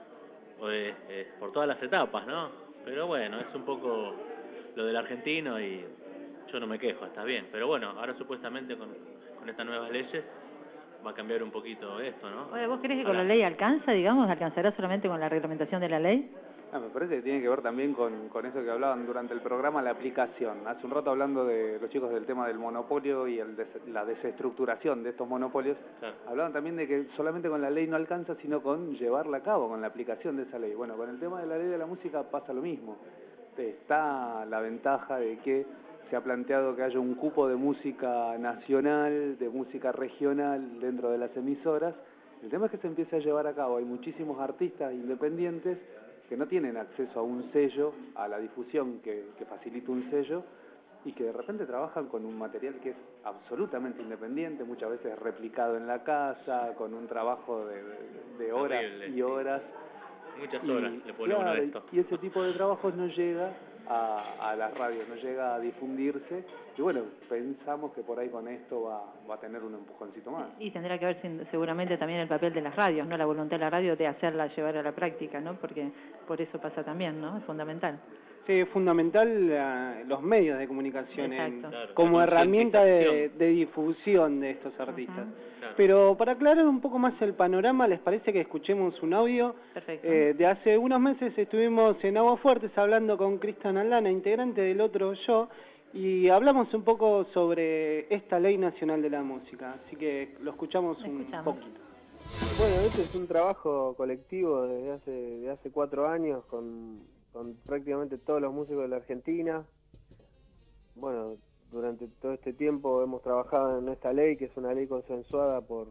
todas las etapas, ¿no? Pero bueno, es un poco lo del argentino y yo no me quejo, está bien. Pero bueno, ahora supuestamente con estas nuevas leyes va a cambiar un poquito esto, ¿no? Oye, ¿vos crees que con la ley alcanzará solamente con la reglamentación de la ley? Me parece que tiene que ver también con eso que hablaban durante el programa, la aplicación. Hace un rato hablando de los chicos del tema del monopolio y la desestructuración de estos monopolios, claro. Hablaban también de que solamente con la ley no alcanza, sino con llevarla a cabo, con la aplicación de esa ley. Bueno, con el tema de la ley de la música pasa lo mismo. Está la ventaja de que se ha planteado que haya un cupo de música nacional, de música regional dentro de las emisoras. El tema es que se empiece a llevar a cabo. Hay muchísimos artistas independientes que no tienen acceso a un sello, a la difusión que facilita un sello, y que de repente trabajan con un material que es absolutamente independiente, muchas veces replicado en la casa, con un trabajo de horas y horas. Muchas horas le pone uno a esto. Y ese tipo de trabajos no llega a las radios, no llega a difundirse, y bueno, pensamos que por ahí con esto va a tener un empujoncito más. Y tendrá que ver seguramente también el papel de las radios, ¿no? La voluntad de la radio de hacerla llevar a la práctica, ¿no? Porque por eso pasa también, ¿no? Es fundamental. Sí, es fundamental los medios de comunicación como herramienta de difusión de estos artistas. Claro. Pero para aclarar un poco más el panorama, ¿les parece que escuchemos un audio? Perfecto. De hace unos meses estuvimos en Aguafuertes hablando con Cristian Aldana, integrante del Otro Yo, y hablamos un poco sobre esta Ley Nacional de la Música. Así que lo escuchamos un poquito. Bueno, este es un trabajo colectivo desde hace 4 años con prácticamente todos los músicos de la Argentina. Bueno, durante todo este tiempo hemos trabajado en esta ley, que es una ley consensuada por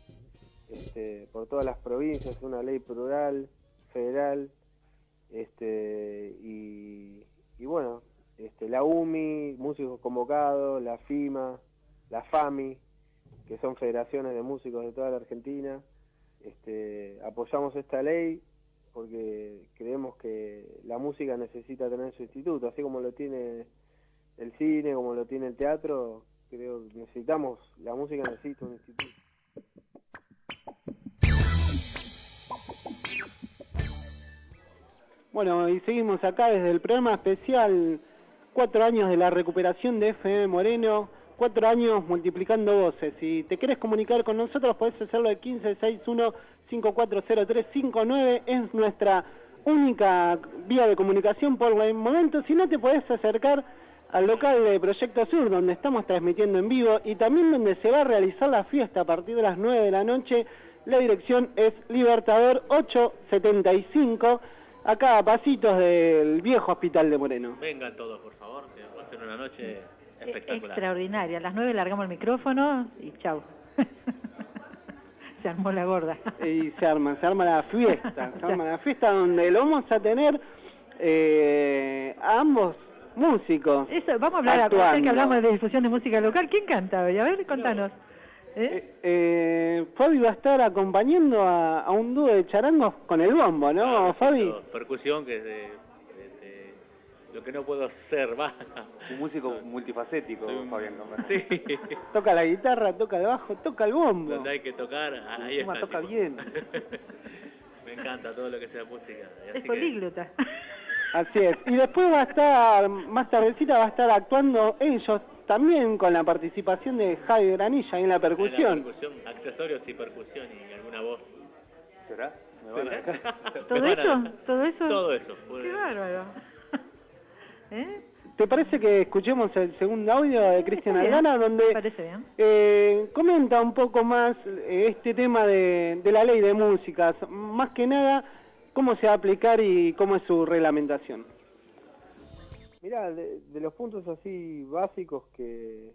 todas las provincias, es una ley plural, federal, y bueno, la UMI, músicos convocados, la FIMA, la FAMI, que son federaciones de músicos de toda la Argentina, apoyamos esta ley porque creemos que la música necesita tener su instituto, así como lo tiene el cine, como lo tiene el teatro. Creo que la música necesita un instituto. Bueno, y seguimos acá desde el programa especial 4 años de la recuperación de FM Moreno, 4 años multiplicando voces. Si te querés comunicar con nosotros, podés hacerlo al 1561-540359, es nuestra única vía de comunicación por el momento. Si no, te podés acercar al local de Proyecto Sur, donde estamos transmitiendo en vivo, y también donde se va a realizar la fiesta a partir de las 9 de la noche. La dirección es Libertador 875, acá a pasitos del viejo Hospital de Moreno. Vengan todos, por favor, que va a ser una noche espectacular. Extraordinaria. A las 9 largamos el micrófono y chau. Se armó la gorda. Y se arma la fiesta, donde lo vamos a tener a ambos músicos. Eso, vamos a hablar actuando. Que hablamos de difusión de música local. ¿Quién canta hoy? A ver, contanos. Fabi va a estar acompañando a un dúo de charangos con el bombo, ¿no, Fabi? Percusión, que es de lo que no puedo ser, va. Un músico multifacético, Fabián Gómez. Sí. Toca la guitarra, toca el bajo, toca el bombo. Donde hay que tocar, ahí Encima está. toca bien. Me encanta todo lo que sea música. Es políglota. Así es. Y después va a estar, más tardecita va a estar actuando ellos también con la participación de Javi Granilla en la percusión. Accesorios y percusión y alguna voz. ¿Será? ¿Todo eso? ¿Todo eso? Todo eso. Qué bárbaro. ¿Te parece que escuchemos el segundo audio de Cristian Aldana, donde parece bien. Comenta un poco más este tema de la ley de músicas, más que nada cómo se va a aplicar y cómo es su reglamentación? Mirá, de los puntos así básicos que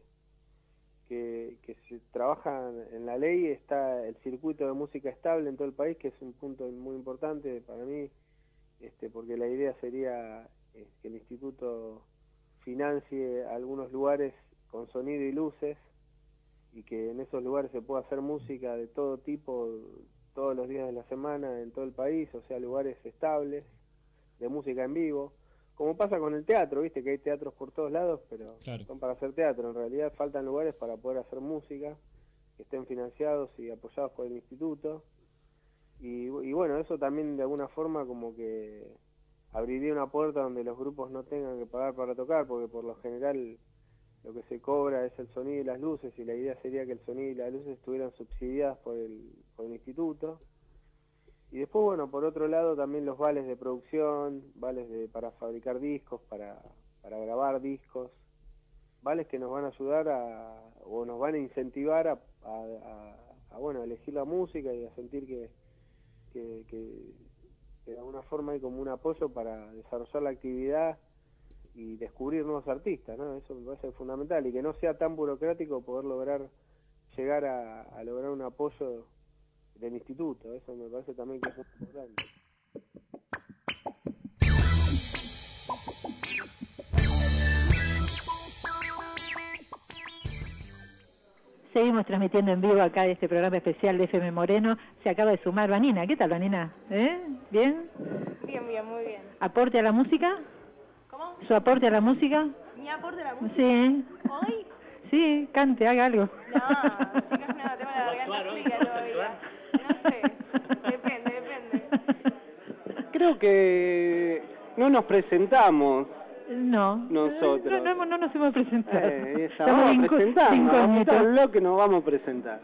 se trabajan en la ley está el circuito de música estable en todo el país, que es un punto muy importante para mí, porque la idea sería que el instituto financie algunos lugares con sonido y luces y que en esos lugares se pueda hacer música de todo tipo todos los días de la semana en todo el país, o sea, lugares estables de música en vivo, como pasa con el teatro, viste que hay teatros por todos lados, pero son para hacer teatro. En realidad faltan lugares para poder hacer música que estén financiados y apoyados por el instituto, y bueno, eso también de alguna forma como que abriría una puerta donde los grupos no tengan que pagar para tocar, porque por lo general lo que se cobra es el sonido y las luces, y la idea sería que el sonido y las luces estuvieran subsidiadas por el instituto. Y después, bueno, por otro lado también los vales de producción, para fabricar discos, para grabar discos, vales que nos van a ayudar o nos van a incentivar a elegir la música y a sentir que de alguna forma hay como un apoyo para desarrollar la actividad y descubrir nuevos artistas, ¿no? Eso me parece fundamental, y que no sea tan burocrático poder llegar a lograr un apoyo del instituto. Eso me parece también que es muy importante. Seguimos transmitiendo en vivo acá este programa especial de FM Moreno. Se acaba de sumar Vanina. ¿Qué tal, Vanina? ¿Bien? Bien, muy bien. ¿Aporte a la música? ¿Cómo? ¿Su aporte a la música? ¿Mi aporte a la música? Sí. ¿Hoy? Sí, cante, haga algo. No, chicas, no, tengo la garganta fría todavía. No sé, depende. Creo que no nos presentamos. No. Nosotros. No nos hemos presentado. Vamos a presentar lo que nos vamos a presentar.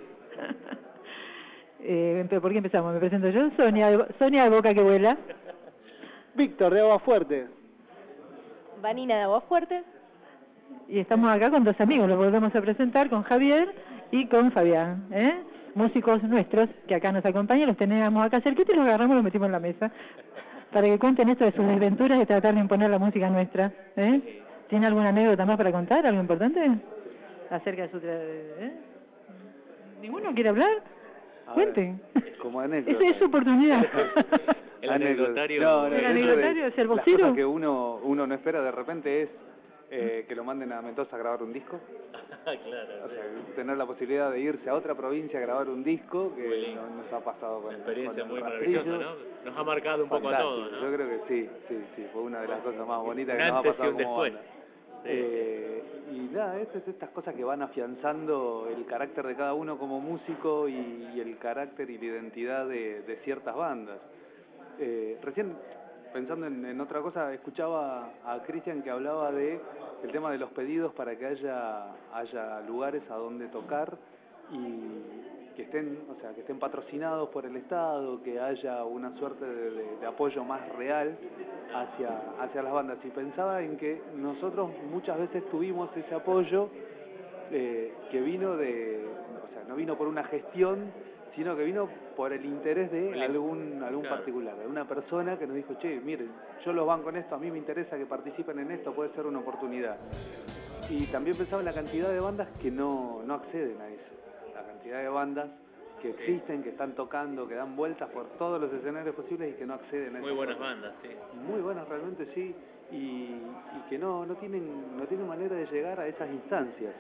¿Por qué empezamos? Me presento yo, Sonia de Boca que Vuela. Víctor de Agua Fuerte. Vanina de Agua Fuerte. Y estamos acá con dos amigos, los volvemos a presentar, con Javier y con Fabián, músicos nuestros que acá nos acompañan, los teníamos acá cerquita y los agarramos y los metimos en la mesa, para que cuenten esto de sus desventuras de tratar de imponer la música nuestra. ¿Tiene alguna anécdota más para contar, algo importante? Acerca de su... ¿Ninguno quiere hablar? Cuenten. Como anécdota. Es su oportunidad. El anecdotario. El anecdotario es el vocero. La cosa que uno no espera de repente es que lo manden a Mendoza a grabar un disco. Claro. O sea, tener la posibilidad de irse a otra provincia a grabar un disco, que nos ha pasado con... Una experiencia muy Rastrillo. maravillosa, ¿no? Nos ha marcado un poco a todos, ¿no? Yo creo que sí, fue una de las cosas más bonitas Un que nos ha antes y pasado un como después. banda. Y nada, estas cosas que van afianzando el carácter de cada uno como músico y el carácter y la identidad de ciertas bandas. Recién, pensando en otra cosa, escuchaba a Cristian que hablaba de el tema de los pedidos para que haya lugares a donde tocar y que estén patrocinados por el Estado, que haya una suerte de apoyo más real hacia las bandas. Y pensaba en que nosotros muchas veces tuvimos ese apoyo que vino no vino por una gestión, sino que vino por el interés de algún particular, de una persona que nos dijo, che, miren, yo los banco en esto, a mí me interesa que participen en esto, puede ser una oportunidad. Y también pensaba en la cantidad de bandas que no acceden a eso, la cantidad de bandas que existen, que están tocando, que dan vueltas por todos los escenarios posibles y que no acceden a eso. Muy buenas bandas, sí. Muy buenas realmente, sí, y que no tienen manera de llegar a esas instancias.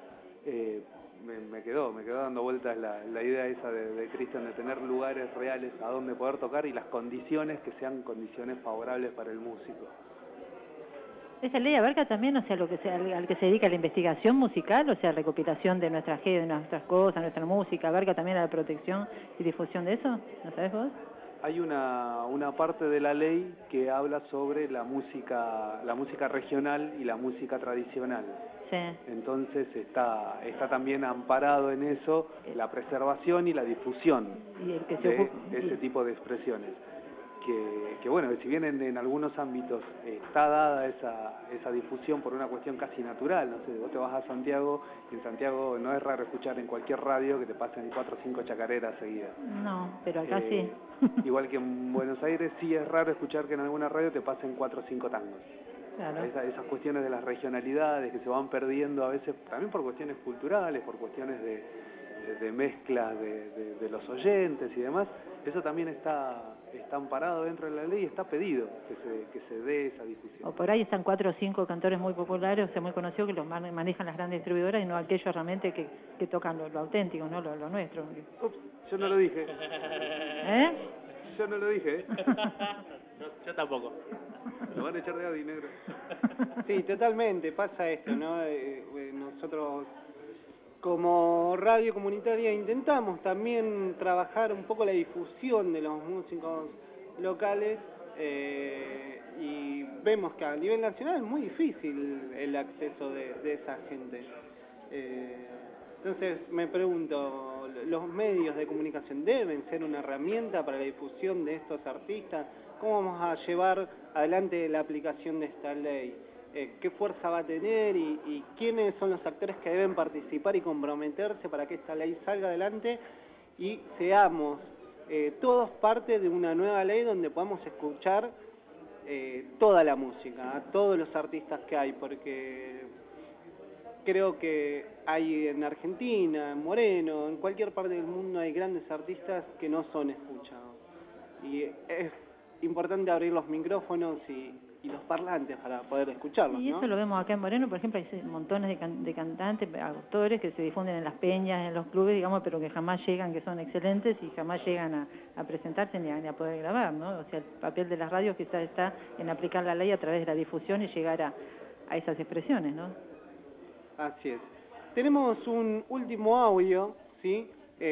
Me quedó dando vueltas la idea esa de Cristian, de tener lugares reales a donde poder tocar y las condiciones que sean condiciones favorables para el músico. Esa ley abarca también, o sea, lo que al que se dedica a la investigación musical, o sea, recopilación de nuestras cosas, nuestra música, abarca también a la protección y difusión de eso, ¿no sabes vos? Hay una parte de la ley que habla sobre la música regional y la música tradicional. Sí. Entonces está también amparado en eso la preservación y la difusión de ese tipo de expresiones. Que bueno, si bien en algunos ámbitos está dada esa difusión por una cuestión casi natural, no sé, vos te vas a Santiago y en Santiago no es raro escuchar en cualquier radio que te pasen 4 o 5 chacareras seguidas. No, pero acá sí. Igual que en Buenos Aires sí es raro escuchar que en alguna radio te pasen 4 o 5 tangos. Claro. Esas cuestiones de las regionalidades que se van perdiendo a veces también por cuestiones culturales, por cuestiones de mezclas de los oyentes y demás, eso también está amparado dentro de la ley y está pedido que se dé esa difusión. O por ahí están 4 o 5 cantores muy populares, o sea, muy conocidos, que los manejan las grandes distribuidoras y no aquellos realmente que tocan lo auténtico, no lo nuestro. Ups, yo no lo dije. Yo no lo dije, Yo tampoco. Lo van a echar de Adi, negro. Sí, totalmente, pasa esto, ¿no? Nosotros como radio comunitaria intentamos también trabajar un poco la difusión de los músicos locales y vemos que a nivel nacional es muy difícil el acceso de esa gente. Entonces me pregunto, ¿los medios de comunicación deben ser una herramienta para la difusión de estos artistas? ¿Cómo vamos a llevar adelante la aplicación de esta ley? ¿Qué fuerza va a tener y quiénes son los actores que deben participar y comprometerse para que esta ley salga adelante y seamos todos parte de una nueva ley donde podamos escuchar toda la música, a todos los artistas que hay? Porque creo que hay en Argentina, en Moreno, en cualquier parte del mundo hay grandes artistas que no son escuchados. Y es importante abrir los micrófonos y los parlantes para poder escucharlos, y eso, ¿no? Lo vemos acá en Moreno, por ejemplo, hay montones de cantantes, autores que se difunden en las peñas, en los clubes, digamos, pero que jamás llegan, que son excelentes y jamás llegan a presentarse ni a poder grabar, ¿no? O sea, el papel de las radios quizás está en aplicar la ley a través de la difusión y llegar a esas expresiones, ¿no? Así es. Tenemos un último audio, ¿sí?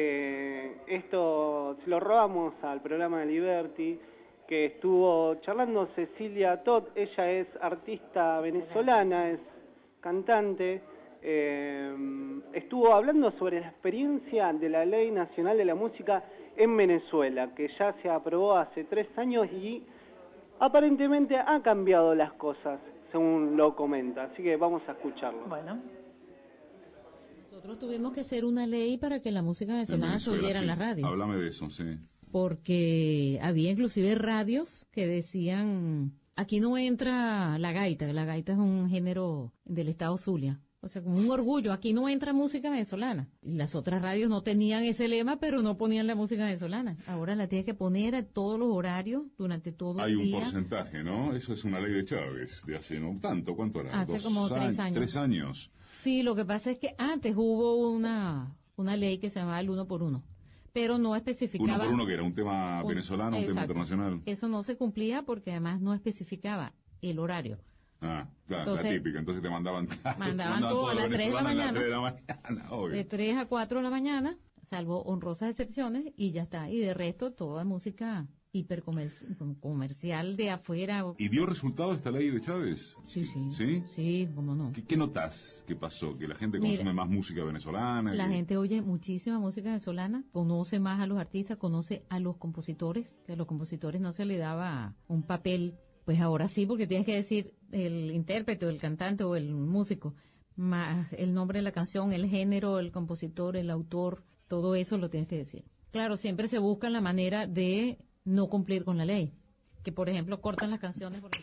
Esto se lo robamos al programa de Liberty, que estuvo charlando Cecilia Todd. Ella es artista venezolana, es cantante, estuvo hablando sobre la experiencia de la Ley Nacional de la Música en Venezuela, que ya se aprobó hace 3 años y aparentemente ha cambiado las cosas, según lo comenta, así que vamos a escucharlo. Bueno. Nosotros tuvimos que hacer una ley para que la música venezolana se oyera en la radio. Háblame de eso, sí. Porque había inclusive radios que decían, aquí no entra la gaita es un género del estado Zulia. O sea, como un orgullo, aquí no entra música venezolana. Y las otras radios no tenían ese lema, pero no ponían la música venezolana. Ahora la tienes que poner a todos los horarios, durante todo el día. Hay un porcentaje, ¿no? Eso es una ley de Chávez, de hace no tanto, ¿cuánto era? Hace como 3 años. 3 años. Sí, lo que pasa es que antes hubo una ley que se llamaba el 1 por 1. Pero no especificaba... 1 por 1, que era un tema venezolano, un tema internacional. Eso no se cumplía porque además no especificaba el horario. Ah, claro, entonces, la típica. Entonces te mandaban todo a las 3 de la mañana. Obvio. De 3 a 4 de la mañana, salvo honrosas excepciones, y ya está. Y de resto, toda música hipercomercial de afuera. ¿Y dio resultado esta ley de Chávez? Sí. ¿Sí? Sí, cómo no. ¿Qué notas que pasó? ¿Que la gente consume más música venezolana? La gente oye muchísima música venezolana, conoce más a los artistas, conoce a los compositores, que a los compositores no se le daba un papel, pues ahora sí, porque tienes que decir el intérprete o el cantante o el músico, más el nombre de la canción, el género, el compositor, el autor, todo eso lo tienes que decir. Claro, siempre se busca la manera de no cumplir con la ley, que por ejemplo cortan las canciones porque...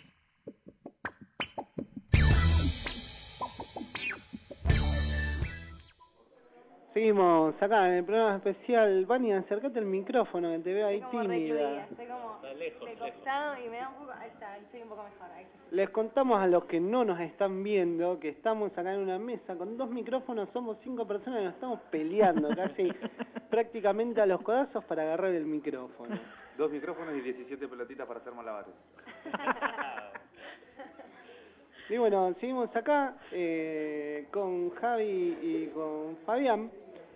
Seguimos acá en el programa especial. Vani, acércate el micrófono, que te veo ahí como tímida. Estoy como de costado y me da un poco... Ahí está, ahí estoy un poco mejor. Ahí. Les contamos a los que no nos están viendo que estamos acá en una mesa con 2 micrófonos, somos 5 personas y nos estamos peleando casi prácticamente a los codazos para agarrar el micrófono. 2 micrófonos y 17 pelotitas para hacer malabares. Y bueno, seguimos acá con Javi y con Fabián.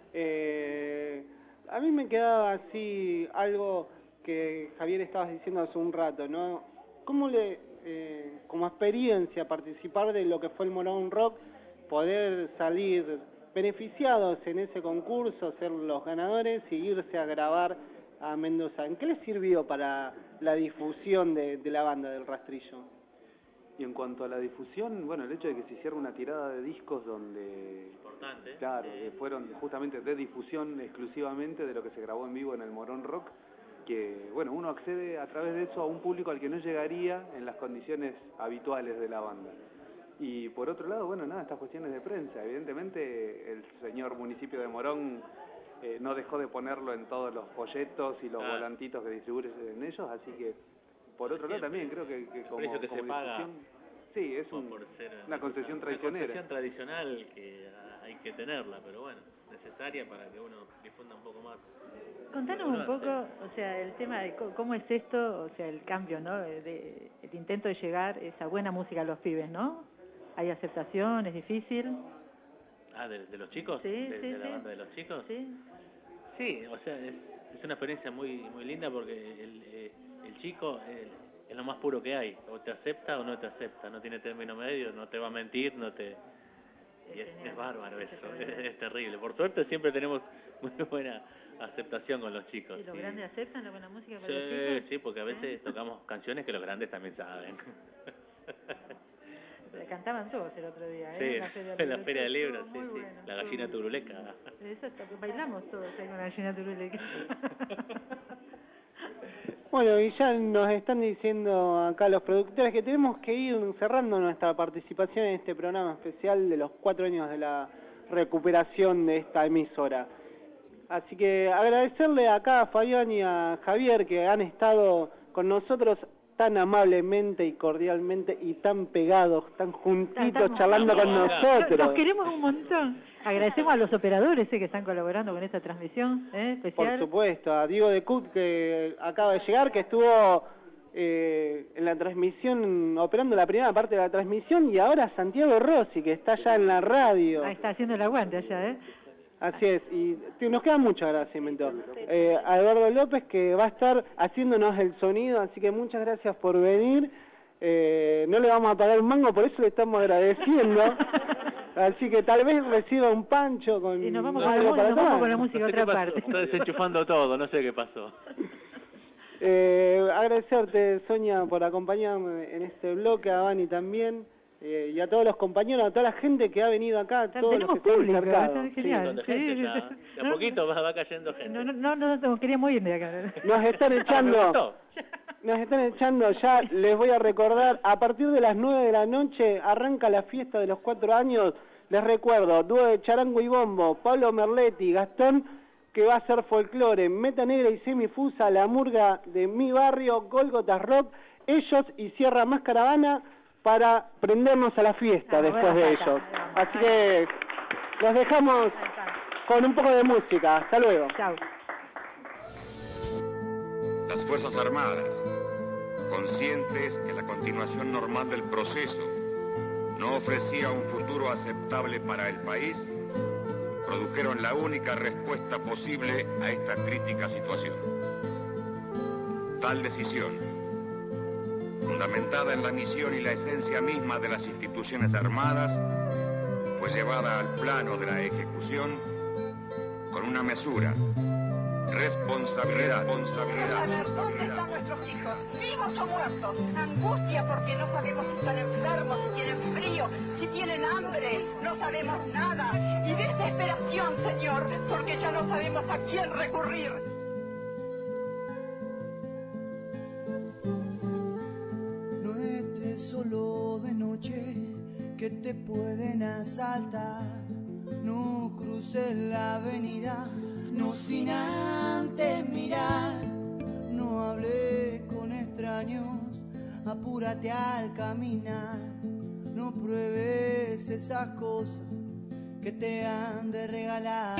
A mí me quedaba así algo que Javier estabas diciendo hace un rato, ¿no? ¿Cómo como experiencia, participar de lo que fue el Morón Rock, poder salir beneficiados en ese concurso, ser los ganadores y irse a grabar a Mendoza? ¿En qué les sirvió para la difusión de la banda del Rastrillo? Y en cuanto a la difusión, bueno, el hecho de que se hiciera una tirada de discos donde... Importante. Claro, fueron justamente de difusión exclusivamente de lo que se grabó en vivo en el Morón Rock, que, bueno, uno accede a través de eso a un público al que no llegaría en las condiciones habituales de la banda. Y por otro lado, bueno, nada, estas cuestiones de prensa. Evidentemente, el señor municipio de Morón no dejó de ponerlo en todos los folletos y los volantitos que distribuyen en ellos, así que, por otro lado, también creo que como precio que como se paga, sí, es una concesión traicionera. Una concesión tradicional que hay que tenerla, pero bueno, necesaria para que uno difunda un poco más. Contanos un poco, o sea, el tema de cómo es esto, o sea, el cambio, ¿no? El intento de llegar esa buena música a los pibes, ¿no? ¿Hay aceptación? ¿Es difícil? ¿De los chicos? Sí, ¿De la banda de los chicos? Sí. Sí, o sea, es una experiencia muy linda porque el chico es lo más puro que hay. O te acepta o no te acepta. No tiene término medio, no te va a mentir, Y es bárbaro eso, es terrible. Por suerte siempre tenemos muy buena aceptación con los chicos. ¿Y los grandes aceptan la buena música para sí, los chicos? Sí, porque a veces tocamos canciones que los grandes también saben. Cantaban todos el otro día, Sí, en la Feria del Libro, sí. Bueno, la gallina turuleca. Exacto, bailamos todos ahí con la gallina turuleca. Bueno, y ya nos están diciendo acá los productores que tenemos que ir cerrando nuestra participación en este programa especial de los 4 años de la recuperación de esta emisora. Así que agradecerle acá a Fabián y a Javier que han estado con nosotros tan amablemente y cordialmente y tan pegados, tan juntitos, charlando con nosotros. Nos queremos un montón. Agradecemos a los operadores que están colaborando con esta transmisión especial. Por supuesto, a Diego de Cut que acaba de llegar, que estuvo en la transmisión, operando la primera parte de la transmisión, y ahora Santiago Rossi, que está allá en la radio. Ahí está haciendo el aguante allá, Así es, y nos queda mucho agradecimiento. A Eduardo López, que va a estar haciéndonos el sonido, así que muchas gracias por venir. No le vamos a pagar un mango, por eso le estamos agradeciendo. Así que tal vez reciba un pancho con y nos vamos algo para tomar. con la música a otra parte. Está desenchufando todo, no sé qué pasó. Agradecerte, Sonia, por acompañarme en este bloque, a Vani también. Y a todos los compañeros, a toda la gente que ha venido acá, todos los que están cercados. Genial. De a poquito va cayendo gente. No queríamos ir de acá. Nos están echando ya, les voy a recordar, a partir de las 9 de la noche arranca la fiesta de los 4 años. Les recuerdo, dúo de charango y bombo, Pablo Merletti, Gastón, que va a ser folclore, Meta Negra y Semifusa, La Murga de Mi Barrio, Gólgotas Rock, ellos y Sierra Más Caravana, para prendernos a la fiesta después de ellos. Así que los dejamos con un poco de música. Hasta luego. Chao. Las Fuerzas Armadas, conscientes que la continuación normal del proceso no ofrecía un futuro aceptable para el país, produjeron la única respuesta posible a esta crítica situación. Tal decisión, fundamentada en la misión y la esencia misma de las instituciones armadas, fue llevada al plano de la ejecución con una mesura, responsabilidad. ¿Dónde están nuestros hijos? ¿Vivos o muertos? Angustia porque no sabemos si están enfermos, si tienen frío, si tienen hambre, no sabemos nada. Y desesperación, Señor, porque ya no sabemos a quién recurrir. Solo de noche que te pueden asaltar, no cruces la avenida, no sin antes mirar, no hables con extraños, apúrate al caminar, no pruebes esas cosas que te han de regalar.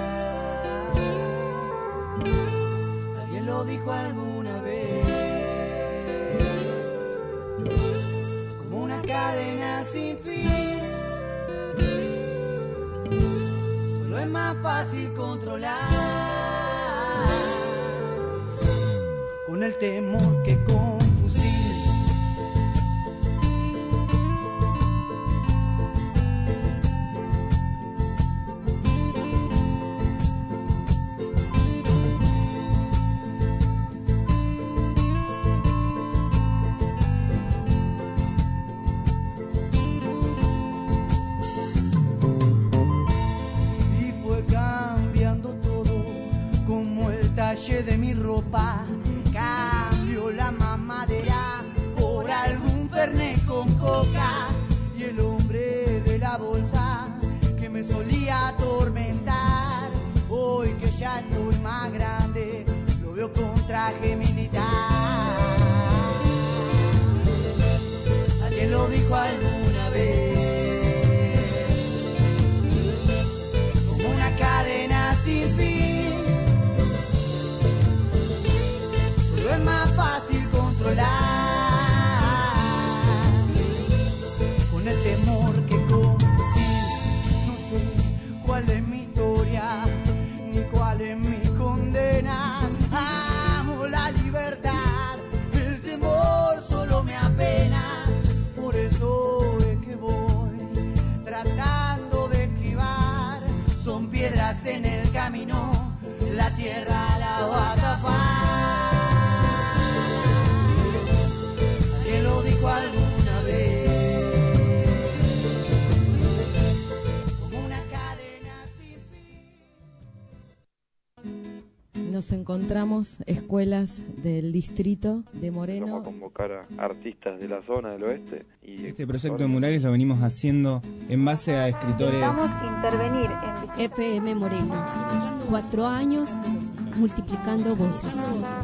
Alguien lo dijo alguna vez, una cadena sin fin. Solo es más fácil controlar con el temor que con fusil. De mi ropa, cambio la mamadera por algún fernet con coca, y el hombre de la bolsa que me solía atormentar, hoy que ya estoy más grande, lo veo con traje militar. Alguien lo dijo alguna vez, como una cadena sin fin. Es más fácil controlar con el temor que conducir. No sé cuál es mi historia ni cuál es mi condena. Amo la libertad, el temor solo me apena. Por eso es que voy tratando de esquivar. Son piedras en el camino, la tierra la va a tapar. Lo dijo alguna vez, como una cadena sin fin. Nos encontramos escuelas del distrito de Moreno. Vamos a convocar a artistas de la zona del oeste. Y este proyecto de murales lo venimos haciendo en base a escritores. Vamos a intervenir en FM Moreno, 4 años multiplicando voces.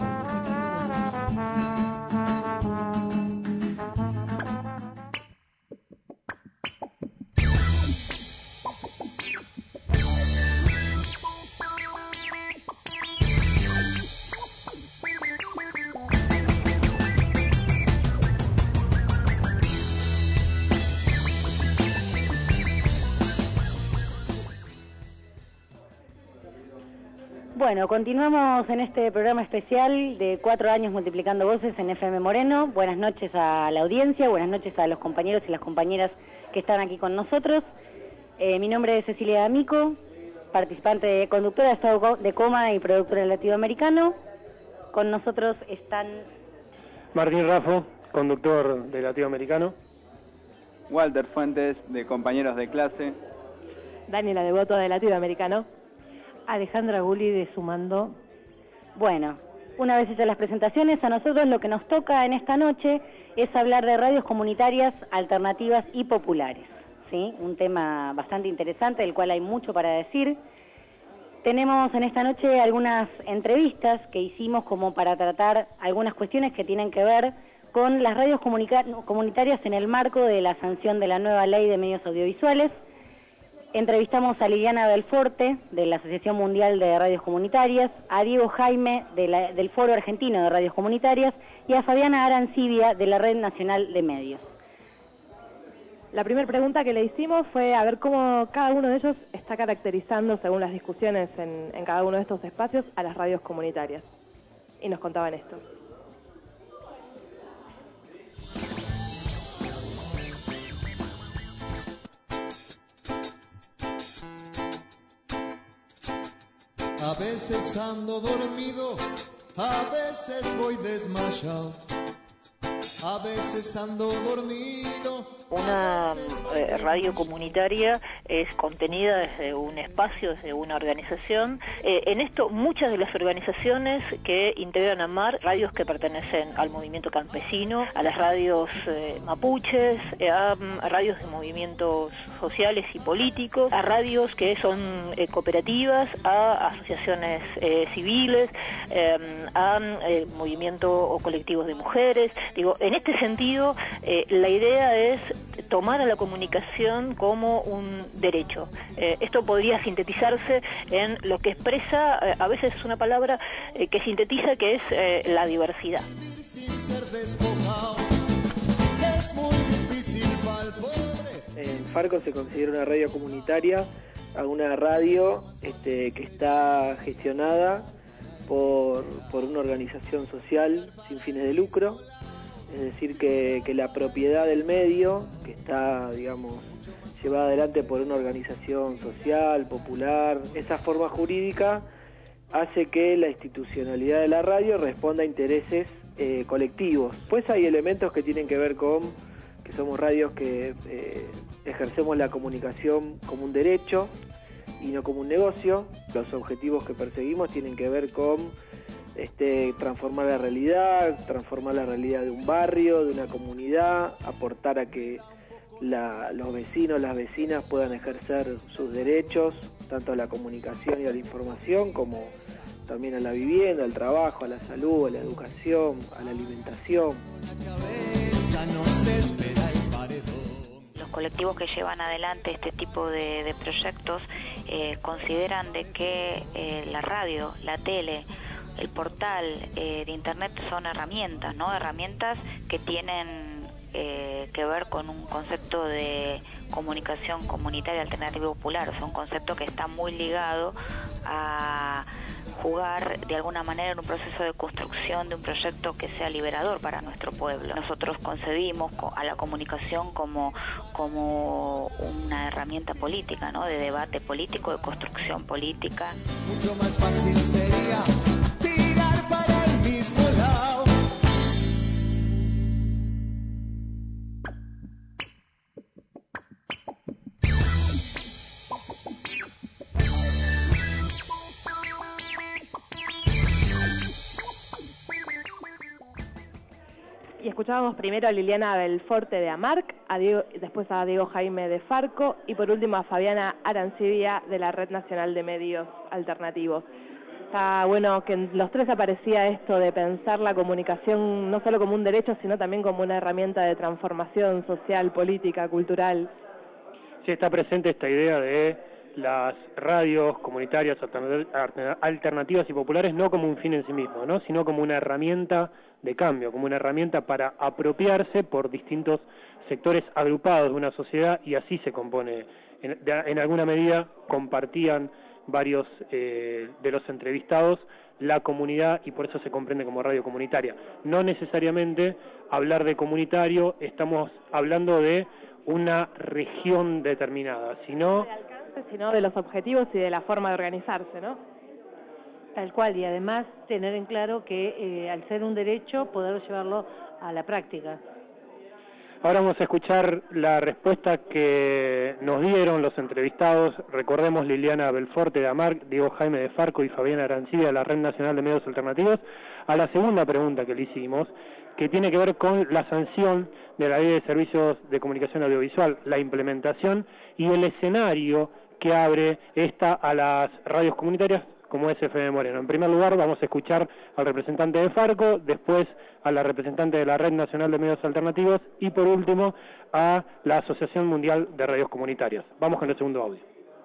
Bueno, continuamos en este programa especial de 4 años multiplicando voces en FM Moreno. Buenas noches a la audiencia, buenas noches a los compañeros y las compañeras que están aquí con nosotros. Mi nombre es Cecilia D'Amico, participante, conductora de Estado de Coma y productora del Latinoamericano. Con nosotros están Martín Raffo, conductor de Latinoamericano. Walter Fuentes, de Compañeros de Clase. Daniela Devoto, de Latinoamericano. Alejandra Gulli, de Sumando. Bueno, una vez hechas las presentaciones, a nosotros lo que nos toca en esta noche es hablar de radios comunitarias, alternativas y populares, ¿sí? Un tema bastante interesante, del cual hay mucho para decir. Tenemos en esta noche algunas entrevistas que hicimos como para tratar algunas cuestiones que tienen que ver con las radios comunitarias en el marco de la sanción de la nueva ley de medios audiovisuales. Entrevistamos a Liliana Belforte, de la Asociación Mundial de Radios Comunitarias, a Diego Jaime, del Foro Argentino de Radios Comunitarias, y a Fabiana Arancibia, de la Red Nacional de Medios. La primera pregunta que le hicimos fue a ver cómo cada uno de ellos está caracterizando, según las discusiones en cada uno de estos espacios, a las radios comunitarias. Y nos contaban esto. A veces ando dormido, a veces voy desmayado, a veces ando dormido. Una radio comunitaria es contenida desde un espacio, desde una organización. En esto, muchas de las organizaciones que integran AMAR, radios que pertenecen al movimiento campesino, a las radios mapuches, a radios de movimientos sociales y políticos, a radios que son cooperativas, a asociaciones civiles, a movimiento o colectivos de mujeres. Digo, en este sentido, la idea es tomar a la comunicación como un derecho. Esto podría sintetizarse en lo que expresa, a veces una palabra que sintetiza, que es la diversidad. Sin ser despojado, es muy difícil para el pobre En Farco se considera una radio comunitaria, a una radio que está gestionada por una organización social sin fines de lucro, es decir, que la propiedad del medio, que está, digamos, llevada adelante por una organización social, popular, esa forma jurídica hace que la institucionalidad de la radio responda a intereses colectivos. Pues hay elementos que tienen que ver con que somos radios que ejercemos la comunicación como un derecho y no como un negocio. Los objetivos que perseguimos tienen que ver con transformar la realidad de un barrio, de una comunidad, aportar a que los vecinos, las vecinas puedan ejercer sus derechos, tanto a la comunicación y a la información, como también a la vivienda, al trabajo, a la salud, a la educación, a la alimentación. Los colectivos que llevan adelante este tipo de proyectos consideran de que la radio, la tele, el portal de internet son herramientas, ¿no? Herramientas que tienen que ver con un concepto de comunicación comunitaria alternativa y popular, o sea, un concepto que está muy ligado a jugar de alguna manera en un proceso de construcción de un proyecto que sea liberador para nuestro pueblo. Nosotros concebimos a la comunicación como una herramienta política, ¿no? De debate político, de construcción política. Mucho más fácil sería tirar para el mismo lado. Y escuchábamos primero a Liliana Belforte de AMARC, después a Diego Jaime de Farco y por último a Fabiana Arancibia de la Red Nacional de Medios Alternativos. Está bueno que en los tres aparecía esto de pensar la comunicación no solo como un derecho, sino también como una herramienta de transformación social, política, cultural. Sí, está presente esta idea de las radios comunitarias, alternativas y populares no como un fin en sí mismo, ¿no? Sino como una herramienta de cambio, como una herramienta para apropiarse por distintos sectores agrupados de una sociedad, y así se compone. En alguna medida compartían varios de los entrevistados la comunidad, y por eso se comprende como radio comunitaria. No necesariamente hablar de comunitario estamos hablando de una región determinada, sino de los objetivos y de la forma de organizarse, ¿no? Tal cual, y además tener en claro que al ser un derecho, poder llevarlo a la práctica. Ahora vamos a escuchar la respuesta que nos dieron los entrevistados. Recordemos, Liliana Belforte de AMARC, Diego Jaime de Farco y Fabiana Arancibia de la Red Nacional de Medios Alternativos, a la segunda pregunta que le hicimos, que tiene que ver con la sanción de la Ley de Servicios de Comunicación Audiovisual, la implementación y el escenario que abre esta a las radios comunitarias como es FM Moreno. En primer lugar vamos a escuchar al representante de Farco, después a la representante de la Red Nacional de Medios Alternativos y por último a la Asociación Mundial de Radios Comunitarias. Vamos con el segundo audio.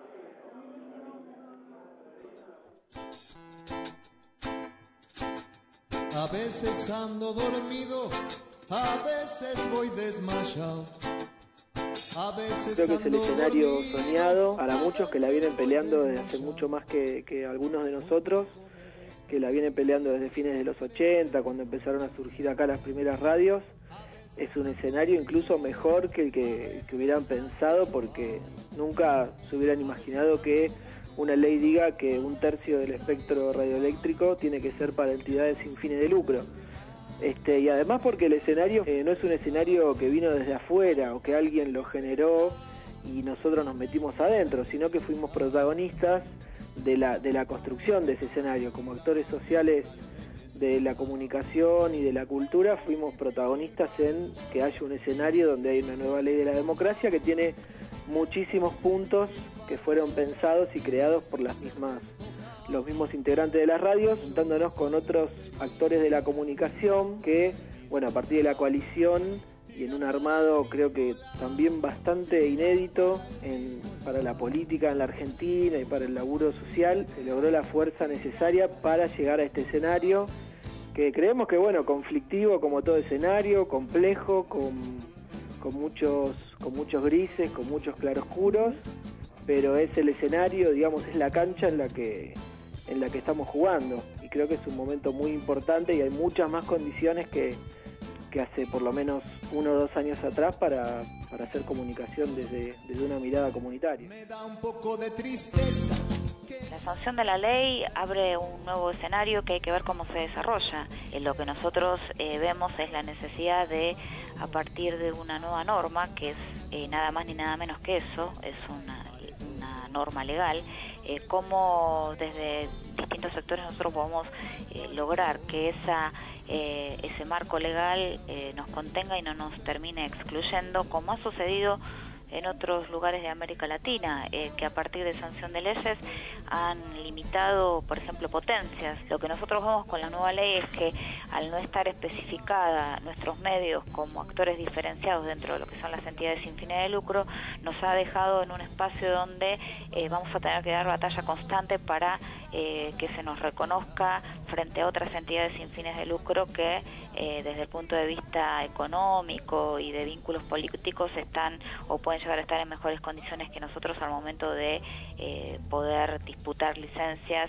A veces ando dormido, a veces voy desmayado. Creo que es el escenario soñado para muchos que la vienen peleando desde hace mucho más que algunos de nosotros, que la vienen peleando desde fines de los 80, cuando empezaron a surgir acá las primeras radios. Es un escenario incluso mejor que el que hubieran pensado, porque nunca se hubieran imaginado que una ley diga que 1/3 del espectro radioeléctrico tiene que ser para entidades sin fines de lucro. Y además porque el escenario no es un escenario que vino desde afuera o que alguien lo generó y nosotros nos metimos adentro, sino que fuimos protagonistas de la construcción de ese escenario. Como actores sociales de la comunicación y de la cultura fuimos protagonistas en que haya un escenario donde hay una nueva ley de la democracia que tiene muchísimos puntos que fueron pensados y creados por los mismos integrantes de las radios, juntándonos con otros actores de la comunicación que, bueno, a partir de la coalición y en un armado creo que también bastante inédito para la política en la Argentina y para el laburo social, se logró la fuerza necesaria para llegar a este escenario que creemos que, bueno, conflictivo como todo escenario, complejo, con muchos grises, con muchos claroscuros, pero es el escenario, digamos, es la cancha en la que estamos jugando, y creo que es un momento muy importante y hay muchas más condiciones que hace por lo menos 1 o 2 años atrás para hacer comunicación desde una mirada comunitaria. Me da un poco de tristeza. La sanción de la ley abre un nuevo escenario que hay que ver cómo se desarrolla. Lo que nosotros vemos es la necesidad de, a partir de una nueva norma, que es nada más ni nada menos que eso, es una norma legal, cómo desde distintos sectores nosotros podemos lograr que ese marco legal nos contenga y no nos termine excluyendo, como ha sucedido en otros lugares de América Latina, que a partir de sanción de leyes han limitado, por ejemplo, potencias. Lo que nosotros vemos con la nueva ley es que al no estar especificada nuestros medios como actores diferenciados dentro de lo que son las entidades sin fines de lucro, nos ha dejado en un espacio donde vamos a tener que dar batalla constante para que se nos reconozca frente a otras entidades sin fines de lucro que desde el punto de vista económico y de vínculos políticos están o pueden llegar a estar en mejores condiciones que nosotros al momento de poder disputar licencias,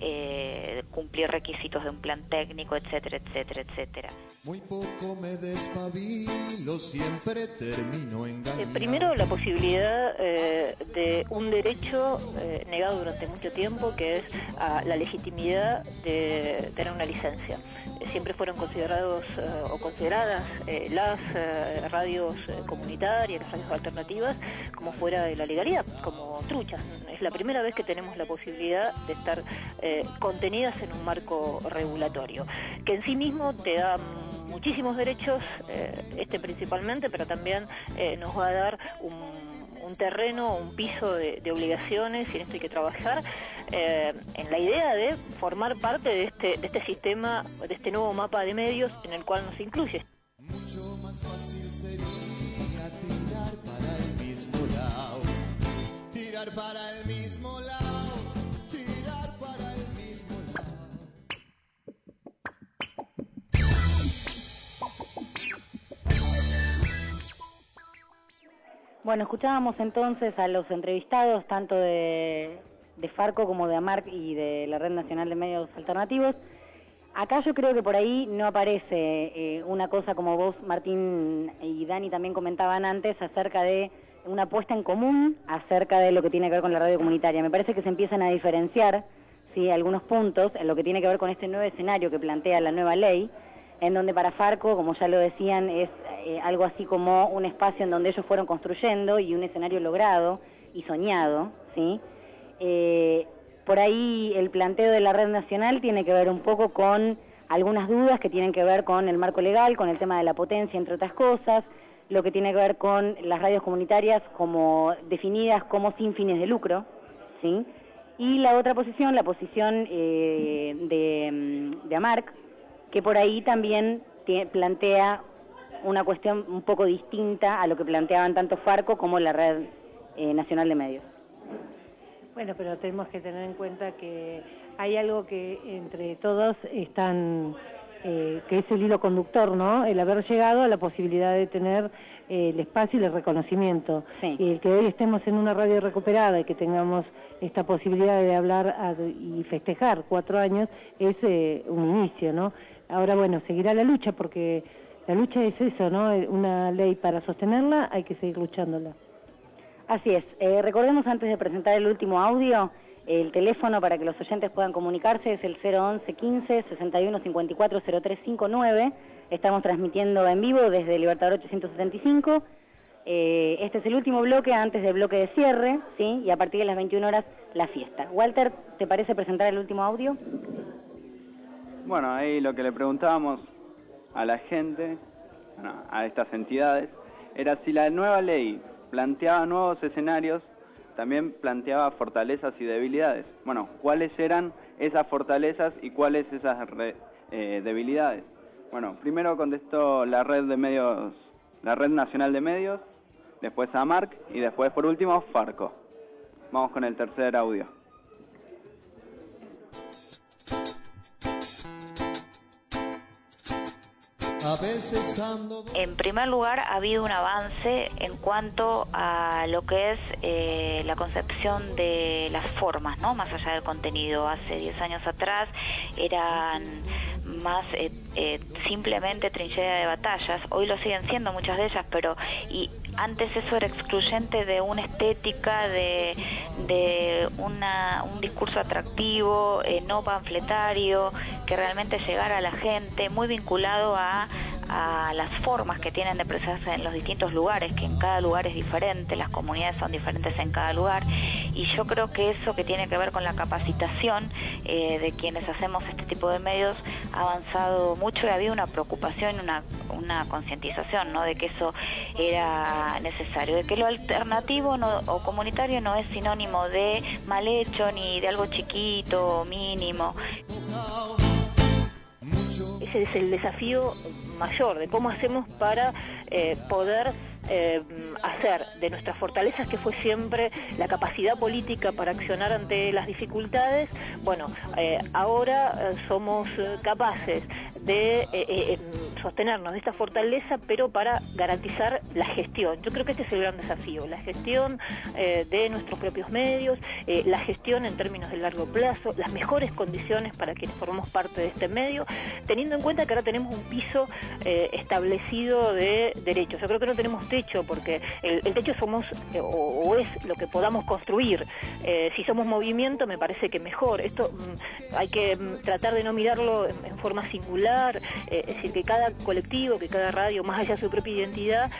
cumplir requisitos de un plan técnico, etcétera, etcétera, etcétera. Muy poco me despabilo, siempre termino engañado. Primero, la posibilidad de un derecho negado durante mucho tiempo, que es a la legitimidad de tener una licencia. Siempre fueron considerados o consideradas las radios comunitarias, las radios alternativas, como fuera de la legalidad, como truchas. Es la primera vez que tenemos la posibilidad de estar contenidas en un marco regulatorio, que en sí mismo te da muchísimos derechos, principalmente, pero también nos va a dar un terreno, un piso de obligaciones, y en esto hay que trabajar en la idea de formar parte de este sistema, de este nuevo mapa de medios en el cual nos incluye. Mucho más fácil sería tirar para el mismo lado, tirar para el mismo lado, tirar para el mismo lado. Bueno, escuchábamos entonces a los entrevistados, tanto de Farco como de AMARC y de la Red Nacional de Medios Alternativos. Acá yo creo que por ahí no aparece una cosa como vos, Martín y Dani también comentaban antes, acerca de una puesta en común acerca de lo que tiene que ver con la radio comunitaria. Me parece que se empiezan a diferenciar, ¿sí?, algunos puntos en lo que tiene que ver con este nuevo escenario que plantea la nueva ley, en donde para Farco, como ya lo decían, es algo así como un espacio en donde ellos fueron construyendo y un escenario logrado y soñado, ¿sí? Por ahí el planteo de la Red Nacional tiene que ver un poco con algunas dudas que tienen que ver con el marco legal, con el tema de la potencia, entre otras cosas, lo que tiene que ver con las radios comunitarias como definidas como sin fines de lucro, ¿sí? Y la otra posición, la posición de AMARC, que por ahí también plantea una cuestión un poco distinta a lo que planteaban tanto Farco como la Red Nacional de Medios. Bueno, pero tenemos que tener en cuenta que hay algo que entre todos están, que es el hilo conductor, ¿no? El haber llegado a la posibilidad de tener el espacio y el reconocimiento. Sí. Y el que hoy estemos en una radio recuperada y que tengamos esta posibilidad de hablar y festejar 4 años es un inicio, ¿no? Ahora, bueno, seguirá la lucha, porque la lucha es eso, ¿no? Una ley, para sostenerla hay que seguir luchándola. Así es. Recordemos, antes de presentar el último audio, el teléfono para que los oyentes puedan comunicarse es el 011 15 61 54 0359. Estamos transmitiendo en vivo desde Libertador 875. Este es el último bloque antes del bloque de cierre, ¿sí? Y a partir de las 21 horas la fiesta. Walter, ¿te parece presentar el último audio? Bueno, ahí lo que le preguntábamos a la gente, a estas entidades, era si la nueva ley planteaba nuevos escenarios, también planteaba fortalezas y debilidades. Bueno, ¿cuáles eran esas fortalezas y cuáles esas debilidades? Bueno, primero contestó la Red Nacional de Medios, después AMARC y después, por último, Farco. Vamos con el tercer audio. A veces ando... En primer lugar, ha habido un avance en cuanto a lo que es la concepción de las formas, ¿no? Más allá del contenido. Hace 10 años atrás eran más simplemente trinchera de batallas. Hoy lo siguen siendo muchas de ellas, pero antes eso era excluyente de una estética, de un discurso atractivo, no panfletario, que realmente llegara a la gente, muy vinculado a las formas que tienen de expresarse en los distintos lugares, que en cada lugar es diferente, las comunidades son diferentes en cada lugar, y yo creo que eso que tiene que ver con la capacitación de quienes hacemos este tipo de medios ha avanzado mucho, y había una preocupación, una concientización, ¿no?, de que eso era necesario, de que lo alternativo o comunitario no es sinónimo de mal hecho ni de algo chiquito o mínimo. Ese es el desafío mayor, de cómo hacemos para poder hacer de nuestras fortalezas, que fue siempre la capacidad política para accionar ante las dificultades, ahora somos capaces de sostenernos de esta fortaleza, pero para garantizar la gestión. Yo creo que este es el gran desafío, la gestión de nuestros propios medios, la gestión en términos de largo plazo, las mejores condiciones para quienes formamos parte de este medio, teniendo en cuenta que ahora tenemos un piso establecido de derechos. Yo creo que no tenemos techo, porque el techo somos o es lo que podamos construir. Si somos movimiento, me parece que mejor. Esto hay que tratar de no mirarlo en forma singular, es decir, que cada colectivo, que cada radio, más allá de su propia identidad,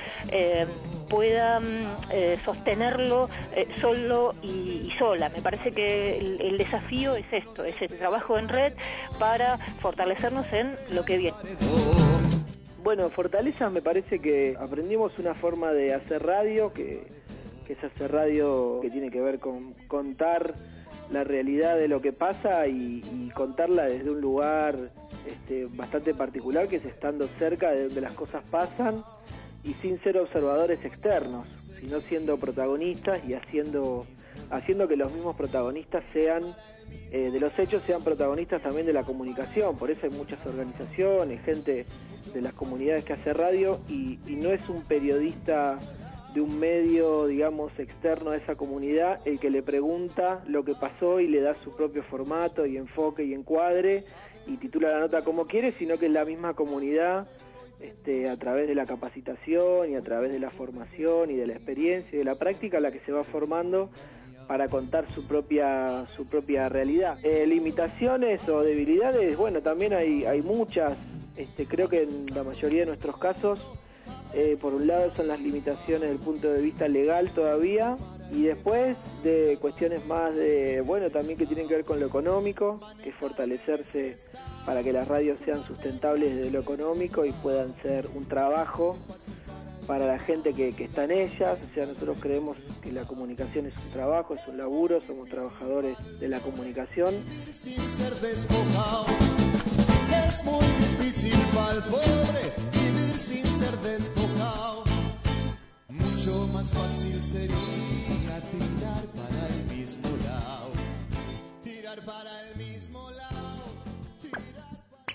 pueda sostenerlo solo y sola. Me parece que el desafío es esto, es el trabajo en red para fortalecernos en lo que viene. Bueno, fortaleza, me parece que aprendimos una forma de hacer radio, que es hacer radio que tiene que ver con contar la realidad de lo que pasa y contarla desde un lugar bastante particular, que es estando cerca de donde las cosas pasan y sin ser observadores externos, sino siendo protagonistas y haciendo que los mismos protagonistas sean de los hechos, sean protagonistas también de la comunicación. Por eso hay muchas organizaciones, gente de las comunidades que hace radio, y no es un periodista de un medio, digamos, externo a esa comunidad el que le pregunta lo que pasó y le da su propio formato y enfoque y encuadre y titula la nota como quiere, sino que es la misma comunidad a través de la capacitación y a través de la formación y de la experiencia y de la práctica la que se va formando para contar su propia realidad. Limitaciones o debilidades, bueno, también hay muchas. Creo que en la mayoría de nuestros casos, por un lado son las limitaciones desde el punto de vista legal todavía, y después de cuestiones más también que tienen que ver con lo económico, que es fortalecerse para que las radios sean sustentables desde lo económico y puedan ser un trabajo para la gente que está en ellas. O sea, nosotros creemos que la comunicación es un trabajo, es un laburo, somos trabajadores de la comunicación. Sin ser despojado, es muy difícil para el pobre vivir sin ser despojado. Mucho más fácil sería tirar para el mismo lado, tirar para el mismo lado, tirar para...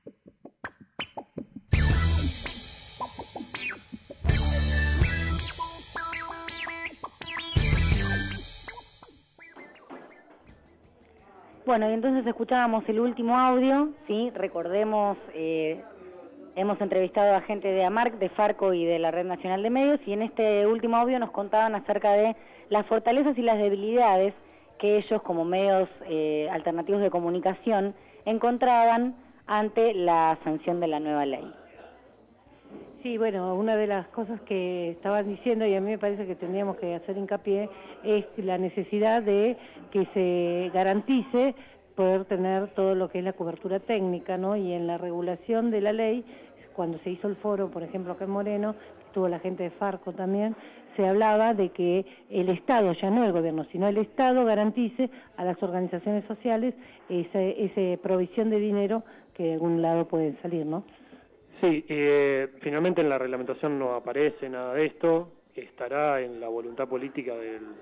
Bueno, y entonces escuchábamos el último audio, ¿sí? Recordemos, hemos entrevistado a gente de AMARC, de Farco y de la Red Nacional de Medios, y en este último audio nos contaban acerca de las fortalezas y las debilidades que ellos, como medios alternativos de comunicación, encontraban ante la sanción de la nueva ley. Sí, bueno, una de las cosas que estaban diciendo, y a mí me parece que tendríamos que hacer hincapié, es la necesidad de que se garantice poder tener todo lo que es la cobertura técnica, ¿no? Y en la regulación de la ley, cuando se hizo el foro, por ejemplo, acá en Moreno, estuvo la gente de Farco también, se hablaba de que el Estado, ya no el gobierno, sino el Estado garantice a las organizaciones sociales esa provisión de dinero que de algún lado pueden salir, ¿no? Sí, finalmente en la reglamentación no aparece nada de esto, estará en la voluntad política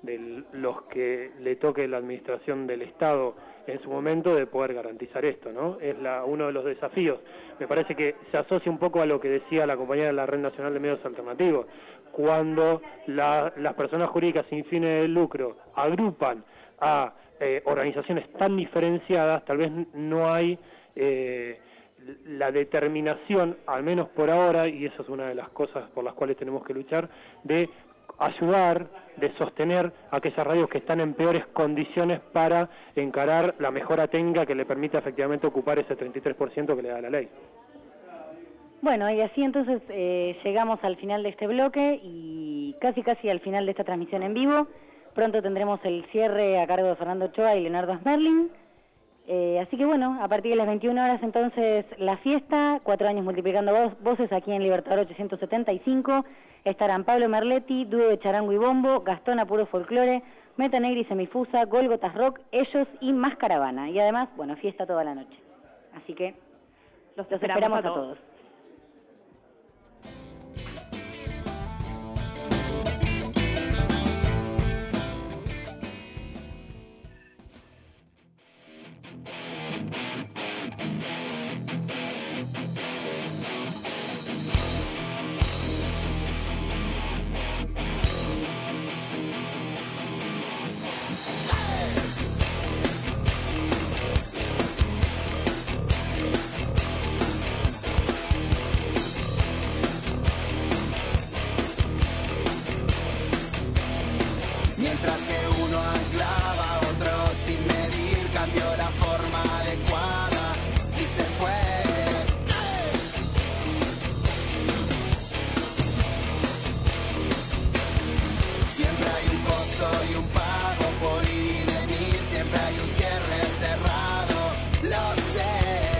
de los que le toque la administración del Estado en su momento de poder garantizar esto, ¿no? Es uno de los desafíos. Me parece que se asocia un poco a lo que decía la compañera de la Red Nacional de Medios Alternativos. Cuando las personas jurídicas sin fines de lucro agrupan a organizaciones tan diferenciadas, tal vez no hay la determinación, al menos por ahora, y eso es una de las cosas por las cuales tenemos que luchar, de ayudar, de sostener a aquellas radios que están en peores condiciones para encarar la mejora técnica que le permita efectivamente ocupar ese 33% que le da la ley. Bueno, y así entonces llegamos al final de este bloque y casi al final de esta transmisión en vivo. Pronto tendremos el cierre a cargo de Fernando Ochoa y Leonardo Smerling. Así que bueno, a partir de las 21 horas entonces la fiesta, 4 años multiplicando voces aquí en Libertador 875. Estarán Pablo Merletti, dúo de charango y bombo, Gastón Apuro Folclore, Meta Negra y Semifusa, Gólgotas Rock, ellos y más caravana. Y además, bueno, fiesta toda la noche. Así que los esperamos a todos. Mientras que uno anclaba, otro sin medir cambió la forma adecuada y se fue. Siempre hay un costo y un pago por ir y venir, siempre hay un cierre cerrado, lo sé.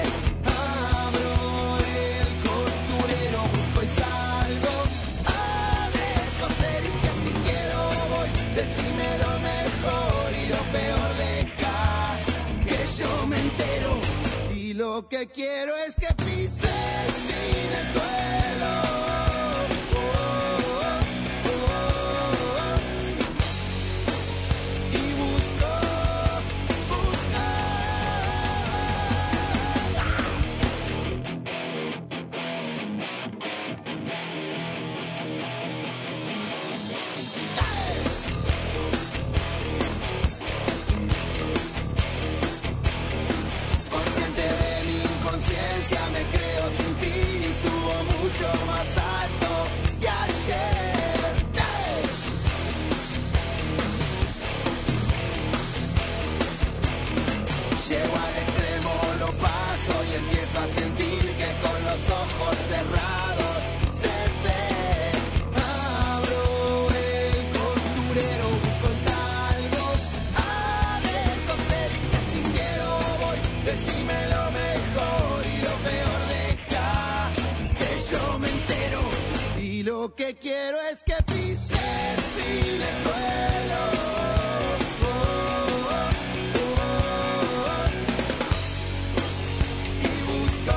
Abro el costurero, busco y salgo a descoser y que si quiero voy. Decime lo mejor y lo peor, deja que yo me entero. Y lo que quiero es que pises sin el suelo. Y busco. Consciente de mi inconsciencia, me creo sin fin y subo mucho más alto que ayer. Llego al extremo, lo paso y empiezo a sentir que con los ojos cerrados se ve. Abro el costurero, busco y salgo a descoser y que si quiero voy. Decime lo mejor y lo peor, deja que yo me entero. Y lo que quiero es que pises sin el suelo. Y busco.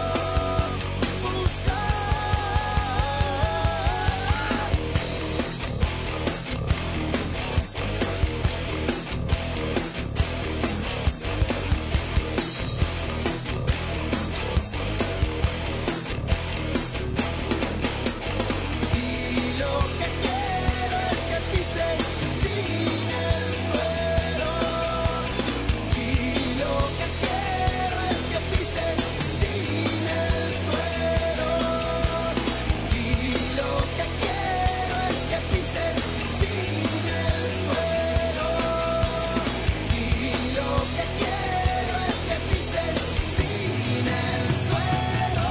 Y lo que quiero es que pises sin el suelo. Y lo que quiero es que pises sin el suelo. Y lo que quiero es que pises sin el suelo. Y lo que quiero es que pises sin el suelo.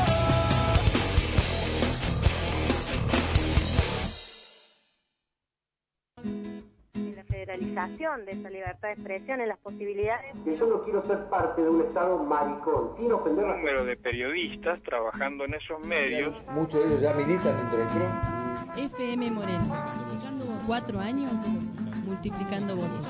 En la federalización de esa libertad de expresión, en las posibilidades. Que yo no quiero ser parte de un Estado maricón, sin ofender a... Número de periodistas trabajando en esos medios. Muchos de ellos ya militan dentro del PRO. FM Moreno, 4 años multiplicando voces.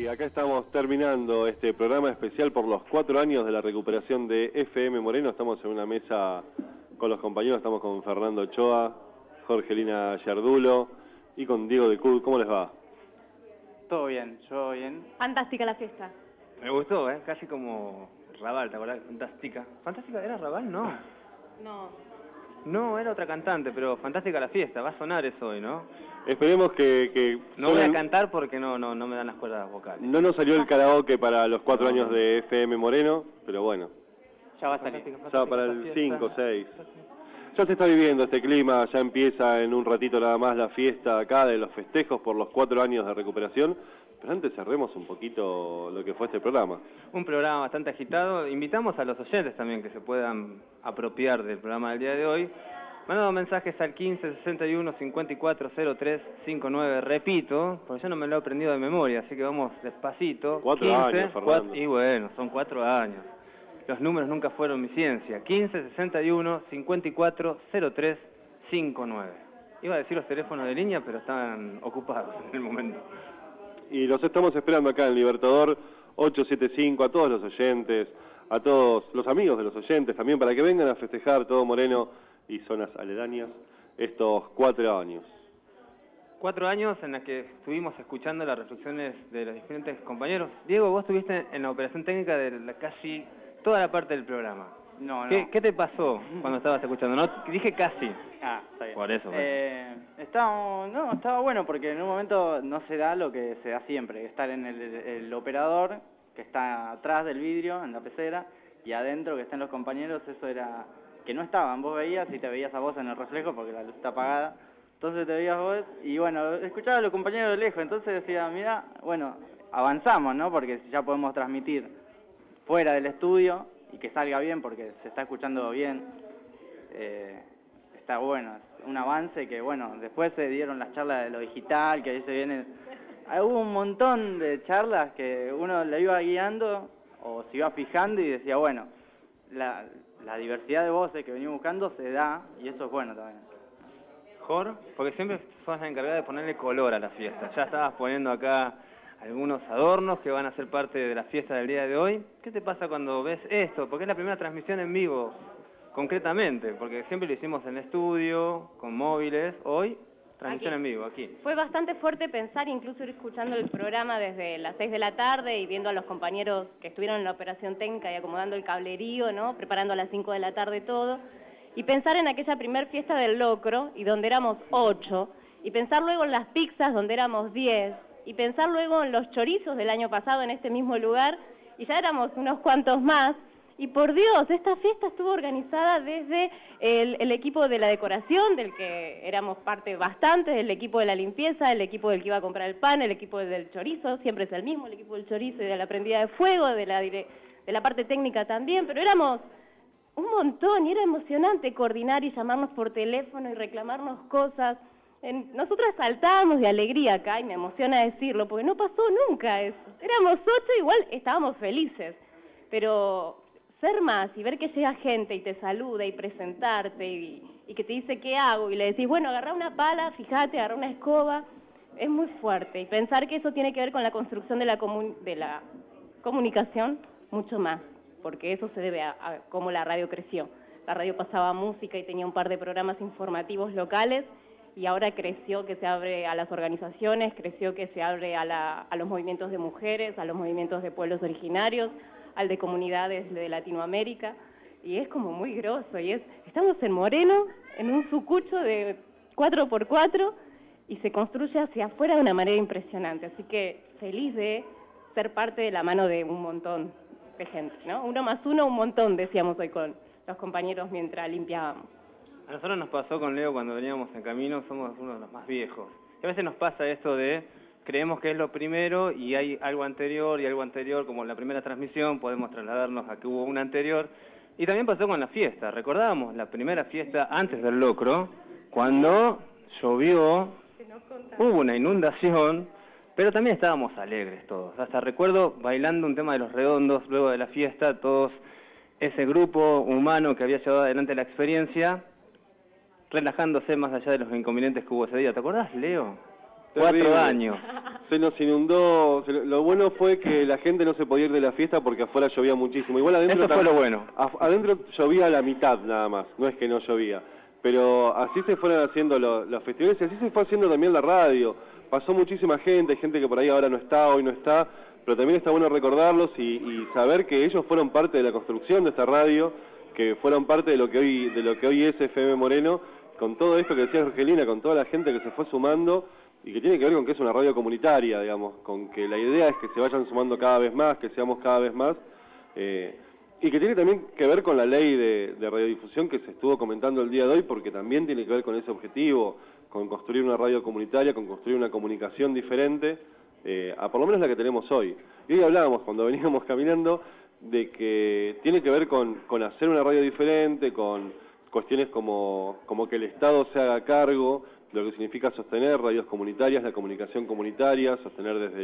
Sí, acá estamos terminando este programa especial por los 4 años de la recuperación de FM Moreno. Estamos en una mesa con los compañeros, estamos con Fernando Ochoa, Jorgelina Yardulo y con Diego de Cud. ¿Cómo les va? Todo bien, yo bien. Fantástica la fiesta. Me gustó, casi como Raval, ¿te acordás? Fantástica. ¿Fantástica era Raval? No. No, era otra cantante, pero fantástica la fiesta. Va a sonar eso hoy, ¿no? Esperemos que no voy a cantar porque no me dan las cuerdas vocales. No nos salió el karaoke para los 4 años de FM Moreno, pero bueno. Ya va a salir. Ya para el 5, 6. Ya se está viviendo este clima, ya empieza en un ratito nada más la fiesta acá de los festejos por los 4 años de recuperación. Pero antes cerremos un poquito lo que fue este programa. Un programa bastante agitado. Invitamos a los oyentes también que se puedan apropiar del programa del día de hoy. Mandando mensajes al 1561-540359. Repito, porque yo no me lo he aprendido de memoria, así que vamos despacito. 4 años, Fernando. Y bueno, son 4 años. Los números nunca fueron mi ciencia. 1561-540359. Iba a decir los teléfonos de línea, pero están ocupados en el momento. Y los estamos esperando acá en Libertador 875, a todos los oyentes, a todos los amigos de los oyentes también, para que vengan a festejar todo Moreno y zonas aledañas estos 4 años. 4 años en los que estuvimos escuchando las reflexiones de los diferentes compañeros. Diego, vos estuviste en la operación técnica de casi toda la parte del programa. No. ¿Qué te pasó cuando estabas escuchando? No, dije casi. Está bien. Por eso. Estaba bueno porque en un momento no se da lo que se da siempre, estar en el operador que está atrás del vidrio, en la pecera, y adentro que estén los compañeros. Eso era que no estaban, vos veías y te veías a vos en el reflejo porque la luz está apagada, entonces te veías vos y bueno, escuchaba a los compañeros de lejos, entonces decía, mira, bueno, avanzamos, ¿no? Porque ya podemos transmitir fuera del estudio y que salga bien porque se está escuchando bien, está bueno, es un avance que bueno, después se dieron las charlas de lo digital, que ahí se viene, hubo un montón de charlas que uno le iba guiando o se iba fijando y decía, bueno, la diversidad de voces que venimos buscando se da y eso es bueno también. Jorge, porque siempre sos la encargada de ponerle color a la fiesta, ya estabas poniendo acá algunos adornos que van a ser parte de la fiesta del día de hoy. ¿Qué te pasa cuando ves esto? Porque es la primera transmisión en vivo, concretamente, porque siempre lo hicimos en el estudio, con móviles, hoy transmisión en vivo, aquí. Fue bastante fuerte pensar, incluso ir escuchando el programa desde las 6 de la tarde y viendo a los compañeros que estuvieron en la operación técnica y acomodando el cablerío, ¿no? Preparando a las 5 de la tarde todo, y pensar en aquella primer fiesta del locro, y donde éramos 8, y pensar luego en las pizzas, donde éramos 10, y pensar luego en los chorizos del año pasado en este mismo lugar, y ya éramos unos cuantos más, y por Dios, esta fiesta estuvo organizada desde el equipo de la decoración, del que éramos parte bastante, del equipo de la limpieza, el equipo del que iba a comprar el pan, el equipo del chorizo, siempre es el mismo, el equipo del chorizo y de la prendida de fuego, de la parte técnica también, pero éramos un montón y era emocionante coordinar y llamarnos por teléfono y reclamarnos cosas. Nosotras saltábamos de alegría acá y me emociona decirlo porque no pasó nunca eso. Éramos 8, igual estábamos felices, pero ser más y ver que llega gente y te saluda y presentarte y que te dice qué hago y le decís, bueno, agarrá una pala, fíjate, agarrá una escoba, es muy fuerte. Y pensar que eso tiene que ver con la construcción de la comunicación, mucho más, porque eso se debe a cómo la radio creció. La radio pasaba música y tenía un par de programas informativos locales, y ahora creció que se abre a las organizaciones, creció que se abre a los movimientos de mujeres, a los movimientos de pueblos originarios, al de comunidades de Latinoamérica, y es como muy grosso, y estamos en Moreno, en un sucucho de 4x4, y se construye hacia afuera de una manera impresionante, así que feliz de ser parte de la mano de un montón de gente, ¿no? 1 más 1, un montón, decíamos hoy con los compañeros mientras limpiábamos. A nosotros nos pasó con Leo cuando veníamos en camino, somos uno de los más viejos. Y a veces nos pasa esto de, creemos que es lo primero y hay algo anterior, como en la primera transmisión, podemos trasladarnos a que hubo una anterior. Y también pasó con la fiesta. Recordábamos la primera fiesta antes del locro, cuando llovió, hubo una inundación, pero también estábamos alegres todos. Hasta recuerdo bailando un tema de Los Redondos luego de la fiesta, todos ese grupo humano que había llevado adelante la experiencia, relajándose más allá de los inconvenientes que hubo ese día. ¿Te acordás, Leo? 4 años. Se nos inundó. Lo bueno fue que la gente no se podía ir de la fiesta porque afuera llovía muchísimo. Igual adentro Eso fue lo bueno. Adentro llovía a la mitad nada más, no es que no llovía. Pero así se fueron haciendo los festivales y así se fue haciendo también la radio. Pasó muchísima gente, hay gente que por ahí ahora no está, hoy no está, pero también está bueno recordarlos y saber que ellos fueron parte de la construcción de esta radio, que fueron parte de lo que hoy es FM Moreno, con todo esto que decía Jorgelina, con toda la gente que se fue sumando y que tiene que ver con que es una radio comunitaria, digamos, con que la idea es que se vayan sumando cada vez más, que seamos cada vez más, y que tiene también que ver con la ley de radiodifusión que se estuvo comentando el día de hoy, porque también tiene que ver con ese objetivo, con construir una radio comunitaria, con construir una comunicación diferente, a por lo menos la que tenemos hoy. Y hoy hablábamos, cuando veníamos caminando, de que tiene que ver con hacer una radio diferente, con cuestiones como que el Estado se haga cargo de lo que significa sostener radios comunitarias, la comunicación comunitaria, sostener desde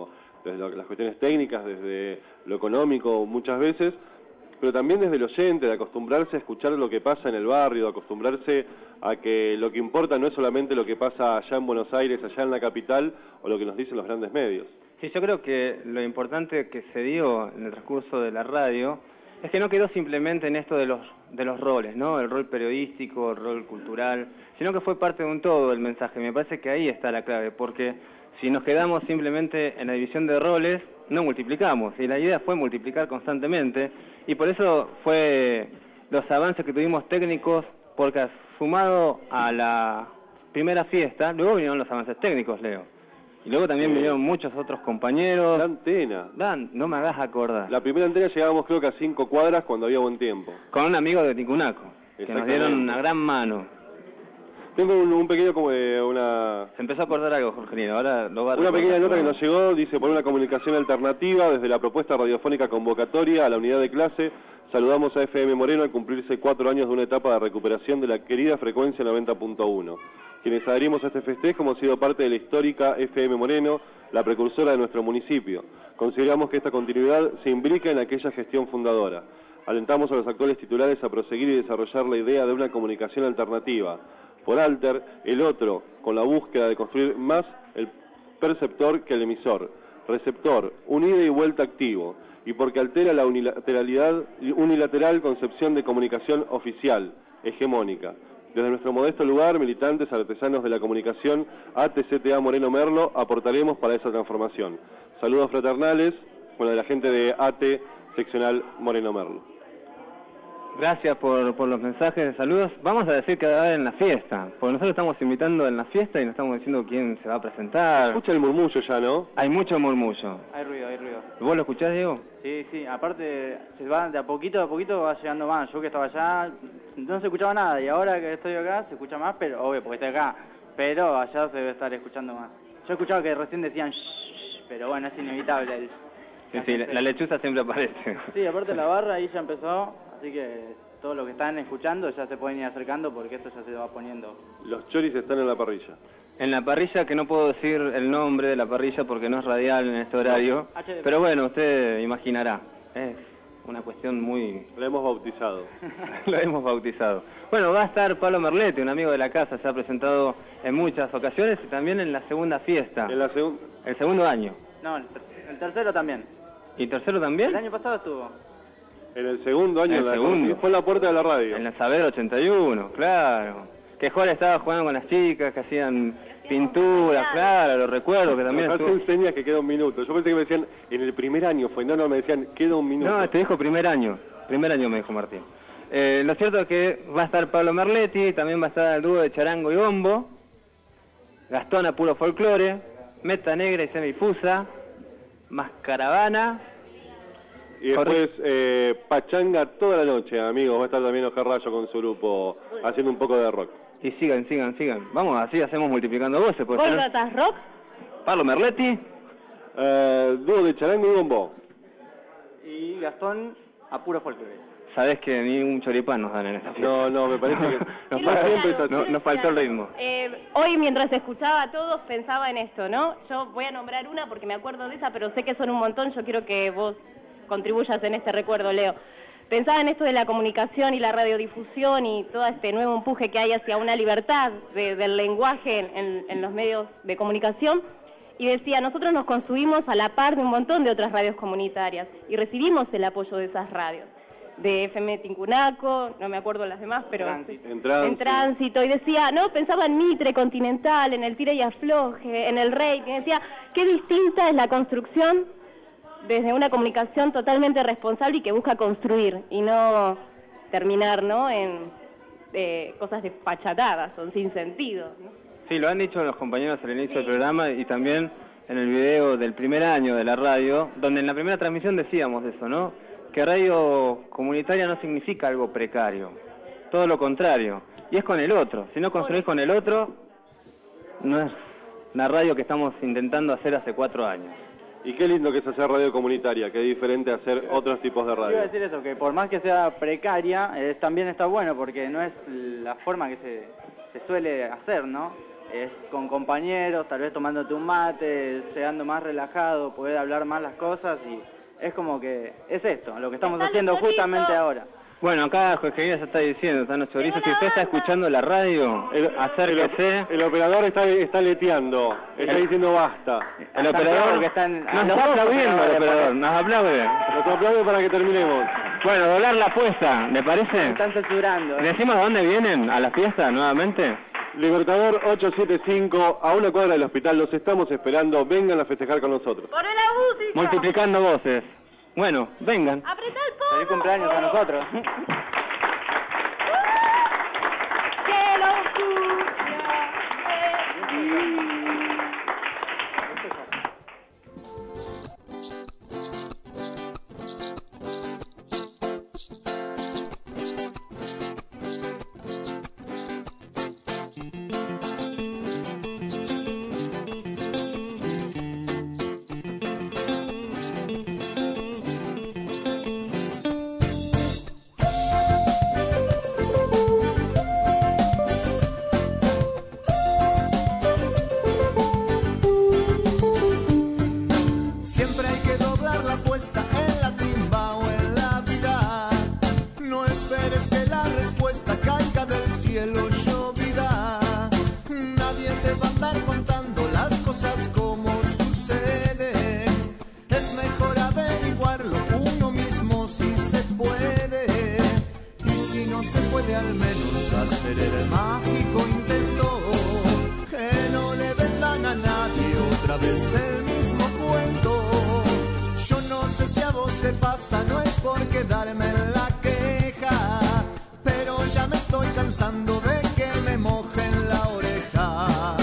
las cuestiones técnicas, desde lo económico muchas veces, pero también desde el oyente, de acostumbrarse a escuchar lo que pasa en el barrio, de acostumbrarse a que lo que importa no es solamente lo que pasa allá en Buenos Aires, allá en la capital, o lo que nos dicen los grandes medios. Sí, yo creo que lo importante que se dio en el transcurso de la radio es que no quedó simplemente en esto de los roles, ¿no? El rol periodístico, el rol cultural, sino que fue parte de un todo el mensaje. Me parece que ahí está la clave, porque si nos quedamos simplemente en la división de roles, no multiplicamos, y la idea fue multiplicar constantemente, y por eso fue los avances que tuvimos técnicos, porque sumado a la primera fiesta, luego vinieron los avances técnicos, Leo. Y luego también vinieron muchos otros compañeros. La antena. Dan, no me hagas acordar. La primera antena llegábamos creo que a 5 cuadras cuando había buen tiempo. Con un amigo de Ticunaco, que nos dieron una gran mano. Tengo un pequeño como una... Se empezó a acordar algo, Jorgelino, ahora lo va a... Una pequeña nota que nos llegó, dice, por una comunicación alternativa, desde la propuesta radiofónica convocatoria a la unidad de clase, saludamos a FM Moreno al cumplirse 4 años de una etapa de recuperación de la querida frecuencia 90.1. Quienes adherimos a este festejo hemos sido parte de la histórica FM Moreno, la precursora de nuestro municipio. Consideramos que esta continuidad se imbrica en aquella gestión fundadora. Alentamos a los actuales titulares a proseguir y desarrollar la idea de una comunicación alternativa. Por alter, el otro, con la búsqueda de construir más el perceptor que el emisor. Receptor, un ida y vuelta activo. Y porque altera la unilateral concepción de comunicación oficial, hegemónica. Desde nuestro modesto lugar, militantes, artesanos de la comunicación, ATCTA Moreno Merlo, aportaremos para esa transformación. Saludos fraternales, de la gente de AT Seccional Moreno Merlo. Gracias por los mensajes de saludos. Vamos a decir que va a haber en la fiesta, porque nosotros estamos invitando en la fiesta y nos estamos diciendo quién se va a presentar. Escucha el murmullo ya, ¿no? Hay mucho murmullo. Hay ruido, hay ruido. ¿Vos lo escuchás, Diego? Sí, aparte se va de a poquito va llegando más. Yo que estaba allá no se escuchaba nada y ahora que estoy acá se escucha más, pero obvio porque estoy acá, pero allá se debe estar escuchando más. Yo he escuchado que recién decían shh, pero bueno, es inevitable. Sí, la lechuza siempre aparece. Sí, aparte la barra ahí ya empezó, así que todos los que están escuchando ya se pueden ir acercando porque esto ya se va poniendo. Los choris están en la parrilla. En la parrilla, que no puedo decir el nombre de la parrilla porque no es radial en este horario, pero bueno, usted imaginará, es una cuestión muy... Lo hemos bautizado. Lo hemos bautizado. Bueno, va a estar Pablo Merletti, un amigo de la casa, se ha presentado en muchas ocasiones y también en la segunda fiesta. ¿En la el segundo año? No, el tercero también. ¿Y tercero también? El año pasado estuvo. En el segundo año, fue en la puerta de la radio. En la Saavedra 81, claro. Que Jorge estaba jugando con las chicas, que hacían pinturas, claro, lo recuerdo, que también estuvo... Tú enseñas que queda un minuto. Yo pensé que me decían, en el primer año fue, no, me decían, queda un minuto. No, te dijo primer año me dijo Martín. Lo cierto es que va a estar Pablo Merletti, también va a estar el dúo de charango y bombo, Gastón a puro folclore, Meta Negra y Semifusa, Mascaravana... Y después pachanga toda la noche, amigos. Va a estar también Oscar Rayo con su grupo haciendo un poco de rock. Y sigan. Vamos, así hacemos multiplicando voces. ¿Vos tratás rock? Pablo Merletti. Dúo de charango y bombo. Y Gastón a puro folclore. Sabés que ni un choripán nos dan en esta fiesta. No, me parece que... nos faltó el ritmo. Hoy mientras escuchaba a todos pensaba en esto, ¿no? Yo voy a nombrar una porque me acuerdo de esa, pero sé que son un montón. Yo quiero que vos contribuyas en este recuerdo, Leo. pensaba en esto de la comunicación y la radiodifusión y todo este nuevo empuje que hay hacia una libertad del lenguaje en los medios de comunicación, y decía, nosotros nos construimos a la par de un montón de otras radios comunitarias y recibimos el apoyo de esas radios, de FM Tincunaco, no me acuerdo las demás, pero en Tránsito, y decía, no, pensaba en Mitre, Continental, en el Tira y Afloje, en el Rey, y decía, qué distinta es la construcción desde una comunicación totalmente responsable y que busca construir y no terminar, ¿no?, en cosas desfachatadas, son sin sentido, ¿no? Sí, lo han dicho los compañeros al inicio del programa y también en el video del primer año de la radio, donde en la primera transmisión decíamos eso, ¿no?, que radio comunitaria no significa algo precario, todo lo contrario, y es con el otro. Si no construís con el otro, no es la radio que estamos intentando hacer hace 4 años. Y qué lindo que es hacer radio comunitaria, que es diferente a hacer otros tipos de radio. Quiero decir eso, que por más que sea precaria, también está bueno, porque no es la forma que se suele hacer, ¿no? Es con compañeros, tal vez tomándote un mate, llegando más relajado, poder hablar más las cosas, y es como que es esto, lo que estamos haciendo justamente ahora. Bueno, acá Jorge ya está diciendo, están los chorizos. Si usted está escuchando la radio, acérquese. El operador está leteando, está diciendo basta. El operador que está nos está aplaudiendo, el operador, nos aplaude. Nos aplaude para que terminemos. Bueno, doblar la apuesta, ¿le parece? Están censurando. ¿Decimos a dónde vienen? ¿A la fiesta nuevamente? Libertador 875, a 1 cuadra del hospital, los estamos esperando, vengan a festejar con nosotros. ¡Por la música! Multiplicando voces. Bueno, vengan. ¡Apretá el codo! ¡Feliz cumpleaños a nosotros! ¡Qué locura! En la timba o en la vida, no esperes que la respuesta caiga del cielo, lloverá. Nadie te va a andar contando las cosas como suceden. Es mejor averiguarlo uno mismo si se puede. Y si no se puede, al menos hacer el mágico intento. Que no le vendan a nadie otra vez el mismo cuento. Yo no sé si a vos te pasa, no es por quedarme en la queja, pero ya me estoy cansando de que me mojen la oreja.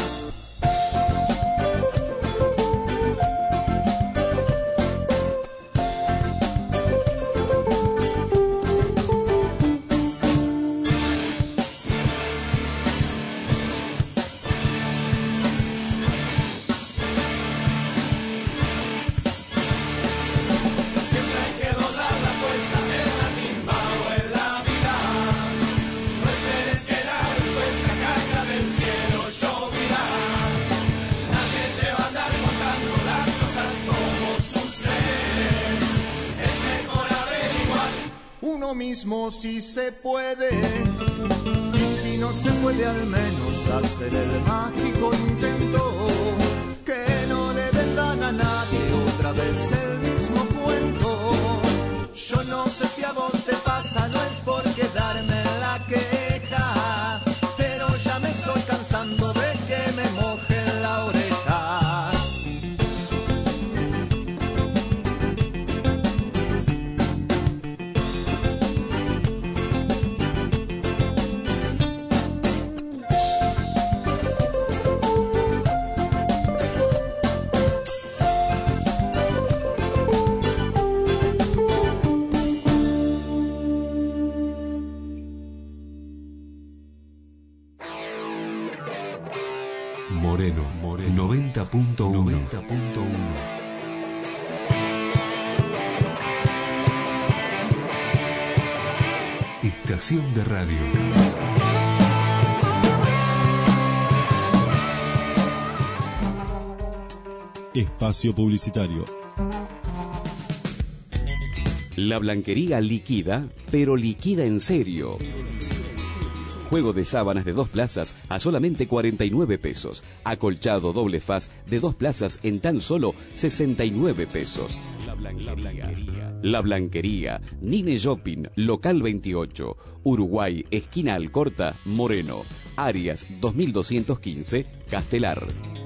Mismo si se puede, y si no se puede, al menos hacer el mágico intento. Que no le vendan a nadie otra vez el mismo cuento. Yo no sé si a vos te pasa, no es por quedarme en la queja, pero ya me estoy cansando de que me mojen la oreja. Moreno 90.1. Estación de radio. Espacio publicitario. La Blanquería liquida, pero liquida en serio. Juego de sábanas de 2 plazas a solamente 49 pesos. Acolchado doble faz de 2 plazas en tan solo 69 pesos. La Blanquería, Nine Shopping, local 28, Uruguay, esquina Alcorta, Moreno, Arias 2215, Castelar.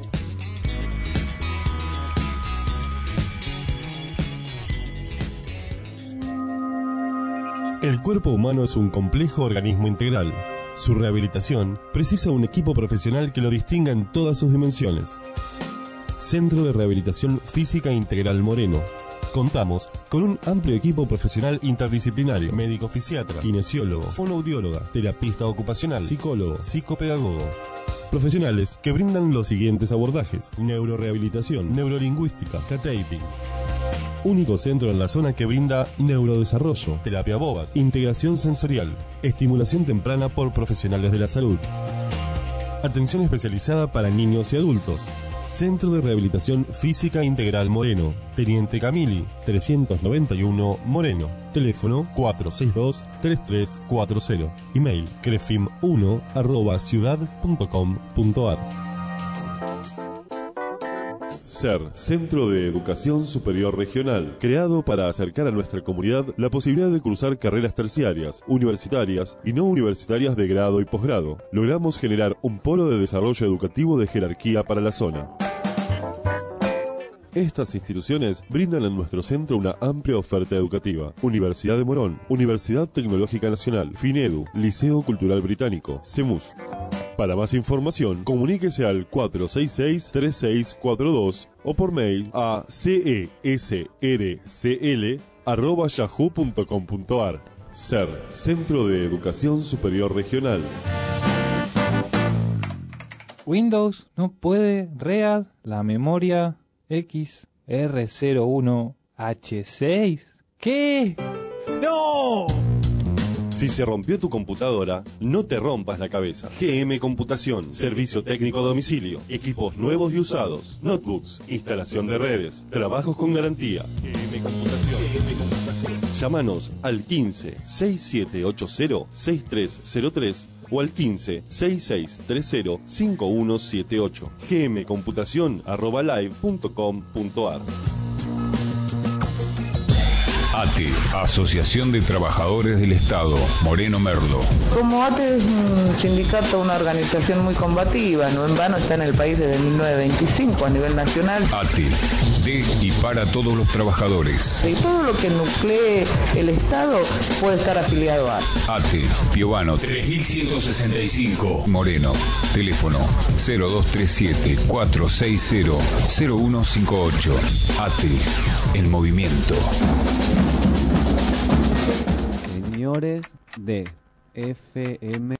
El cuerpo humano es un complejo organismo integral. Su rehabilitación precisa un equipo profesional que lo distinga en todas sus dimensiones. Centro de Rehabilitación Física Integral Moreno. Contamos con un amplio equipo profesional interdisciplinario: médico fisiatra, kinesiólogo, fonoaudióloga, terapista ocupacional, psicólogo, psicopedagogo. Profesionales que brindan los siguientes abordajes: neurorehabilitación, neurolingüística, cataping. Único centro en la zona que brinda neurodesarrollo, terapia BOBAT, integración sensorial, estimulación temprana por profesionales de la salud. Atención especializada para niños y adultos. Centro de Rehabilitación Física Integral Moreno, Teniente Camili, 391 Moreno. Teléfono 462-3340. Email crefim1@ciudad.com.ar. SER, Centro de Educación Superior Regional, creado para acercar a nuestra comunidad la posibilidad de cursar carreras terciarias, universitarias y no universitarias de grado y posgrado. Logramos generar un polo de desarrollo educativo de jerarquía para la zona. Estas instituciones brindan en nuestro centro una amplia oferta educativa: Universidad de Morón, Universidad Tecnológica Nacional, FINEDU, Liceo Cultural Británico, CEMUS. Para más información, comuníquese al 466-3642 o por mail a cesrcl@yahoo.com.ar. SER, Centro de Educación Superior Regional. Windows no puede READ la memoria XR01H6. ¿Qué? ¡No! Si se rompió tu computadora, no te rompas la cabeza. GM Computación, servicio técnico a domicilio, equipos nuevos y usados, notebooks, instalación de redes, trabajos con garantía. GM Computación. Llámanos al 15-6780-6303 o al 15-6630-5178. gmcomputacion@live.com.ar. ATE, Asociación de Trabajadores del Estado, Moreno Merlo. Como ATE es un sindicato, una organización muy combativa, no en vano está en el país desde 1925 a nivel nacional. ATE, de y para todos los trabajadores. Y todo lo que nuclee el Estado puede estar afiliado a ATE, Piovano 3165, Moreno. Teléfono 0237-460-0158. ATE, el movimiento. Señores de FM